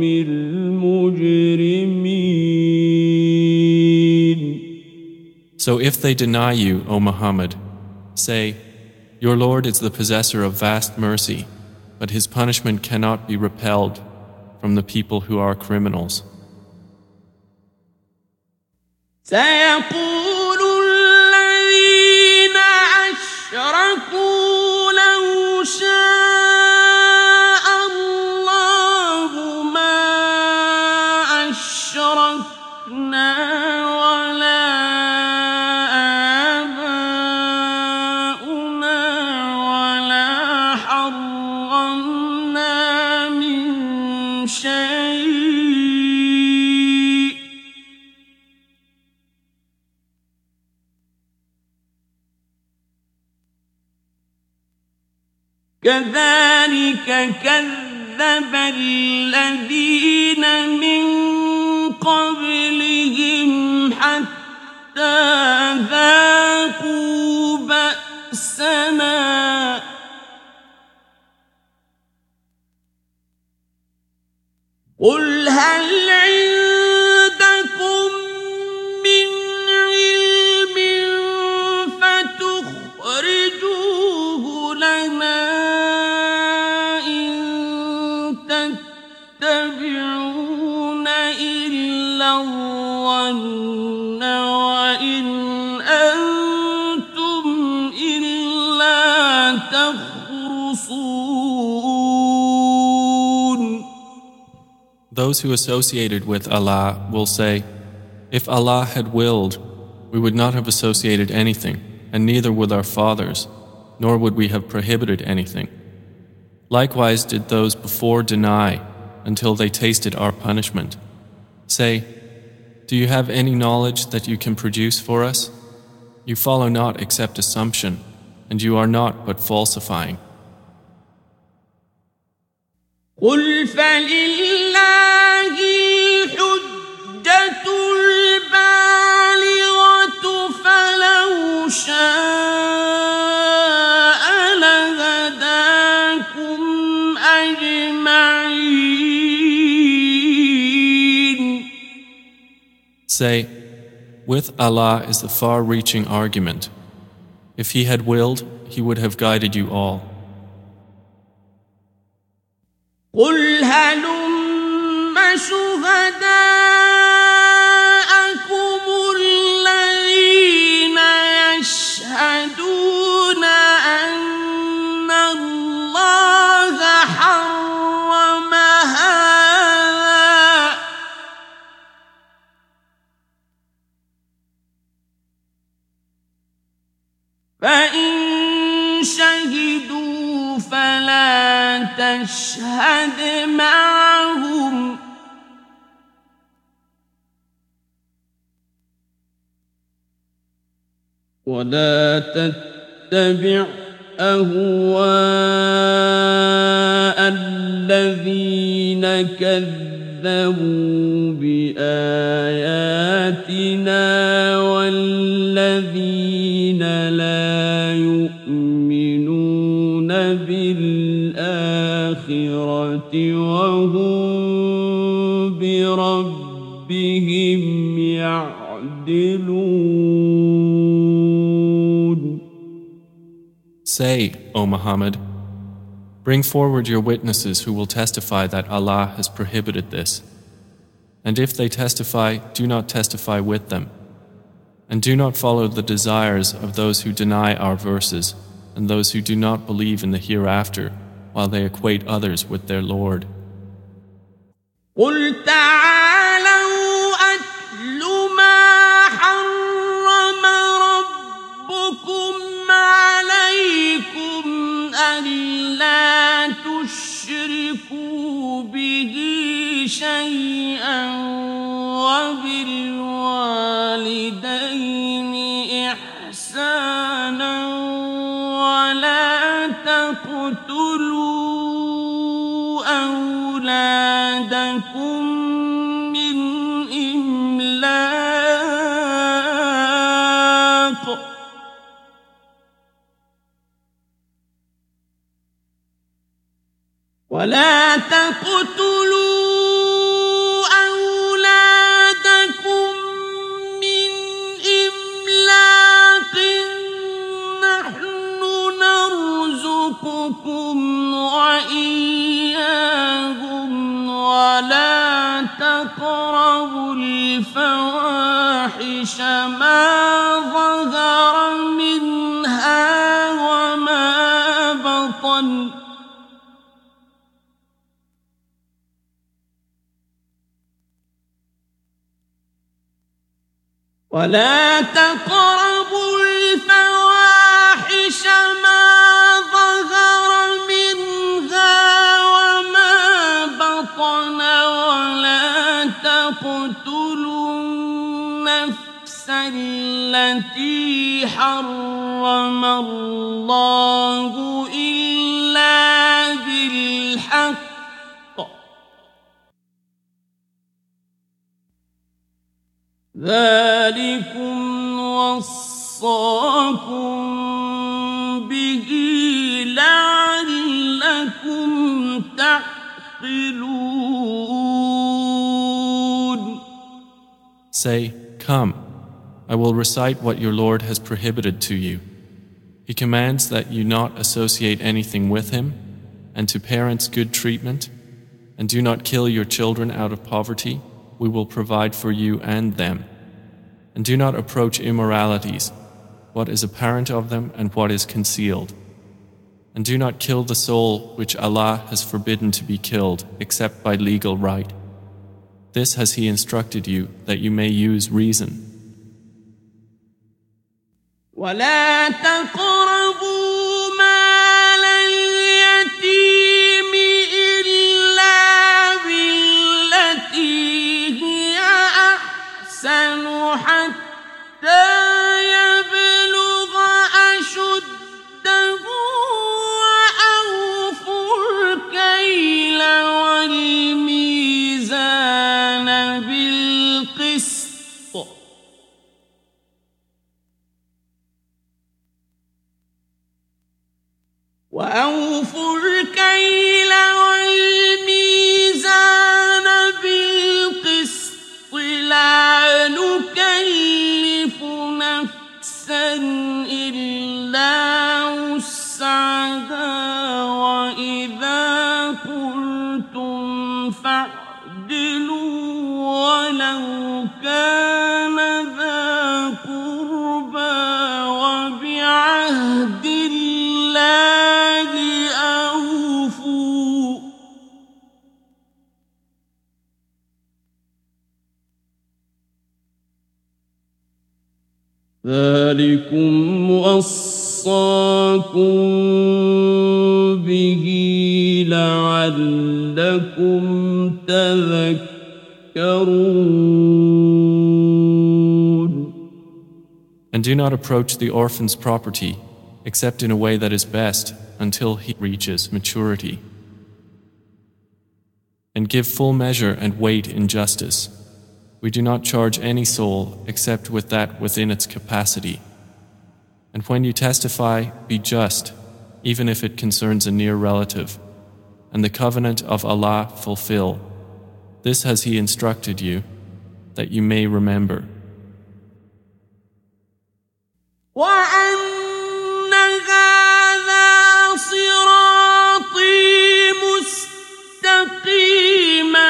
المجرمين. So if they deny you, O Muhammad, say, Your Lord is the possessor of vast mercy, but his punishment cannot be repelled from the people who are criminals. سيقول الذين أشركوا لو شاء الله ما أشركنا ولا آباؤنا ولا حرمنا من شيء كذلك كذب الذين من قبلهم حتى ذاقوا بأسنا قل هل عندكم من علم فتخرجوه لنا إن تتبعون إلا الظن وإن أنتم إلا تخرصون. Those who associated with Allah will say, If Allah had willed, we would not have associated anything, and neither would our fathers, nor would we have prohibited anything. Likewise did those before deny until they tasted our punishment. Say, Do you have any knowledge that you can produce for us? You follow not except assumption, and you are not but falsifying. قل فلله الحجة البالغة فلو شاء لهداكم أجمعين. Say, with Allah is the far-reaching argument. If He had willed, He would have guided you all. قل هلم شهداءكم الذين يشهدون أن الله حرم هذا فإن شهدوا فلا تشهد معهم ولا تتبع أهواء الذين كذبوا بآياتنا والذين لا يؤمنون بالآخرة وهم بربهم يعدلون. Say, O Muhammad, bring forward your witnesses who will testify that Allah has prohibited this. And if they testify, do not testify with them. And do not follow the desires of those who deny our verses and those who do not believe in the hereafter, while they equate others with their Lord. قل تعالوا أتل ما حرم ربكم عليكم ألا تشركوا به شيئا وبالوالدين إحسانا ولا تقتلوا أولادكم من إملاق ولا تقتلوا أولادكم من إملاق نحن نرزقكم وإياهم ولا تقربوا الفواحش ما ظهر منها وما بطن ولا تقربوا الفواحش ما ظهر منها وما بطن ولا تقتلوا النفس التي حرم الله إلا بالحق ذلكم وصاكم به لعلكم تعقلون. Say, come, I will recite what your Lord has prohibited to you. He commands that you not associate anything with him, and to parents good treatment, and do not kill your children out of poverty. We will provide for you and them. And do not approach immoralities, what is apparent of them and what is concealed. And do not kill the soul which Allah has forbidden to be killed except by legal right. This has He instructed you that you may use reason. ولا تقربوا مال اليتيم إلا بالتي هي أحسن حتى يبلغ أشده وأوفوا الكيل والميزان بالقسط وأوفوا الكيل والميزان بالقسط لا نكلف نفسا إلا وسعها وإذا قلتم فاعدلوا ولو كان ذا قربى وبعهد الله أوفوا ذلكم وصاكم به لعلكم تذكرون. And do not approach the orphan's property except in a way that is best until he reaches maturity. And give full measure and weight in justice. We do not charge any soul except with that within its capacity. And when you testify, be just, even if it concerns a near relative, and the covenant of Allah fulfill. This has He instructed you, that you may remember. وأن هذا صراطي مستقيما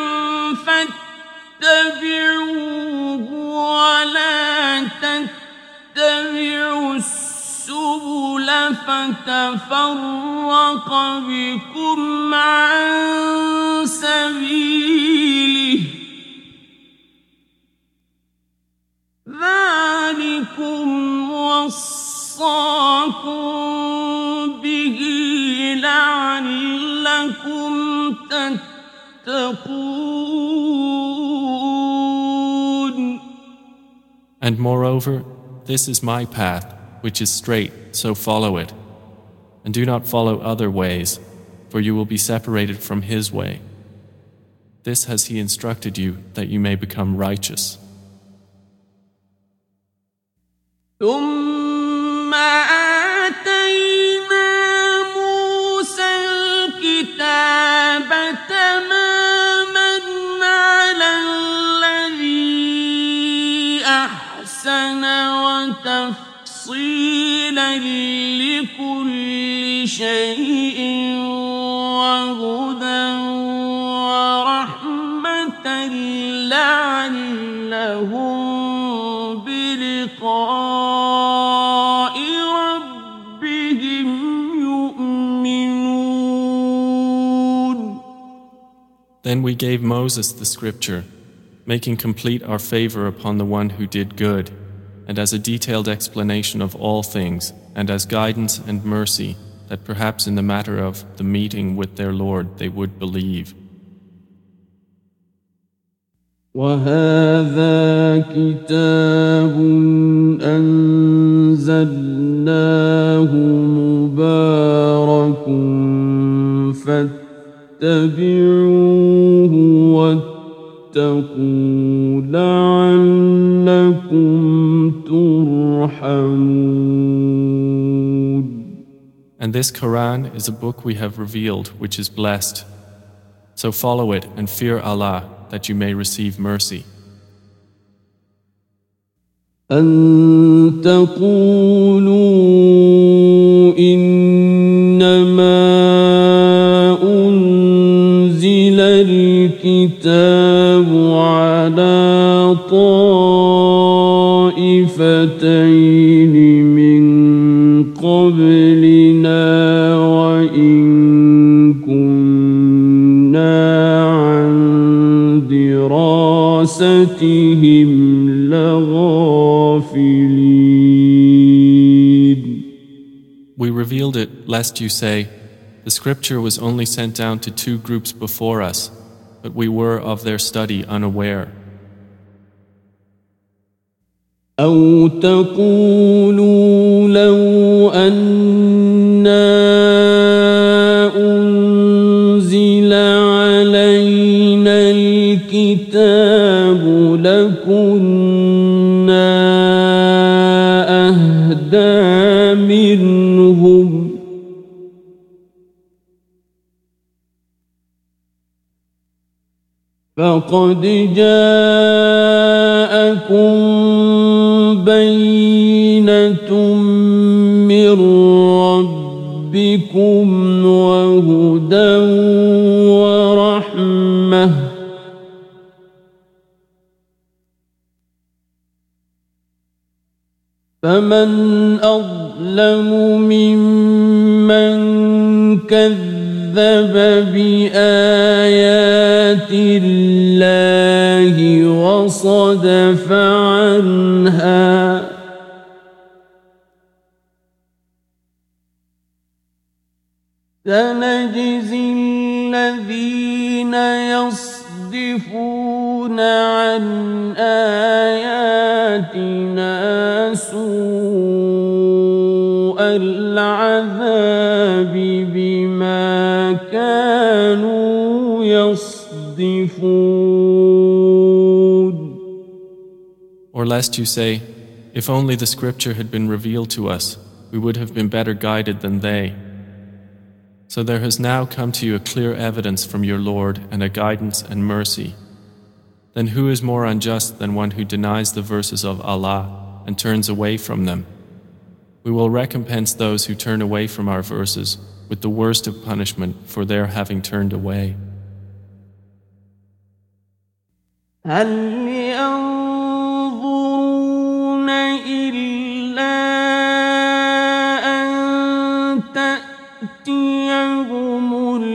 فاتبعوه ولا تتبعوا السبل فتفرق بكم عن سبيله ذلكم وصاكم به لعلكم تتقون. And moreover, this is my path, which is straight, so follow it. and do not follow other ways, for you will be separated from His way. This has He instructed you that you may become righteous. ثم آتينا موسى الكتاب تماما على الذي أحسن وتفصيلا لكل شيء وهدى ورحمة لعلهم بلقاء ربهم يؤمنون. Then we gave Moses the scripture, making complete our favor upon the one who did good, and as a detailed explanation of all things, and as guidance and mercy, that perhaps in the matter of the meeting with their Lord they would believe. وهذا كتاب أنزلناه مبارك فاتبعوه واتقوا لعلكم ترحمون. And this Quran is a book we have revealed which is blessed. So follow it and fear Allah that you may receive mercy. أن تقولوا إنما أنزل الكتاب على طائفتين من قبلنا وإن كنا عن دراستهم لغافلين. We revealed it lest you say, the scripture was only sent down to 2 groups before us, but we were of their study unaware. أو تقولوا لو أنا أنزل علينا الكتاب لكنا أهدى منهم فقد جاءكم بينة من ربكم وهدى ورحمة فمن أظلم ممن كذب بآيات الله وصدف عنها سنجزي الذين يصدفون عن آياتنا سوء العذاب بما كانوا يصدفون. Or lest you say, if only the scripture had been revealed to us, we would have been better guided than they. So there has now come to you a clear evidence from your Lord and a guidance and mercy. Then who is more unjust than one who denies the verses of Allah and turns away from them? We will recompense those who turn away from our verses with the worst of punishment for their having turned away. هل ينظرون إلا أن تأتيهم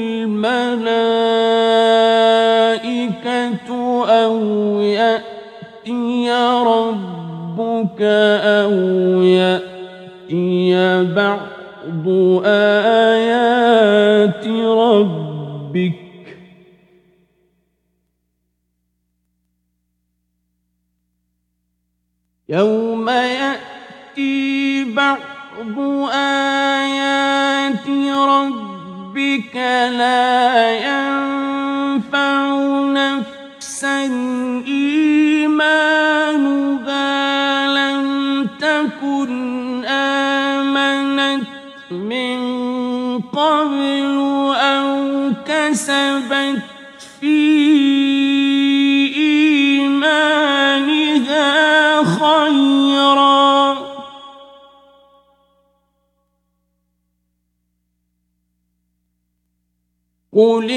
الملائكة أو يأتي ربك أو يأتي بعض آيات ربك يوم يأتي بعض آيات ربك لا ينفع نفسا إيمانها لم تكن آمنت من قبل أو كسبت في إيمانها خيرا قل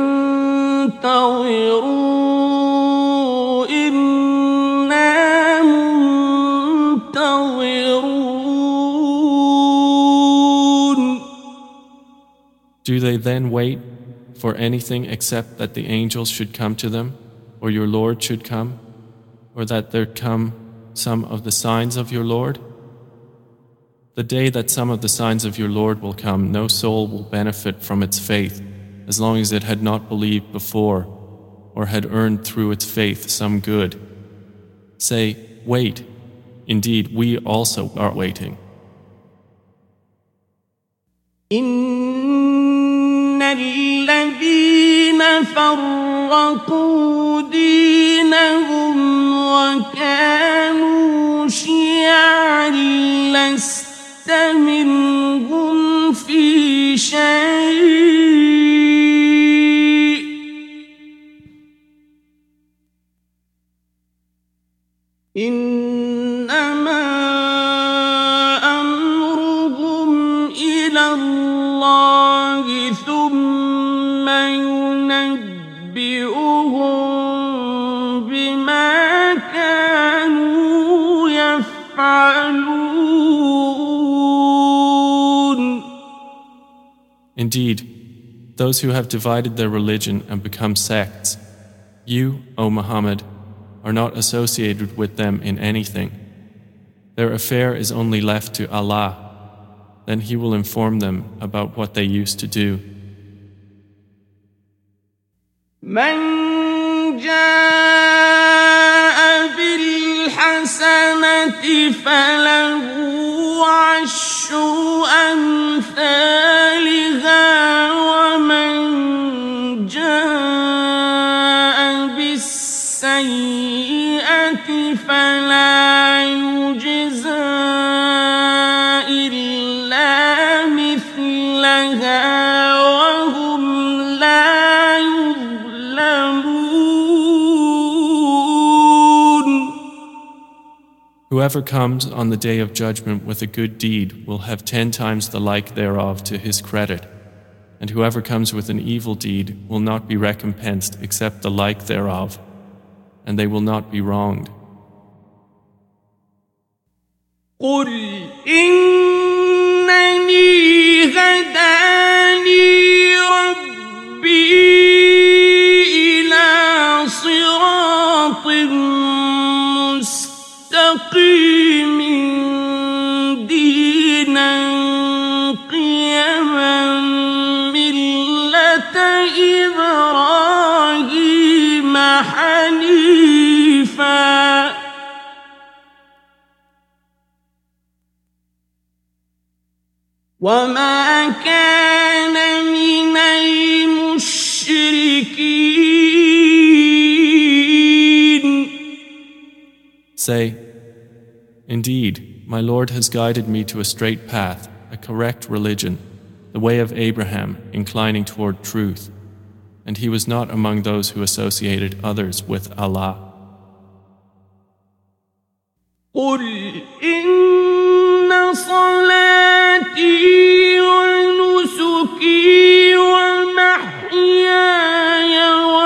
انتظروا إنا منتظرون. Do they then wait for anything except that the angels should come to them, or your Lord should come, or that there come some of the signs of your Lord? The day that some of the signs of your Lord will come, no soul will benefit from its faith, as long as it had not believed before, or had earned through its faith some good. Say, wait, indeed we also are waiting. إن الذين فرقوا دينهم وكانوا شيعا لست منهم في شيء إنما أمرهم إلى الله ثم ينبئهم بما كانوا يفعلون. Indeed, those who have divided their religion and become sects, you, O Muhammad, are not associated with them in anything. Their affair is only left to Allah. Then He will inform them about what they used to do. من جاء بالحسنة فله عشر أمثالها ومن جاء بالسيئة فلا يجزى إلا مثلها وهم لا يظلمون. Whoever comes on the day of judgment with a good deed will have 10 times the like thereof to his credit, and whoever comes with an evil deed will not be recompensed except the like thereof, and they will not be wronged. قل إنني هداني ربي إلى صراط مستقيم دينا قيما ملة إبراهيم حنيفا وما كان من المشركين. Say, indeed, my Lord has guided me to a straight path, a correct religion, the way of Abraham, inclining toward truth, and he was not among those who associated others with Allah. قل إن صلاتي ونسكي ومحياي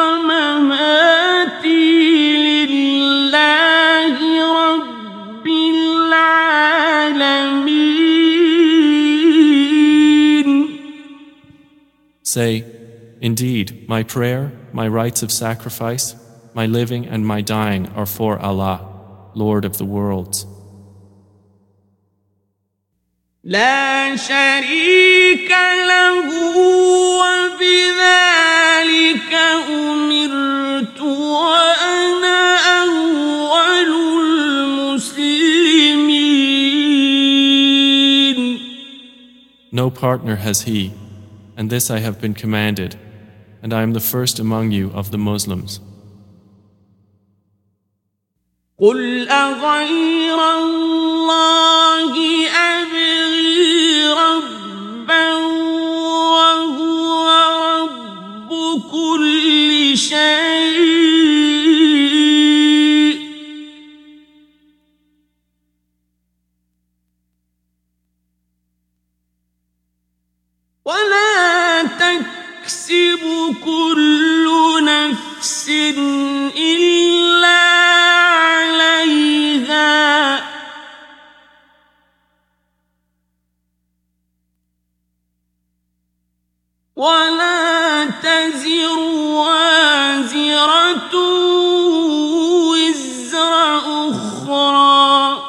ومماتي لله رب العالمين. Say, indeed, my prayer, my rites of sacrifice, my living and my dying are for Allah, Lord of the worlds. لا شريك له وبذلك أمرت وأنا أول المسلمين. No partner has He, and this I have been commanded, and I am the first among you of the Muslims. قل أغير الله أبغي ربا وهو رب كل شيء ولا تكسب كل نفس إلا عليها ولا تزر وازرة وزر أخرى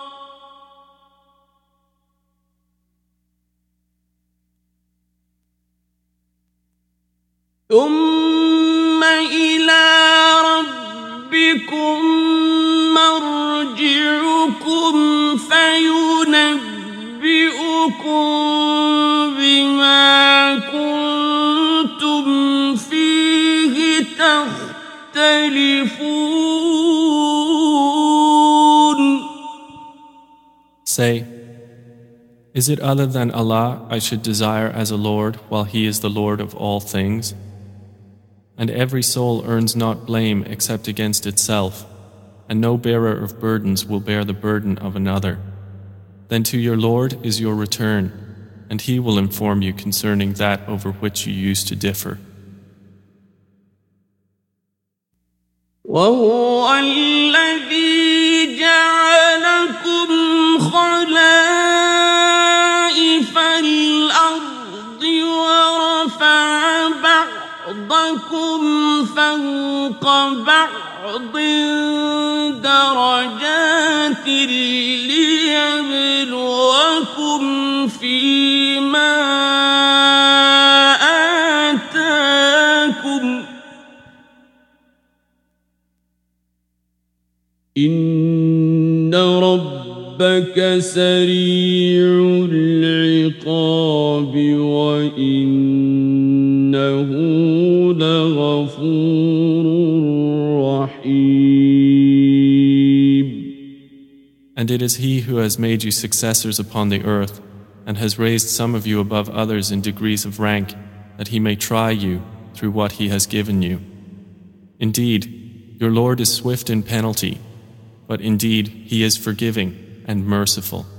ثم إلى ربكم مرجعكم فينبئكم بما كنتم فيه تختلفون. Say, is it other than Allah I should desire as a Lord while He is the Lord of all things? And every soul earns not blame except against itself, and no bearer of burdens will bear the burden of another. Then to your Lord is your return, and He will inform you concerning that over which you used to differ. وهو الذي جعلكم خلائف الأرض ورفع بعضكم فوق بعض درجات ليبلوكم فيما آتاكم إن ربك سريع العقاب وإنه لغفور رحيم. And it is He who has made you successors upon the earth and has raised some of you above others in degrees of rank that He may try you through what He has given you. Indeed, your Lord is swift in penalty, but indeed He is forgiving and merciful.